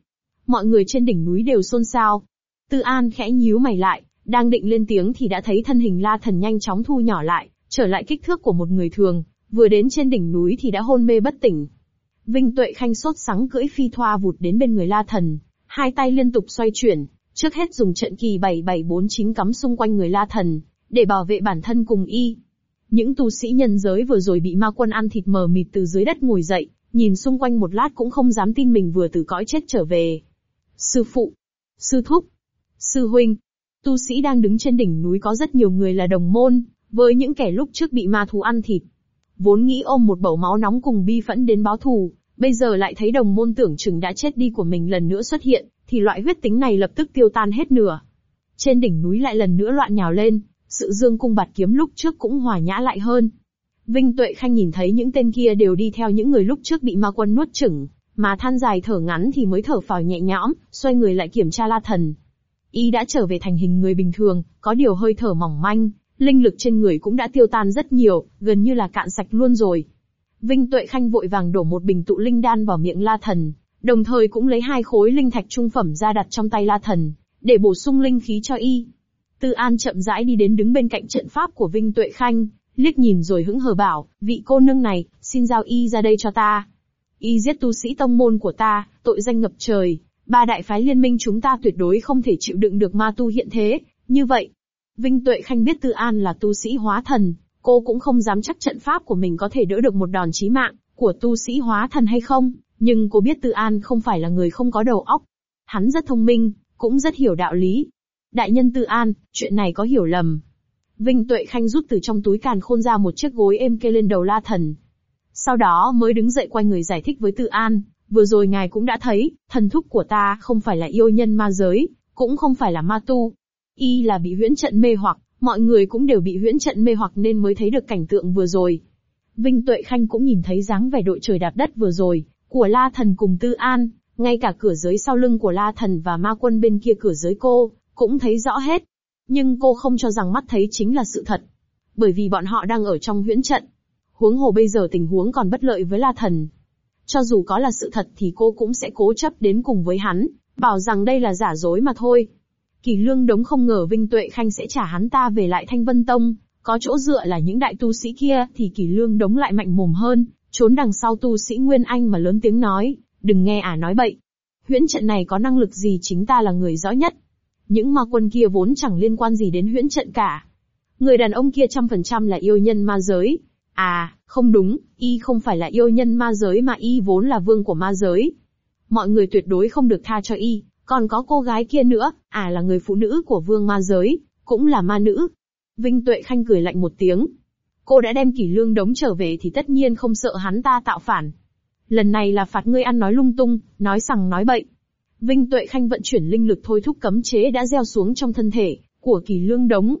Mọi người trên đỉnh núi đều xôn xao. Tư An khẽ nhíu mày lại, đang định lên tiếng thì đã thấy thân hình La Thần nhanh chóng thu nhỏ lại, trở lại kích thước của một người thường, vừa đến trên đỉnh núi thì đã hôn mê bất tỉnh. Vinh Tuệ Khanh sốt sắng cưỡi phi thoa vụt đến bên người La Thần, hai tay liên tục xoay chuyển, trước hết dùng trận kỳ 7749 cắm xung quanh người La Thần, để bảo vệ bản thân cùng y. Những tu sĩ nhân giới vừa rồi bị ma quân ăn thịt mờ mịt từ dưới đất ngồi dậy, nhìn xung quanh một lát cũng không dám tin mình vừa từ cõi chết trở về. Sư phụ, sư thúc, sư huynh. Tu sĩ đang đứng trên đỉnh núi có rất nhiều người là đồng môn, với những kẻ lúc trước bị ma thú ăn thịt. Vốn nghĩ ôm một bầu máu nóng cùng bi phẫn đến báo thù, bây giờ lại thấy đồng môn tưởng chừng đã chết đi của mình lần nữa xuất hiện, thì loại huyết tính này lập tức tiêu tan hết nửa. Trên đỉnh núi lại lần nữa loạn nhào lên, sự dương cung bạt kiếm lúc trước cũng hòa nhã lại hơn. Vinh Tuệ Khanh nhìn thấy những tên kia đều đi theo những người lúc trước bị ma quân nuốt chửng, mà than dài thở ngắn thì mới thở phào nhẹ nhõm, xoay người lại kiểm tra La Thần. Y đã trở về thành hình người bình thường, có điều hơi thở mỏng manh, linh lực trên người cũng đã tiêu tan rất nhiều, gần như là cạn sạch luôn rồi. Vinh Tuệ Khanh vội vàng đổ một bình tụ linh đan vào miệng La Thần, đồng thời cũng lấy 2 khối linh thạch trung phẩm ra đặt trong tay La Thần, để bổ sung linh khí cho y. Tư An chậm rãi đi đến đứng bên cạnh trận pháp của Vinh Tuệ Khanh, liếc nhìn rồi hững hờ bảo, vị cô nương này, xin giao y ra đây cho ta. Y giết tu sĩ tông môn của ta, tội danh ngập trời, 3 đại phái liên minh chúng ta tuyệt đối không thể chịu đựng được ma tu hiện thế, như vậy. Vinh Tuệ Khanh biết Tư An là tu sĩ hóa thần, cô cũng không dám chắc trận pháp của mình có thể đỡ được một đòn chí mạng của tu sĩ hóa thần hay không, nhưng cô biết Tư An không phải là người không có đầu óc. Hắn rất thông minh, cũng rất hiểu đạo lý. Đại nhân Tư An, chuyện này có hiểu lầm. Vinh Tuệ Khanh rút từ trong túi càn khôn ra một chiếc gối êm kê lên đầu La Thần. Sau đó mới đứng dậy quay người giải thích với Tư An, vừa rồi ngài cũng đã thấy, thần thúc của ta không phải là yêu nhân ma giới, cũng không phải là ma tu. Y là bị huyễn trận mê hoặc, mọi người cũng đều bị huyễn trận mê hoặc nên mới thấy được cảnh tượng vừa rồi. Vinh Tuệ Khanh cũng nhìn thấy dáng vẻ đội trời đạp đất vừa rồi, của La Thần cùng Tư An, ngay cả cửa giới sau lưng của La Thần và ma quân bên kia cửa giới cô, cũng thấy rõ hết. Nhưng cô không cho rằng mắt thấy chính là sự thật. Bởi vì bọn họ đang ở trong huyễn trận. Huống hồ bây giờ tình huống còn bất lợi với La Thần. Cho dù có là sự thật thì cô cũng sẽ cố chấp đến cùng với hắn, bảo rằng đây là giả dối mà thôi. Kỳ Lương Đống không ngờ Vinh Tuệ Khanh sẽ trả hắn ta về lại Thanh Vân Tông, có chỗ dựa là những đại tu sĩ kia thì Kỳ Lương Đống lại mạnh mồm hơn, trốn đằng sau tu sĩ Nguyên Anh mà lớn tiếng nói, đừng nghe ả nói bậy. Huyễn trận này có năng lực gì chính ta là người rõ nhất. Những ma quân kia vốn chẳng liên quan gì đến huyễn trận cả. Người đàn ông kia 100% là yêu nhân ma giới. À, không đúng, y không phải là yêu nhân ma giới mà y vốn là vương của ma giới. Mọi người tuyệt đối không được tha cho y, còn có cô gái kia nữa, là người phụ nữ của vương ma giới, cũng là ma nữ. Vinh Tuệ Khanh cười lạnh một tiếng. Cô đã đem Kỷ Lương Đống trở về thì tất nhiên không sợ hắn ta tạo phản. Lần này là phạt ngươi ăn nói lung tung, nói sằng nói bậy. Vinh Tuệ Khanh vận chuyển linh lực thôi thúc cấm chế đã gieo xuống trong thân thể của Kỷ Lương Đống.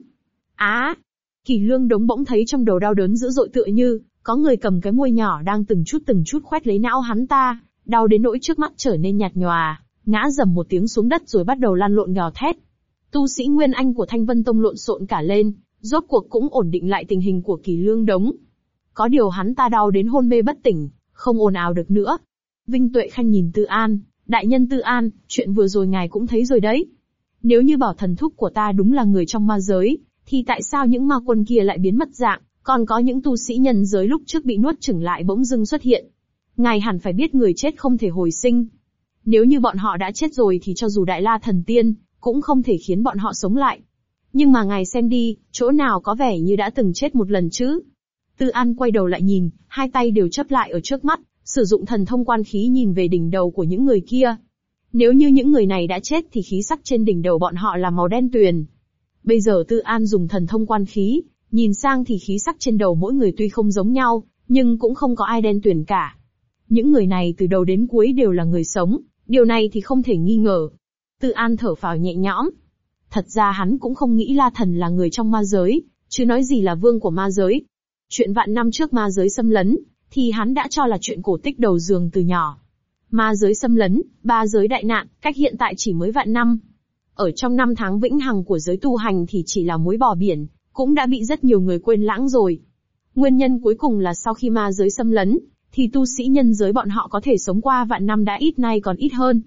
Kỷ Lương Đống bỗng thấy trong đầu đau đớn dữ dội tựa như có người cầm cái môi nhỏ đang từng chút khoét lấy não hắn ta, đau đến nỗi trước mắt trở nên nhạt nhòa, ngã rầm một tiếng xuống đất rồi bắt đầu lăn lộn gào thét. Tu sĩ Nguyên Anh của Thanh Vân Tông lộn xộn cả lên, rốt cuộc cũng ổn định lại tình hình của Kỷ Lương Đống. Có điều hắn ta đau đến hôn mê bất tỉnh, không ồn ào được nữa. Vinh Tuệ Khanh nhìn Tư An, đại nhân Tư An, chuyện vừa rồi ngài cũng thấy rồi đấy. Nếu như bảo thần thúc của ta đúng là người trong ma giới, thì tại sao những ma quân kia lại biến mất dạng, còn có những tu sĩ nhân giới lúc trước bị nuốt chửng lại bỗng dưng xuất hiện. Ngài hẳn phải biết người chết không thể hồi sinh. Nếu như bọn họ đã chết rồi thì cho dù Đại La Thần Tiên, cũng không thể khiến bọn họ sống lại. Nhưng mà ngài xem đi, chỗ nào có vẻ như đã từng chết một lần chứ? Tư An quay đầu lại nhìn, hai tay đều chắp lại ở trước mắt, sử dụng thần thông quan khí nhìn về đỉnh đầu của những người kia. Nếu như những người này đã chết thì khí sắc trên đỉnh đầu bọn họ là màu đen tuyền. Bây giờ Tư An dùng thần thông quan khí, nhìn sang thì khí sắc trên đầu mỗi người tuy không giống nhau, nhưng cũng không có ai đen tuyền cả. Những người này từ đầu đến cuối đều là người sống, điều này thì không thể nghi ngờ. Tư An thở phào nhẹ nhõm. Thật ra hắn cũng không nghĩ La Thần là người trong ma giới, chứ nói gì là vương của ma giới. Chuyện vạn năm trước ma giới xâm lấn, thì hắn đã cho là chuyện cổ tích đầu giường từ nhỏ. Ma giới xâm lấn, ba giới đại nạn, cách hiện tại chỉ mới vạn năm. Ở trong 5 tháng vĩnh hằng của giới tu hành thì chỉ là muối bỏ biển, cũng đã bị rất nhiều người quên lãng rồi. Nguyên nhân cuối cùng là sau khi ma giới xâm lấn, thì tu sĩ nhân giới bọn họ có thể sống qua vạn năm đã ít nay còn ít hơn.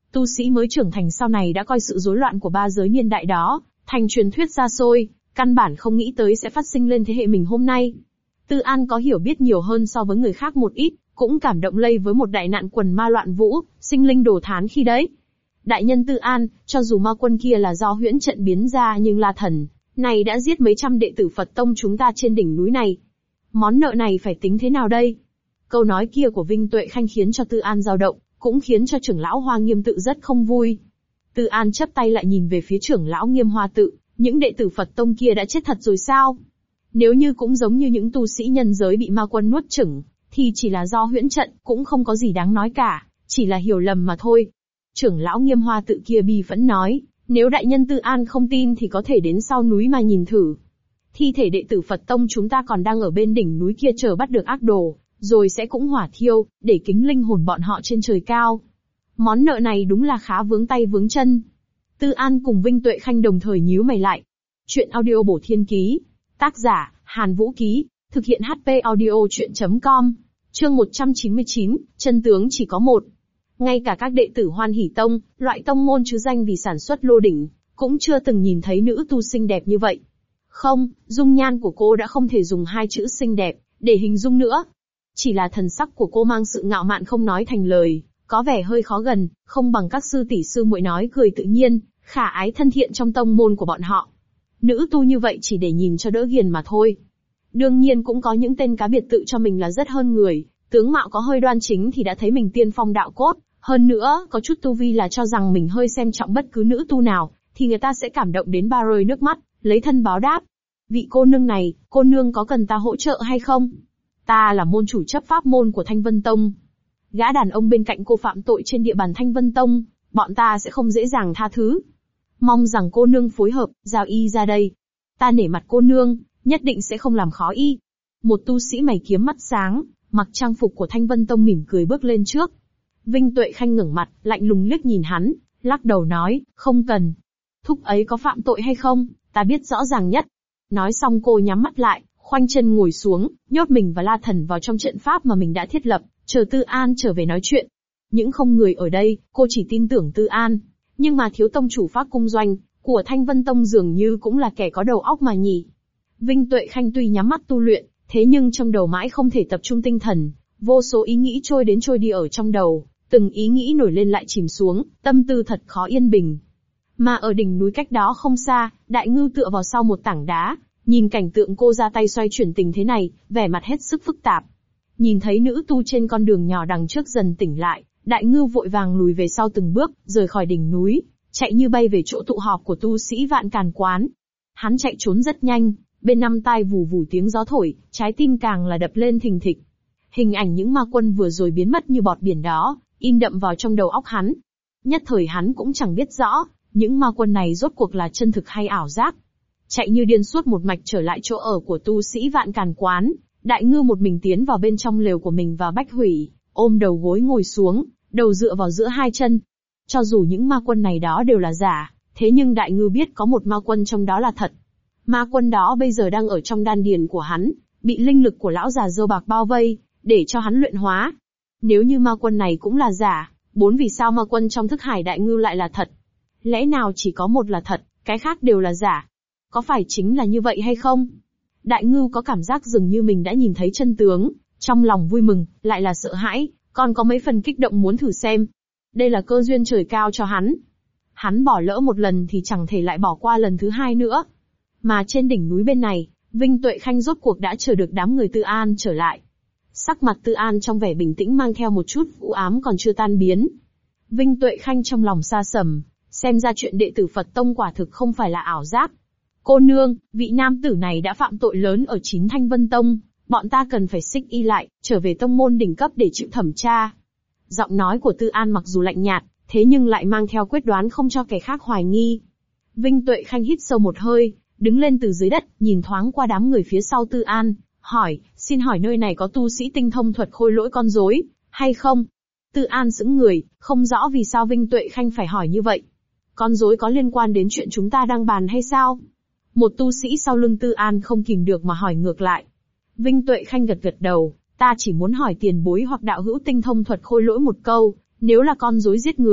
Tu sĩ mới trưởng thành sau này đã coi sự rối loạn của ba giới niên đại đó thành truyền thuyết xa xôi, căn bản không nghĩ tới sẽ phát sinh lên thế hệ mình hôm nay. Tư An có hiểu biết nhiều hơn so với người khác một ít, cũng cảm động lây với một đại nạn quần ma loạn vũ, sinh linh đổ thán khi đấy. Đại nhân Tư An, cho dù ma quân kia là do huyễn trận biến ra nhưng La Thần này đã giết mấy trăm đệ tử Phật tông chúng ta trên đỉnh núi này. Món nợ này phải tính thế nào đây? Câu nói kia của Vinh Tuệ Khanh khiến cho Tư An dao động, cũng khiến cho trưởng lão Hoa Nghiêm Tự rất không vui. Tư An chắp tay lại nhìn về phía trưởng lão Nghiêm Hoa Tự, những đệ tử Phật tông kia đã chết thật rồi sao? Nếu như cũng giống như những tu sĩ nhân giới bị ma quân nuốt chửng, thì chỉ là do huyễn trận, cũng không có gì đáng nói cả, chỉ là hiểu lầm mà thôi. Trưởng lão Nghiêm Hoa Tự kia bi phẫn nói, nếu đại nhân Tư An không tin thì có thể đến sau núi mà nhìn thử. Thi thể đệ tử Phật tông chúng ta còn đang ở bên đỉnh núi kia chờ bắt được ác đồ, rồi sẽ cũng hỏa thiêu, để kính linh hồn bọn họ trên trời cao. Món nợ này đúng là khá vướng tay vướng chân. Tư An cùng Vinh Tuệ Khanh đồng thời nhíu mày lại. Chuyện audio Bổ Thiên Ký. Tác giả, Hàn Vũ Ký. Thực hiện HP audio chuyện.com. Chương 199, chân tướng chỉ có một. Ngay cả các đệ tử Hoan Hỷ Tông, loại tông môn chứ danh vì sản xuất lô đỉnh, cũng chưa từng nhìn thấy nữ tu xinh đẹp như vậy. Không, dung nhan của cô đã không thể dùng hai chữ xinh đẹp để hình dung nữa. Chỉ là thần sắc của cô mang sự ngạo mạn không nói thành lời, có vẻ hơi khó gần, không bằng các sư tỷ sư muội nói cười tự nhiên, khả ái thân thiện trong tông môn của bọn họ. Nữ tu như vậy chỉ để nhìn cho đỡ ghiền mà thôi. Đương nhiên cũng có những tên cá biệt tự cho mình là rất hơn người, tướng mạo có hơi đoan chính thì đã thấy mình tiên phong đạo cốt, hơn nữa có chút tu vi là cho rằng mình hơi xem trọng bất cứ nữ tu nào, thì người ta sẽ cảm động đến ba rơi nước mắt, lấy thân báo đáp. Vị cô nương này, cô nương có cần ta hỗ trợ hay không? Ta là môn chủ chấp pháp môn của Thanh Vân Tông. Gã đàn ông bên cạnh cô phạm tội trên địa bàn Thanh Vân Tông, bọn ta sẽ không dễ dàng tha thứ. Mong rằng cô nương phối hợp, giao y ra đây. Ta nể mặt cô nương, nhất định sẽ không làm khó y. Một tu sĩ mày kiếm mắt sáng, mặc trang phục của Thanh Vân Tông mỉm cười bước lên trước. Vinh Tuệ Khanh ngẩng mặt, lạnh lùng liếc nhìn hắn, lắc đầu nói, không cần. Thúc ấy có phạm tội hay không, ta biết rõ ràng nhất. Nói xong cô nhắm mắt lại, khoanh chân ngồi xuống, nhốt mình và La Thần vào trong trận pháp mà mình đã thiết lập, chờ Tư An trở về nói chuyện. Những không người ở đây, cô chỉ tin tưởng Tư An. Nhưng mà thiếu tông chủ Pháp Cung Doanh của Thanh Vân Tông dường như cũng là kẻ có đầu óc mà nhỉ. Vinh Tuệ Khanh tuy nhắm mắt tu luyện, thế nhưng trong đầu mãi không thể tập trung tinh thần, vô số ý nghĩ trôi đến trôi đi ở trong đầu, từng ý nghĩ nổi lên lại chìm xuống, tâm tư thật khó yên bình. Mà ở đỉnh núi cách đó không xa, Đại Ngưu tựa vào sau một tảng đá, nhìn cảnh tượng cô ra tay xoay chuyển tình thế này, vẻ mặt hết sức phức tạp. Nhìn thấy nữ tu trên con đường nhỏ đằng trước dần tỉnh lại, Đại Ngưu vội vàng lùi về sau từng bước, rời khỏi đỉnh núi, chạy như bay về chỗ tụ họp của tu sĩ Vạn Càn Quán. Hắn chạy trốn rất nhanh, bên năm tai vù vù tiếng gió thổi, trái tim càng là đập lên thình thịch. Hình ảnh những ma quân vừa rồi biến mất như bọt biển đó, in đậm vào trong đầu óc hắn. Nhất thời hắn cũng chẳng biết rõ, những ma quân này rốt cuộc là chân thực hay ảo giác. Chạy như điên suốt một mạch trở lại chỗ ở của tu sĩ Vạn Càn Quán, Đại Ngưu một mình tiến vào bên trong lều của mình và Bách Hủy, ôm đầu gối ngồi xuống, đầu dựa vào giữa hai chân. Cho dù những ma quân này đó đều là giả, thế nhưng Đại Ngưu biết có một ma quân trong đó là thật. Ma quân đó bây giờ đang ở trong đan điền của hắn, bị linh lực của lão già dâu bạc bao vây, để cho hắn luyện hóa. Nếu như ma quân này cũng là giả, vì sao ma quân trong thức hải Đại Ngưu lại là thật? Lẽ nào chỉ có một là thật, cái khác đều là giả? Có phải chính là như vậy hay không? Đại Ngưu có cảm giác dường như mình đã nhìn thấy chân tướng, trong lòng vui mừng, lại là sợ hãi, còn có mấy phần kích động muốn thử xem. Đây là cơ duyên trời cao cho hắn. Hắn bỏ lỡ một lần thì chẳng thể lại bỏ qua lần thứ hai nữa. Mà trên đỉnh núi bên này, Vinh Tuệ Khanh rốt cuộc đã chờ được đám người Tư An trở lại. Sắc mặt Tư An trong vẻ bình tĩnh mang theo một chút u ám còn chưa tan biến. Vinh Tuệ Khanh trong lòng xa sầm, xem ra chuyện đệ tử Phật Tông quả thực không phải là ảo giác. Cô nương, vị nam tử này đã phạm tội lớn ở 9 Thanh Vân Tông, bọn ta cần phải xích y lại, trở về tông môn đỉnh cấp để chịu thẩm tra. Giọng nói của Tư An mặc dù lạnh nhạt, thế nhưng lại mang theo quyết đoán không cho kẻ khác hoài nghi. Vinh Tuệ Khanh hít sâu một hơi, đứng lên từ dưới đất, nhìn thoáng qua đám người phía sau Tư An, hỏi, xin hỏi nơi này có tu sĩ tinh thông thuật khôi lỗi con rối, hay không? Tư An sững người, không rõ vì sao Vinh Tuệ Khanh phải hỏi như vậy. Con rối có liên quan đến chuyện chúng ta đang bàn hay sao? Một tu sĩ sau lưng Tư An không kìm được mà hỏi ngược lại. Vinh Tuệ Khanh gật gật đầu, ta chỉ muốn hỏi tiền bối hoặc đạo hữu tinh thông thuật khôi lỗi một câu, nếu là con rối giết người,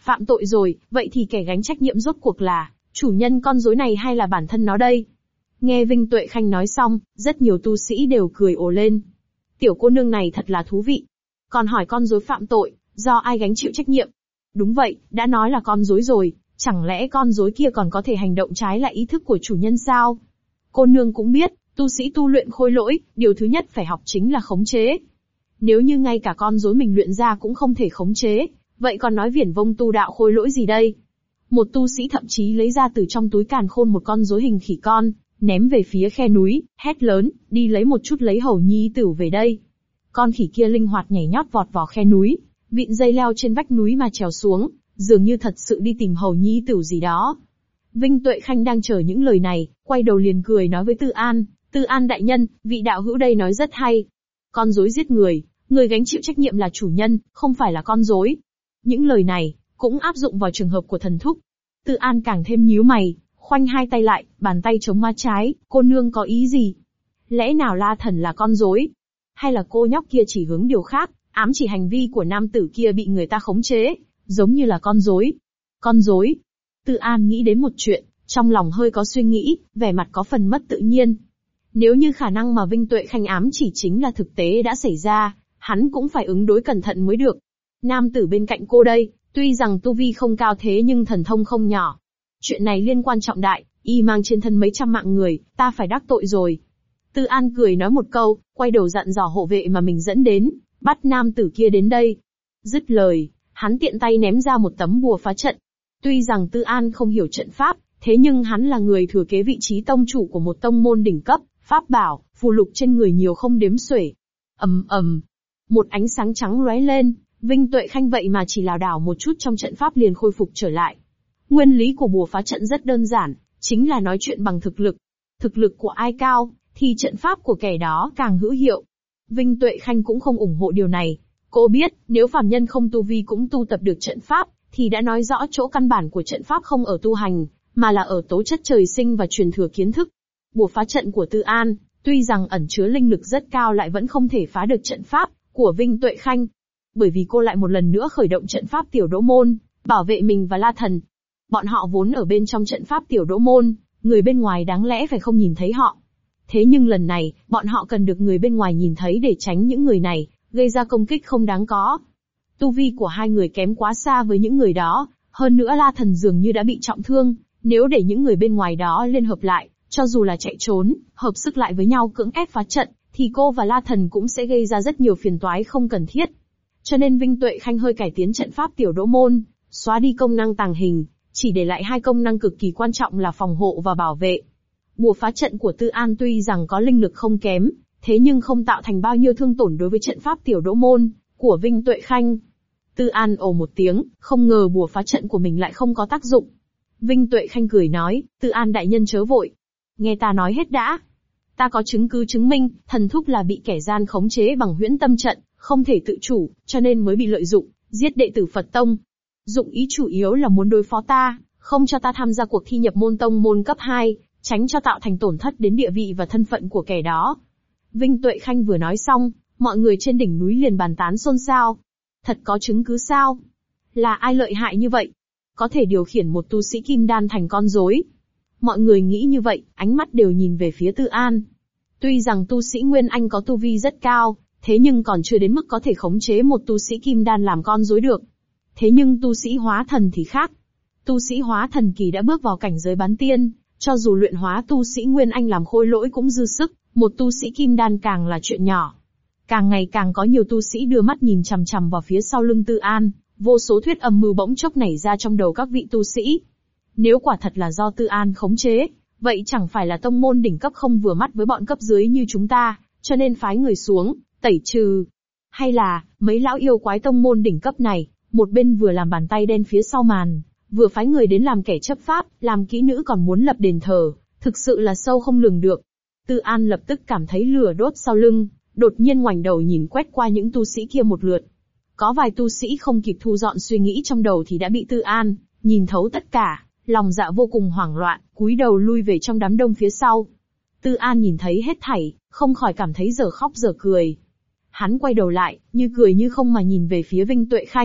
Phạm tội rồi, vậy thì kẻ gánh trách nhiệm rốt cuộc là chủ nhân con rối này hay là bản thân nó đây? Nghe Vinh Tuệ Khanh nói xong, rất nhiều tu sĩ đều cười ồ lên. Tiểu cô nương này thật là thú vị. Còn hỏi con rối phạm tội, do ai gánh chịu trách nhiệm? Đúng vậy, đã nói là con rối rồi, chẳng lẽ con rối kia còn có thể hành động trái lại ý thức của chủ nhân sao? Cô nương cũng biết, tu sĩ tu luyện khôi lỗi, điều thứ nhất phải học chính là khống chế. Nếu như ngay cả con rối mình luyện ra cũng không thể khống chế, vậy còn nói viển vông tu đạo khôi lỗi gì đây? Một tu sĩ thậm chí lấy ra từ trong túi càn khôn một con rối hình khỉ con, ném về phía khe núi, hét lớn, đi lấy một chút lấy hầu nhi tửu về đây. Con khỉ kia linh hoạt nhảy nhót vọt vào khe núi, vịn dây leo trên vách núi mà trèo xuống, dường như thật sự đi tìm hầu nhi tửu gì đó. Vinh Tuệ Khanh đang chờ những lời này, quay đầu liền cười nói với Tư An đại nhân, vị đạo hữu đây nói rất hay. Con rối giết người, người gánh chịu trách nhiệm là chủ nhân, không phải là con rối. Những lời này, cũng áp dụng vào trường hợp của thần thúc. Tư An càng thêm nhíu mày, khoanh hai tay lại, bàn tay chống má trái, cô nương có ý gì? Lẽ nào La Thần là con rối? Hay là cô nhóc kia chỉ hướng điều khác, ám chỉ hành vi của nam tử kia bị người ta khống chế, giống như là con rối? Con rối? Tư An nghĩ đến một chuyện, trong lòng hơi có suy nghĩ, vẻ mặt có phần mất tự nhiên. Nếu như khả năng mà Vinh Tuệ Khanh ám chỉ chính là thực tế đã xảy ra, hắn cũng phải ứng đối cẩn thận mới được. Nam tử bên cạnh cô đây, tuy rằng tu vi không cao thế nhưng thần thông không nhỏ. Chuyện này liên quan trọng đại, y mang trên thân mấy trăm mạng người, ta phải đắc tội rồi. Tư An cười nói một câu, quay đầu dặn dò hộ vệ mà mình dẫn đến, bắt nam tử kia đến đây. Dứt lời, hắn tiện tay ném ra một tấm bùa phá trận. Tuy rằng Tư An không hiểu trận pháp, thế nhưng hắn là người thừa kế vị trí tông chủ của một tông môn đỉnh cấp, pháp bảo, phù lục trên người nhiều không đếm xuể. Ầm ầm, một ánh sáng trắng lóe lên, Vinh Tuệ Khanh vậy mà chỉ lảo đảo một chút trong trận pháp liền khôi phục trở lại. Nguyên lý của bùa phá trận rất đơn giản, chính là nói chuyện bằng thực lực. Thực lực của ai cao, thì trận pháp của kẻ đó càng hữu hiệu. Vinh Tuệ Khanh cũng không ủng hộ điều này. Cô biết, nếu phàm nhân không tu vi cũng tu tập được trận pháp, thì đã nói rõ chỗ căn bản của trận pháp không ở tu hành, mà là ở tố chất trời sinh và truyền thừa kiến thức. Bùa phá trận của Tư An, tuy rằng ẩn chứa linh lực rất cao lại vẫn không thể phá được trận pháp của Vinh Tuệ Khanh. Bởi vì cô lại một lần nữa khởi động trận pháp tiểu đỗ môn, bảo vệ mình và La Thần. Bọn họ vốn ở bên trong trận pháp tiểu đỗ môn, người bên ngoài đáng lẽ phải không nhìn thấy họ. Thế nhưng lần này, bọn họ cần được người bên ngoài nhìn thấy để tránh những người này, gây ra công kích không đáng có. Tu vi của hai người kém quá xa với những người đó, hơn nữa La Thần dường như đã bị trọng thương, nếu để những người bên ngoài đó liên hợp lại, cho dù là chạy trốn, hợp sức lại với nhau cưỡng ép phá trận, thì cô và La Thần cũng sẽ gây ra rất nhiều phiền toái không cần thiết. Cho nên Vinh Tuệ Khanh hơi cải tiến trận pháp tiểu đỗ môn, xóa đi công năng tàng hình, chỉ để lại hai công năng cực kỳ quan trọng là phòng hộ và bảo vệ. Bùa phá trận của Tư An tuy rằng có linh lực không kém, thế nhưng không tạo thành bao nhiêu thương tổn đối với trận pháp tiểu đỗ môn của Vinh Tuệ Khanh. Tư An ồ một tiếng, không ngờ bùa phá trận của mình lại không có tác dụng. Vinh Tuệ Khanh cười nói, Tư An đại nhân chớ vội. Nghe ta nói hết đã. Ta có chứng cứ chứng minh, thần thúc là bị kẻ gian khống chế bằng huyễn tâm trận, không thể tự chủ, cho nên mới bị lợi dụng, giết đệ tử Phật Tông. Dụng ý chủ yếu là muốn đối phó ta, không cho ta tham gia cuộc thi nhập môn tông môn cấp 2, tránh cho tạo thành tổn thất đến địa vị và thân phận của kẻ đó. Vinh Tuệ Khanh vừa nói xong, mọi người trên đỉnh núi liền bàn tán xôn xao. Thật có chứng cứ sao? Là ai lợi hại như vậy? Có thể điều khiển một tu sĩ kim đan thành con rối? Mọi người nghĩ như vậy, ánh mắt đều nhìn về phía Tư An. Tuy rằng tu sĩ Nguyên Anh có tu vi rất cao, thế nhưng còn chưa đến mức có thể khống chế một tu sĩ kim đan làm con rối được. Thế nhưng tu sĩ hóa thần thì khác. Tu sĩ hóa thần kỳ đã bước vào cảnh giới bán tiên, cho dù luyện hóa tu sĩ Nguyên Anh làm khôi lỗi cũng dư sức, một tu sĩ kim đan càng là chuyện nhỏ. Càng ngày càng có nhiều tu sĩ đưa mắt nhìn chằm chằm vào phía sau lưng Tư An, vô số thuyết âm mưu bỗng chốc nảy ra trong đầu các vị tu sĩ. Nếu quả thật là do Tư An khống chế, vậy chẳng phải là tông môn đỉnh cấp không vừa mắt với bọn cấp dưới như chúng ta, cho nên phái người xuống, tẩy trừ. Hay là, mấy lão yêu quái tông môn đỉnh cấp này, một bên vừa làm bàn tay đen phía sau màn, vừa phái người đến làm kẻ chấp pháp, làm kỹ nữ còn muốn lập đền thờ, thực sự là sâu không lường được. Tư An lập tức cảm thấy lửa đốt sau lưng, đột nhiên ngoảnh đầu nhìn quét qua những tu sĩ kia một lượt. Có vài tu sĩ không kịp thu dọn suy nghĩ trong đầu thì đã bị Tư An nhìn thấu tất cả, lòng dạ vô cùng hoảng loạn, cúi đầu lui về trong đám đông phía sau. Tư An nhìn thấy hết thảy, không khỏi cảm thấy dở khóc dở cười. Hắn quay đầu lại, như cười như không mà nhìn về phía Vinh Tuệ Khanh,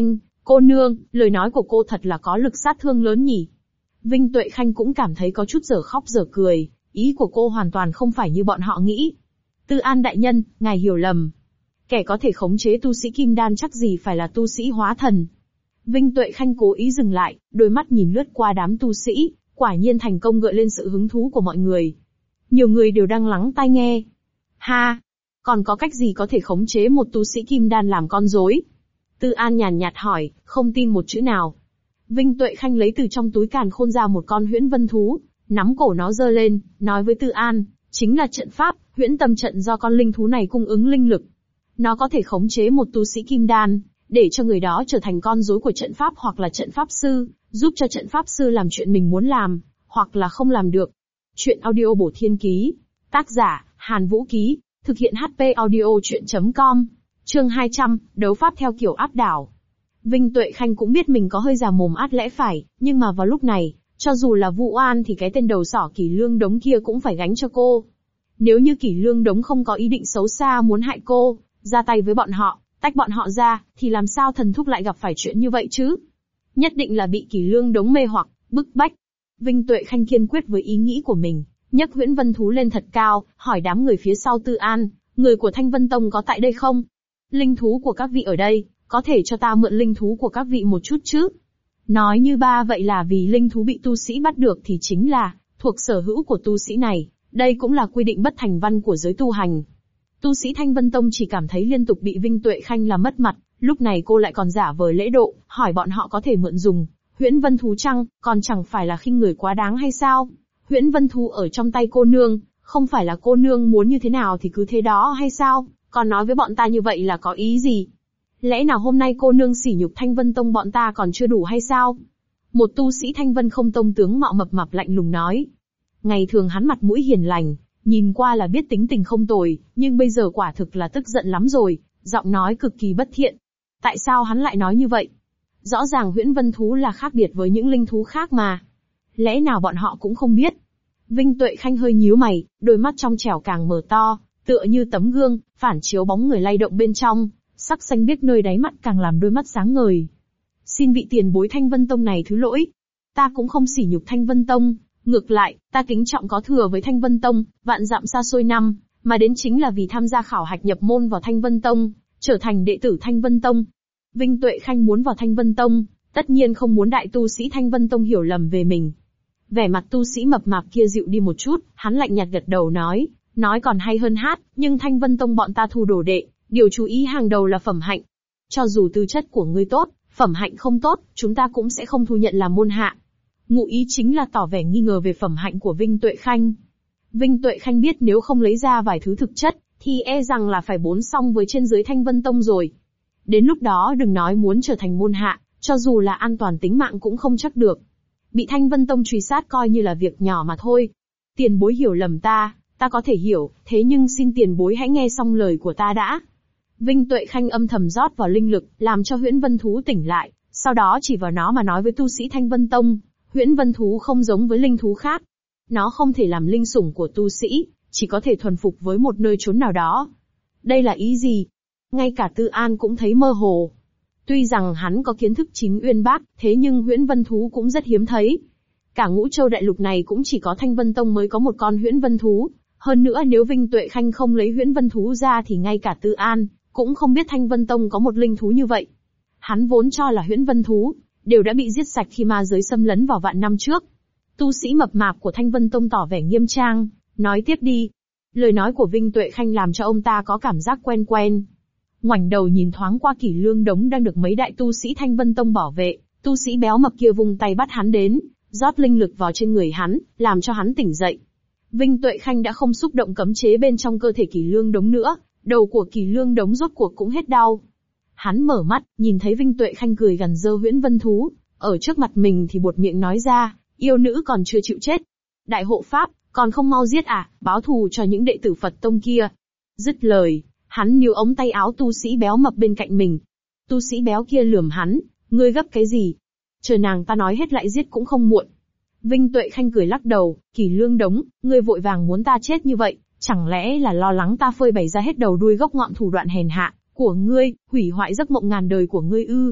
Cô nương, lời nói của cô thật là có lực sát thương lớn nhỉ. Vinh Tuệ Khanh cũng cảm thấy có chút dở khóc dở cười, ý của cô hoàn toàn không phải như bọn họ nghĩ. Tư An đại nhân, ngài hiểu lầm. Kẻ có thể khống chế tu sĩ kim đan chắc gì phải là tu sĩ hóa thần. Vinh Tuệ Khanh cố ý dừng lại, đôi mắt nhìn lướt qua đám tu sĩ, quả nhiên thành công gợi lên sự hứng thú của mọi người. Nhiều người đều đang lắng tai nghe. Ha! Còn có cách gì có thể khống chế một tu sĩ kim đan làm con rối? Tư An nhàn nhạt hỏi, không tin một chữ nào. Vinh Tuệ Khanh lấy từ trong túi càn khôn ra một con huyễn vân thú, nắm cổ nó giơ lên, nói với Tư An, chính là trận pháp, huyễn tâm trận do con linh thú này cung ứng linh lực. Nó có thể khống chế một tu sĩ kim đan, để cho người đó trở thành con rối của trận pháp hoặc là trận pháp sư, giúp cho trận pháp sư làm chuyện mình muốn làm, hoặc là không làm được. Chuyện audio bổ thiên ký. Tác giả, Hàn Vũ Ký. Thực hiện HP audio chuyện.com. Chương 200, đấu pháp theo kiểu áp đảo. Vinh Tuệ Khanh cũng biết mình có hơi già mồm át lẽ phải, nhưng mà vào lúc này, cho dù là Vu Oan thì cái tên đầu sỏ Kỷ Lương Đống kia cũng phải gánh cho cô. Nếu như Kỷ Lương Đống không có ý định xấu xa muốn hại cô, ra tay với bọn họ, tách bọn họ ra, thì làm sao thần thúc lại gặp phải chuyện như vậy chứ? Nhất định là bị Kỷ Lương Đống mê hoặc, bức bách. Vinh Tuệ Khanh kiên quyết với ý nghĩ của mình, nhấc huyễn vân thú lên thật cao, hỏi đám người phía sau Tư An, người của Thanh Vân Tông có tại đây không? Linh thú của các vị ở đây, có thể cho ta mượn linh thú của các vị một chút chứ? Nói như ba vậy là vì linh thú bị tu sĩ bắt được thì chính là thuộc sở hữu của tu sĩ này, đây cũng là quy định bất thành văn của giới tu hành. Tu sĩ Thanh Vân Tông chỉ cảm thấy liên tục bị Vinh Tuệ Khanh làm mất mặt, lúc này cô lại còn giả vờ lễ độ, hỏi bọn họ có thể mượn dùng huyễn vân thú chăng, còn chẳng phải là khinh người quá đáng hay sao? Huyễn vân thú ở trong tay cô nương, không phải là cô nương muốn như thế nào thì cứ thế đó hay sao? Còn nói với bọn ta như vậy là có ý gì? Lẽ nào hôm nay cô nương sỉ nhục Thanh Vân Tông bọn ta còn chưa đủ hay sao? Một tu sĩ Thanh Vân không tông tướng mạo mập mạp lạnh lùng nói. Ngày thường hắn mặt mũi hiền lành, nhìn qua là biết tính tình không tồi, nhưng bây giờ quả thực là tức giận lắm rồi, giọng nói cực kỳ bất thiện. Tại sao hắn lại nói như vậy? Rõ ràng huyễn vân thú là khác biệt với những linh thú khác mà. Lẽ nào bọn họ cũng không biết? Vinh Tuệ Khanh hơi nhíu mày, đôi mắt trong trẻo càng mở to, tựa như tấm gương, phản chiếu bóng người lay động bên trong, sắc xanh biếc nơi đáy mắt càng làm đôi mắt sáng ngời. Xin vị tiền bối Thanh Vân Tông này thứ lỗi. Ta cũng không sỉ nhục Thanh Vân Tông, ngược lại, ta kính trọng có thừa với Thanh Vân Tông, vạn dặm xa xôi năm, mà đến chính là vì tham gia khảo hạch nhập môn vào Thanh Vân Tông, trở thành đệ tử Thanh Vân Tông. Vinh Tuệ Khanh muốn vào Thanh Vân Tông, tất nhiên không muốn đại tu sĩ Thanh Vân Tông hiểu lầm về mình. Vẻ mặt tu sĩ mập mạp kia dịu đi một chút, hắn lạnh nhạt gật đầu nói còn hay hơn hát, nhưng Thanh Vân Tông bọn ta thu đồ đệ, điều chú ý hàng đầu là phẩm hạnh. Cho dù tư chất của ngươi tốt, phẩm hạnh không tốt, chúng ta cũng sẽ không thu nhận làm môn hạ. Ngụ ý chính là tỏ vẻ nghi ngờ về phẩm hạnh của Vinh Tuệ Khanh. Vinh Tuệ Khanh biết nếu không lấy ra vài thứ thực chất, thì e rằng là phải bốn xong với trên dưới Thanh Vân Tông rồi. Đến lúc đó đừng nói muốn trở thành môn hạ, cho dù là an toàn tính mạng cũng không chắc được. Bị Thanh Vân Tông truy sát coi như là việc nhỏ mà thôi. Tiền bối hiểu lầm ta có thể hiểu, thế nhưng xin tiền bối hãy nghe xong lời của ta đã. Vinh Tuệ Khanh âm thầm rót vào linh lực, làm cho huyễn vân thú tỉnh lại, sau đó chỉ vào nó mà nói với tu sĩ Thanh Vân Tông, huyễn vân thú không giống với linh thú khác. Nó không thể làm linh sủng của tu sĩ, chỉ có thể thuần phục với một nơi chốn nào đó. Đây là ý gì? Ngay cả Tư An cũng thấy mơ hồ. Tuy rằng hắn có kiến thức chín uyên bác, thế nhưng huyễn vân thú cũng rất hiếm thấy. Cả Ngũ Châu đại lục này cũng chỉ có Thanh Vân Tông mới có một con huyễn vân thú. Hơn nữa nếu Vinh Tuệ Khanh không lấy huyễn vân thú ra thì ngay cả Tư An cũng không biết Thanh Vân Tông có một linh thú như vậy. Hắn vốn cho là huyễn vân thú đều đã bị giết sạch khi ma giới xâm lấn vào vạn năm trước. Tu sĩ mập mạp của Thanh Vân Tông tỏ vẻ nghiêm trang, nói tiếp đi. Lời nói của Vinh Tuệ Khanh làm cho ông ta có cảm giác quen quen. Ngoảnh đầu nhìn thoáng qua Kỷ Lương Đống đang được mấy đại tu sĩ Thanh Vân Tông bảo vệ, tu sĩ béo mập kia vung tay bắt hắn đến, rót linh lực vào trên người hắn, làm cho hắn tỉnh dậy. Vinh Tuệ Khanh đã không xúc động cấm chế bên trong cơ thể Kỷ Lương Đống nữa, đầu của Kỷ Lương Đống rốt cuộc cũng hết đau. Hắn mở mắt, nhìn thấy Vinh Tuệ Khanh cười gằn giơ huyễn vân thú, ở trước mặt mình thì buột miệng nói ra, yêu nữ còn chưa chịu chết. Đại hộ pháp, còn không mau giết à, báo thù cho những đệ tử Phật Tông kia. Dứt lời, hắn níu ống tay áo tu sĩ béo mập bên cạnh mình. Tu sĩ béo kia lườm hắn, ngươi gấp cái gì? Chờ nàng ta nói hết lại giết cũng không muộn. Vinh Tuệ Khanh cười lắc đầu, Kỷ Lương Đống, ngươi vội vàng muốn ta chết như vậy, chẳng lẽ là lo lắng ta phơi bày ra hết đầu đuôi gốc ngọn thủ đoạn hèn hạ của ngươi, hủy hoại giấc mộng ngàn đời của ngươi ư?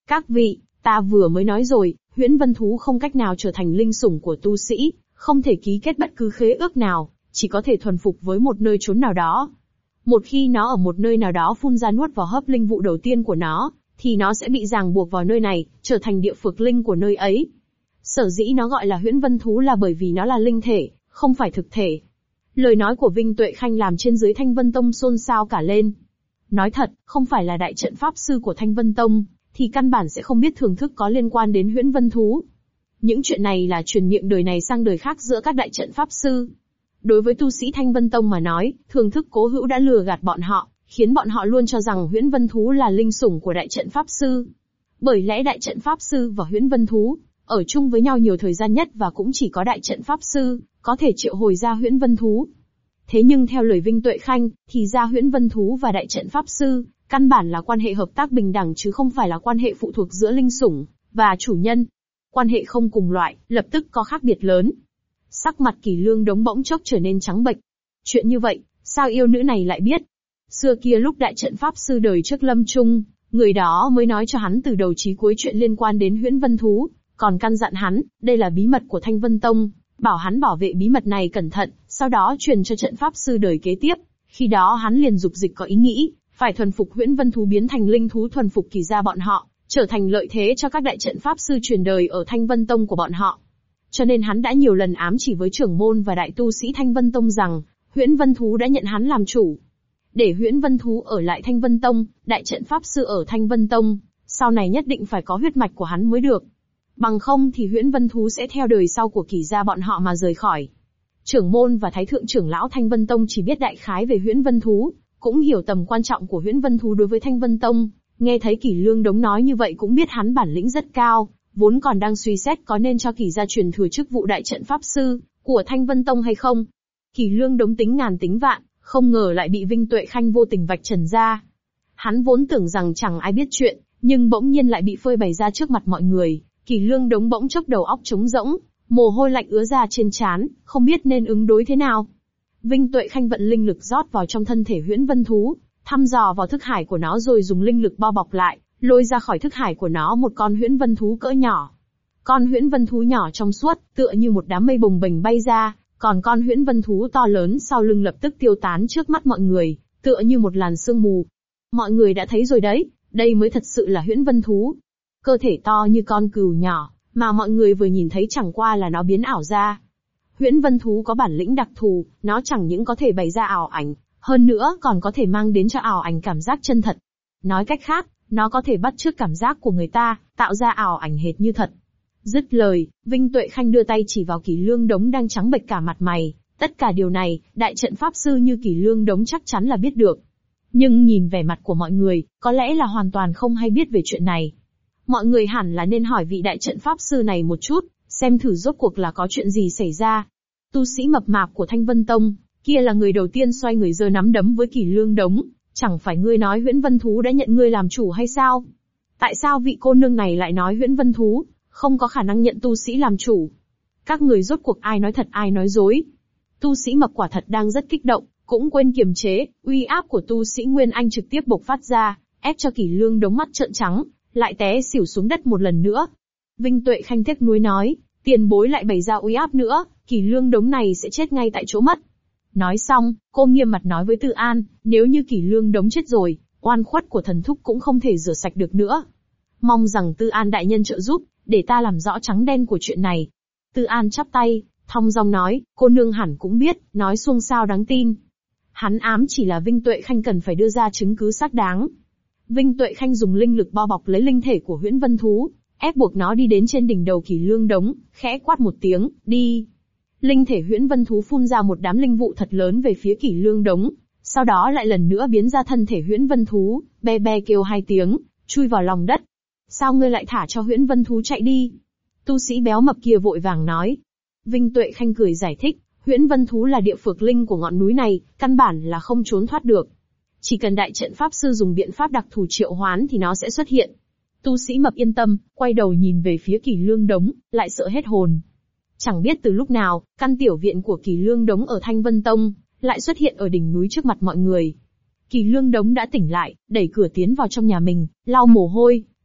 Các vị, ta vừa mới nói rồi, Huyễn Vân Thú không cách nào trở thành linh sủng của tu sĩ, không thể ký kết bất cứ khế ước nào, chỉ có thể thuần phục với một nơi chốn nào đó. Một khi nó ở một nơi nào đó phun ra nuốt vào hấp linh vụ đầu tiên của nó, thì nó sẽ bị ràng buộc vào nơi này, trở thành địa phược linh của nơi ấy. Sở dĩ nó gọi là Huyễn Vân Thú là bởi vì nó là linh thể, không phải thực thể. Lời nói của Vinh Tuệ Khanh làm trên dưới Thanh Vân Tông xôn xao cả lên. Nói thật, không phải là đại trận pháp sư của Thanh Vân Tông, thì căn bản sẽ không biết thưởng thức có liên quan đến Huyễn Vân Thú. Những chuyện này là truyền miệng đời này sang đời khác giữa các đại trận pháp sư. Đối với tu sĩ Thanh Vân Tông mà nói, thưởng thức cố hữu đã lừa gạt bọn họ, khiến bọn họ luôn cho rằng Huyễn Vân Thú là linh sủng của đại trận pháp sư. Bởi lẽ đại trận pháp sư và Huyễn Vân Thú ở chung với nhau nhiều thời gian nhất và cũng chỉ có đại trận pháp sư có thể triệu hồi ra Huyễn Vân Thú. Thế nhưng theo lời Vinh Tuệ Khanh, thì ra Huyễn Vân Thú và đại trận pháp sư căn bản là quan hệ hợp tác bình đẳng chứ không phải là quan hệ phụ thuộc giữa linh sủng và chủ nhân. Quan hệ không cùng loại, lập tức có khác biệt lớn. Sắc mặt Kỷ Lương Đống bỗng chốc trở nên trắng bệch. Chuyện như vậy, sao yêu nữ này lại biết? Xưa kia lúc đại trận pháp sư đời trước lâm chung, người đó mới nói cho hắn từ đầu chí cuối chuyện liên quan đến Huyễn Vân Thú, còn căn dặn hắn, đây là bí mật của Thanh Vân Tông, bảo hắn bảo vệ bí mật này cẩn thận, sau đó truyền cho trận pháp sư đời kế tiếp. Khi đó hắn liền dục dịch có ý nghĩ, phải thuần phục Huyễn Vân Thú biến thành linh thú thuần phục Kỳ gia bọn họ, trở thành lợi thế cho các đại trận pháp sư truyền đời ở Thanh Vân Tông của bọn họ. Cho nên hắn đã nhiều lần ám chỉ với trưởng môn và đại tu sĩ Thanh Vân Tông rằng, Huyễn Vân Thú đã nhận hắn làm chủ. Để Huyễn Vân Thú ở lại Thanh Vân Tông, đại trận pháp sư ở Thanh Vân Tông, sau này nhất định phải có huyết mạch của hắn mới được. Bằng không thì Huyễn Vân Thú sẽ theo đời sau của Kỳ gia bọn họ mà rời khỏi. Trưởng môn và thái thượng trưởng lão Thanh Vân Tông chỉ biết đại khái về Huyễn Vân Thú, cũng hiểu tầm quan trọng của Huyễn Vân Thú đối với Thanh Vân Tông. Nghe thấy Kỷ Lương Đống nói như vậy cũng biết hắn bản lĩnh rất cao, vốn còn đang suy xét có nên cho Kỳ gia truyền thừa chức vụ đại trận pháp sư của Thanh Vân Tông hay không. Kỷ Lương Đống tính ngàn tính vạn, không ngờ lại bị Vinh Tuệ Khanh vô tình vạch trần ra. Hắn vốn tưởng rằng chẳng ai biết chuyện, nhưng bỗng nhiên lại bị phơi bày ra trước mặt mọi người. Kỷ Lương Đống bỗng chốc đầu óc trống rỗng, mồ hôi lạnh ứa ra trên trán, không biết nên ứng đối thế nào. Vinh Tuệ Khanh vận linh lực rót vào trong thân thể Huyễn Vân Thú, thăm dò vào thức hải của nó rồi dùng linh lực bao bọc lại, lôi ra khỏi thức hải của nó một con Huyễn Vân Thú cỡ nhỏ. Con Huyễn Vân Thú nhỏ trong suốt, tựa như một đám mây bồng bềnh bay ra, còn con Huyễn Vân Thú to lớn sau lưng lập tức tiêu tán trước mắt mọi người, tựa như một làn sương mù. Mọi người đã thấy rồi đấy, đây mới thật sự là Huyễn Vân Thú. Cơ thể to như con cừu nhỏ, mà mọi người vừa nhìn thấy chẳng qua là nó biến ảo ra. Huyễn Vân Thú có bản lĩnh đặc thù, nó chẳng những có thể bày ra ảo ảnh, hơn nữa còn có thể mang đến cho ảo ảnh cảm giác chân thật. Nói cách khác, nó có thể bắt chước cảm giác của người ta, tạo ra ảo ảnh hệt như thật. Dứt lời, Vinh Tuệ Khanh đưa tay chỉ vào Kỷ Lương Đống đang trắng bệch cả mặt mày. Tất cả điều này, đại trận pháp sư như Kỷ Lương Đống chắc chắn là biết được. Nhưng nhìn vẻ mặt của mọi người, có lẽ là hoàn toàn không hay biết về chuyện này. Mọi người hẳn là nên hỏi vị đại trận pháp sư này một chút, xem thử rốt cuộc là có chuyện gì xảy ra. Tu sĩ mập mạp của Thanh Vân Tông, kia là người đầu tiên xoay người giơ nắm đấm với Kỷ Lương Đống. Chẳng phải ngươi nói Huyễn Vân Thú đã nhận ngươi làm chủ hay sao? Tại sao vị cô nương này lại nói Huyễn Vân Thú không có khả năng nhận tu sĩ làm chủ? Các người rốt cuộc ai nói thật ai nói dối? Tu sĩ mập quả thật đang rất kích động, cũng quên kiềm chế, uy áp của tu sĩ Nguyên Anh trực tiếp bộc phát ra, ép cho Kỷ Lương Đống mắt trợn trắng, lại té xỉu xuống đất một lần nữa. Vinh Tuệ Khanh tiếc nuối nói, tiền bối lại bày ra uy áp nữa, Kỷ Lương Đống này sẽ chết ngay tại chỗ mất. Nói xong, cô nghiêm mặt nói với Tư An, nếu như Kỷ Lương Đống chết rồi, oan khuất của thần thúc cũng không thể rửa sạch được nữa. Mong rằng Tư An đại nhân trợ giúp, để ta làm rõ trắng đen của chuyện này. Tư An chắp tay, thong dong nói, cô nương hẳn cũng biết, nói xuông sao đáng tin. Hắn ám chỉ là Vinh Tuệ Khanh cần phải đưa ra chứng cứ xác đáng. Vinh Tuệ Khanh dùng linh lực bao bọc lấy linh thể của Huyễn Vân Thú, ép buộc nó đi đến trên đỉnh đầu Kỷ Lương Đống, khẽ quát một tiếng, đi. Linh thể Huyễn Vân Thú phun ra một đám linh vụ thật lớn về phía Kỷ Lương Đống, sau đó lại lần nữa biến ra thân thể Huyễn Vân Thú, be be kêu hai tiếng, chui vào lòng đất. Sao ngươi lại thả cho Huyễn Vân Thú chạy đi? Tu sĩ béo mập kia vội vàng nói. Vinh Tuệ Khanh cười giải thích, Huyễn Vân Thú là địa phược linh của ngọn núi này, căn bản là không trốn thoát được. Chỉ cần đại trận pháp sư dùng biện pháp đặc thù triệu hoán thì nó sẽ xuất hiện. Tu sĩ mập yên tâm, quay đầu nhìn về phía Kỷ Lương Đống, lại sợ hết hồn. Chẳng biết từ lúc nào, căn tiểu viện của Kỷ Lương Đống ở Thanh Vân Tông lại xuất hiện ở đỉnh núi trước mặt mọi người. Kỷ Lương Đống đã tỉnh lại, đẩy cửa tiến vào trong nhà mình, lau mồ hôi,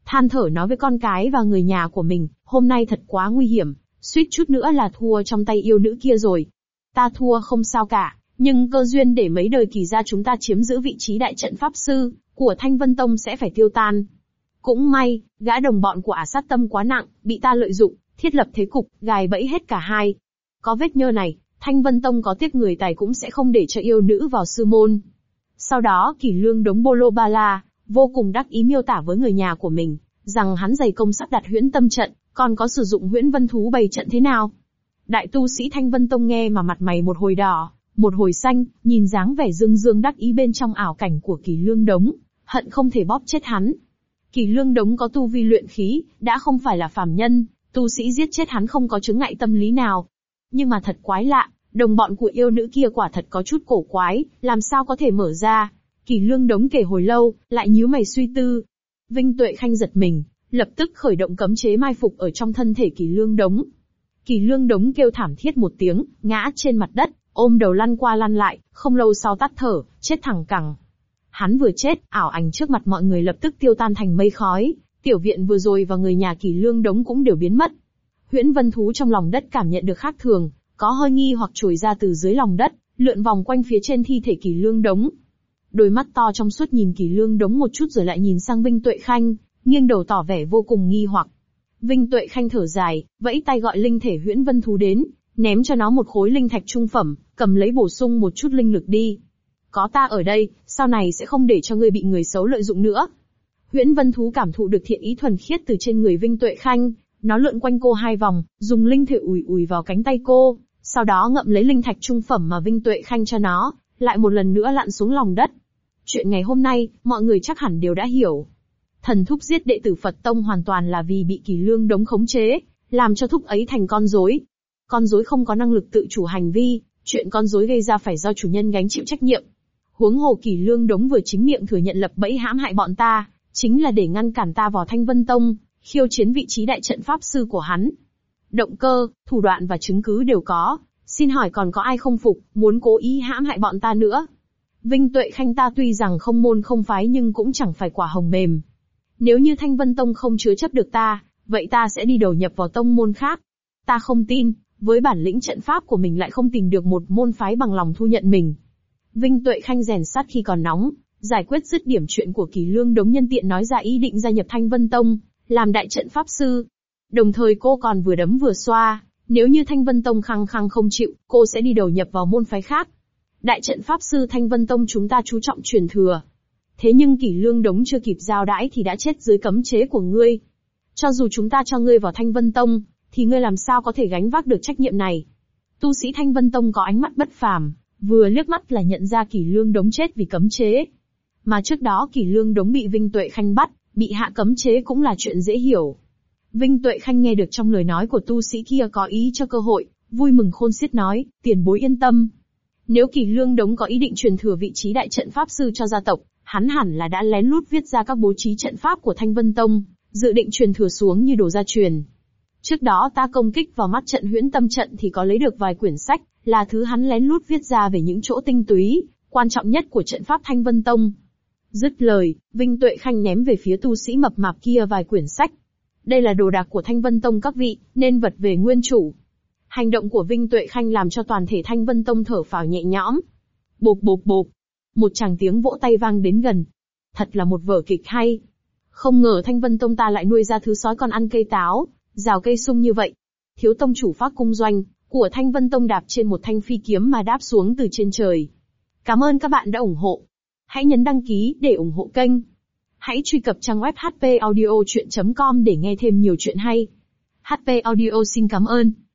than thở nói với con cái và người nhà của mình, hôm nay thật quá nguy hiểm, suýt chút nữa là thua trong tay yêu nữ kia rồi. Ta thua không sao cả, nhưng cơ duyên để mấy đời kỳ gia chúng ta chiếm giữ vị trí đại trận pháp sư của Thanh Vân Tông sẽ phải tiêu tan. Cũng may, gã đồng bọn của Ả Sát Tâm quá nặng, bị ta lợi dụng, thiết lập thế cục, gài bẫy hết cả hai. Có vết nhơ này, Thanh Vân Tông có tiếc người tài cũng sẽ không để cho yêu nữ vào sư môn. Sau đó Kỷ Lương đống Bolo Ba La, vô cùng đắc ý miêu tả với người nhà của mình, rằng hắn dày công sắp đặt huyễn tâm trận, còn có sử dụng huyễn vân thú bày trận thế nào. Đại tu sĩ Thanh Vân Tông nghe mà mặt mày một hồi đỏ, một hồi xanh, nhìn dáng vẻ dương dương đắc ý bên trong ảo cảnh của Kỷ Lương đống, hận không thể bóp chết hắn. Kỷ Lương đống có tu vi luyện khí, đã không phải là phàm nhân, tu sĩ giết chết hắn không có chướng ngại tâm lý nào. Nhưng mà thật quái lạ, đồng bọn của yêu nữ kia quả thật có chút cổ quái, làm sao có thể mở ra. Kỷ Lương đống kể hồi lâu, lại nhíu mày suy tư. Vinh Tuệ Khanh giật mình, lập tức khởi động cấm chế mai phục ở trong thân thể Kỷ Lương đống. Kỷ Lương đống kêu thảm thiết một tiếng, ngã trên mặt đất, ôm đầu lăn qua lăn lại, không lâu sau tắt thở, chết thẳng cẳng. Hắn vừa chết, ảo ảnh trước mặt mọi người lập tức tiêu tan thành mây khói, tiểu viện vừa rồi và người nhà Kỷ Lương đống cũng đều biến mất. Huyễn vân thú trong lòng đất cảm nhận được khác thường, có hơi nghi hoặc trồi ra từ dưới lòng đất, lượn vòng quanh phía trên thi thể Kỷ Lương đống. Đôi mắt to trong suốt nhìn Kỷ Lương đống một chút rồi lại nhìn sang Vinh Tuệ Khanh, nghiêng đầu tỏ vẻ vô cùng nghi hoặc. Vinh Tuệ Khanh thở dài, vẫy tay gọi linh thể huyễn vân thú đến, ném cho nó một khối linh thạch trung phẩm, cầm lấy bổ sung một chút linh lực đi. Có ta ở đây, sau này sẽ không để cho ngươi bị người xấu lợi dụng nữa. Huyễn vân thú cảm thụ được thiện ý thuần khiết từ trên người Vinh Tuệ Khanh, nó lượn quanh cô 2 vòng, dùng linh thể ùi ùi vào cánh tay cô, sau đó ngậm lấy linh thạch trung phẩm mà Vinh Tuệ Khanh cho nó, lại một lần nữa lặn xuống lòng đất. Chuyện ngày hôm nay, mọi người chắc hẳn đều đã hiểu. Thần thúc giết đệ tử Phật Tông hoàn toàn là vì bị Kỷ Lương đống khống chế, làm cho thúc ấy thành con rối. Con rối không có năng lực tự chủ hành vi, chuyện con rối gây ra phải do chủ nhân gánh chịu trách nhiệm. Huống hồ Kỷ Lương đống vừa chính miệng thừa nhận lập bẫy hãm hại bọn ta, chính là để ngăn cản ta vào Thanh Vân Tông, khiêu chiến vị trí đại trận pháp sư của hắn. Động cơ, thủ đoạn và chứng cứ đều có, xin hỏi còn có ai không phục, muốn cố ý hãm hại bọn ta nữa? Vinh Tuệ Khanh ta tuy rằng không môn không phái nhưng cũng chẳng phải quả hồng mềm. Nếu như Thanh Vân Tông không chứa chấp được ta, vậy ta sẽ đi đầu nhập vào tông môn khác. Ta không tin, với bản lĩnh trận pháp của mình lại không tìm được một môn phái bằng lòng thu nhận mình. Vinh Tuệ Khanh rèn sắt khi còn nóng, giải quyết dứt điểm chuyện của Kỷ Lương đống nhân tiện nói ra ý định gia nhập Thanh Vân Tông, làm đại trận pháp sư. Đồng thời cô còn vừa đấm vừa xoa, nếu như Thanh Vân Tông khăng khăng không chịu, cô sẽ đi đầu nhập vào môn phái khác. Đại trận pháp sư Thanh Vân Tông chúng ta chú trọng truyền thừa. Thế nhưng Kỷ Lương đống chưa kịp giao đãi thì đã chết dưới cấm chế của ngươi. Cho dù chúng ta cho ngươi vào Thanh Vân Tông, thì ngươi làm sao có thể gánh vác được trách nhiệm này? Tu sĩ Thanh Vân Tông có ánh mắt bất phàm, vừa liếc mắt là nhận ra Kỷ Lương đống chết vì cấm chế. Mà trước đó Kỷ Lương đống bị Vinh Tuệ Khanh bắt, bị hạ cấm chế cũng là chuyện dễ hiểu. Vinh Tuệ Khanh nghe được trong lời nói của tu sĩ kia có ý cho cơ hội, vui mừng khôn xiết nói, tiền bối yên tâm. Nếu Kỷ Lương đống có ý định truyền thừa vị trí đại trận pháp sư cho gia tộc, hắn hẳn là đã lén lút viết ra các bố trí trận pháp của Thanh Vân Tông, dự định truyền thừa xuống như đồ gia truyền. Trước đó ta công kích vào mắt trận huyễn tâm trận thì có lấy được vài quyển sách, là thứ hắn lén lút viết ra về những chỗ tinh túy, quan trọng nhất của trận pháp Thanh Vân Tông. Dứt lời, Vinh Tuệ Khanh ném về phía tu sĩ mập mạp kia vài quyển sách. Đây là đồ đạc của Thanh Vân Tông các vị, nên vật về nguyên chủ. Hành động của Vinh Tuệ Khanh làm cho toàn thể Thanh Vân Tông thở phào nhẹ nhõm. Bộp bộp bộp. Một tràng tiếng vỗ tay vang đến gần. Thật là một vở kịch hay. Không ngờ Thanh Vân Tông ta lại nuôi ra thứ sói con ăn cây táo, rào cây sung như vậy. Thiếu tông chủ Phác Cung Doanh của Thanh Vân Tông đạp trên một thanh phi kiếm mà đáp xuống từ trên trời. Cảm ơn các bạn đã ủng hộ. Hãy nhấn đăng ký để ủng hộ kênh. Hãy truy cập trang web hpaudiochuyen.com để nghe thêm nhiều chuyện hay. HP Audio xin cảm ơn.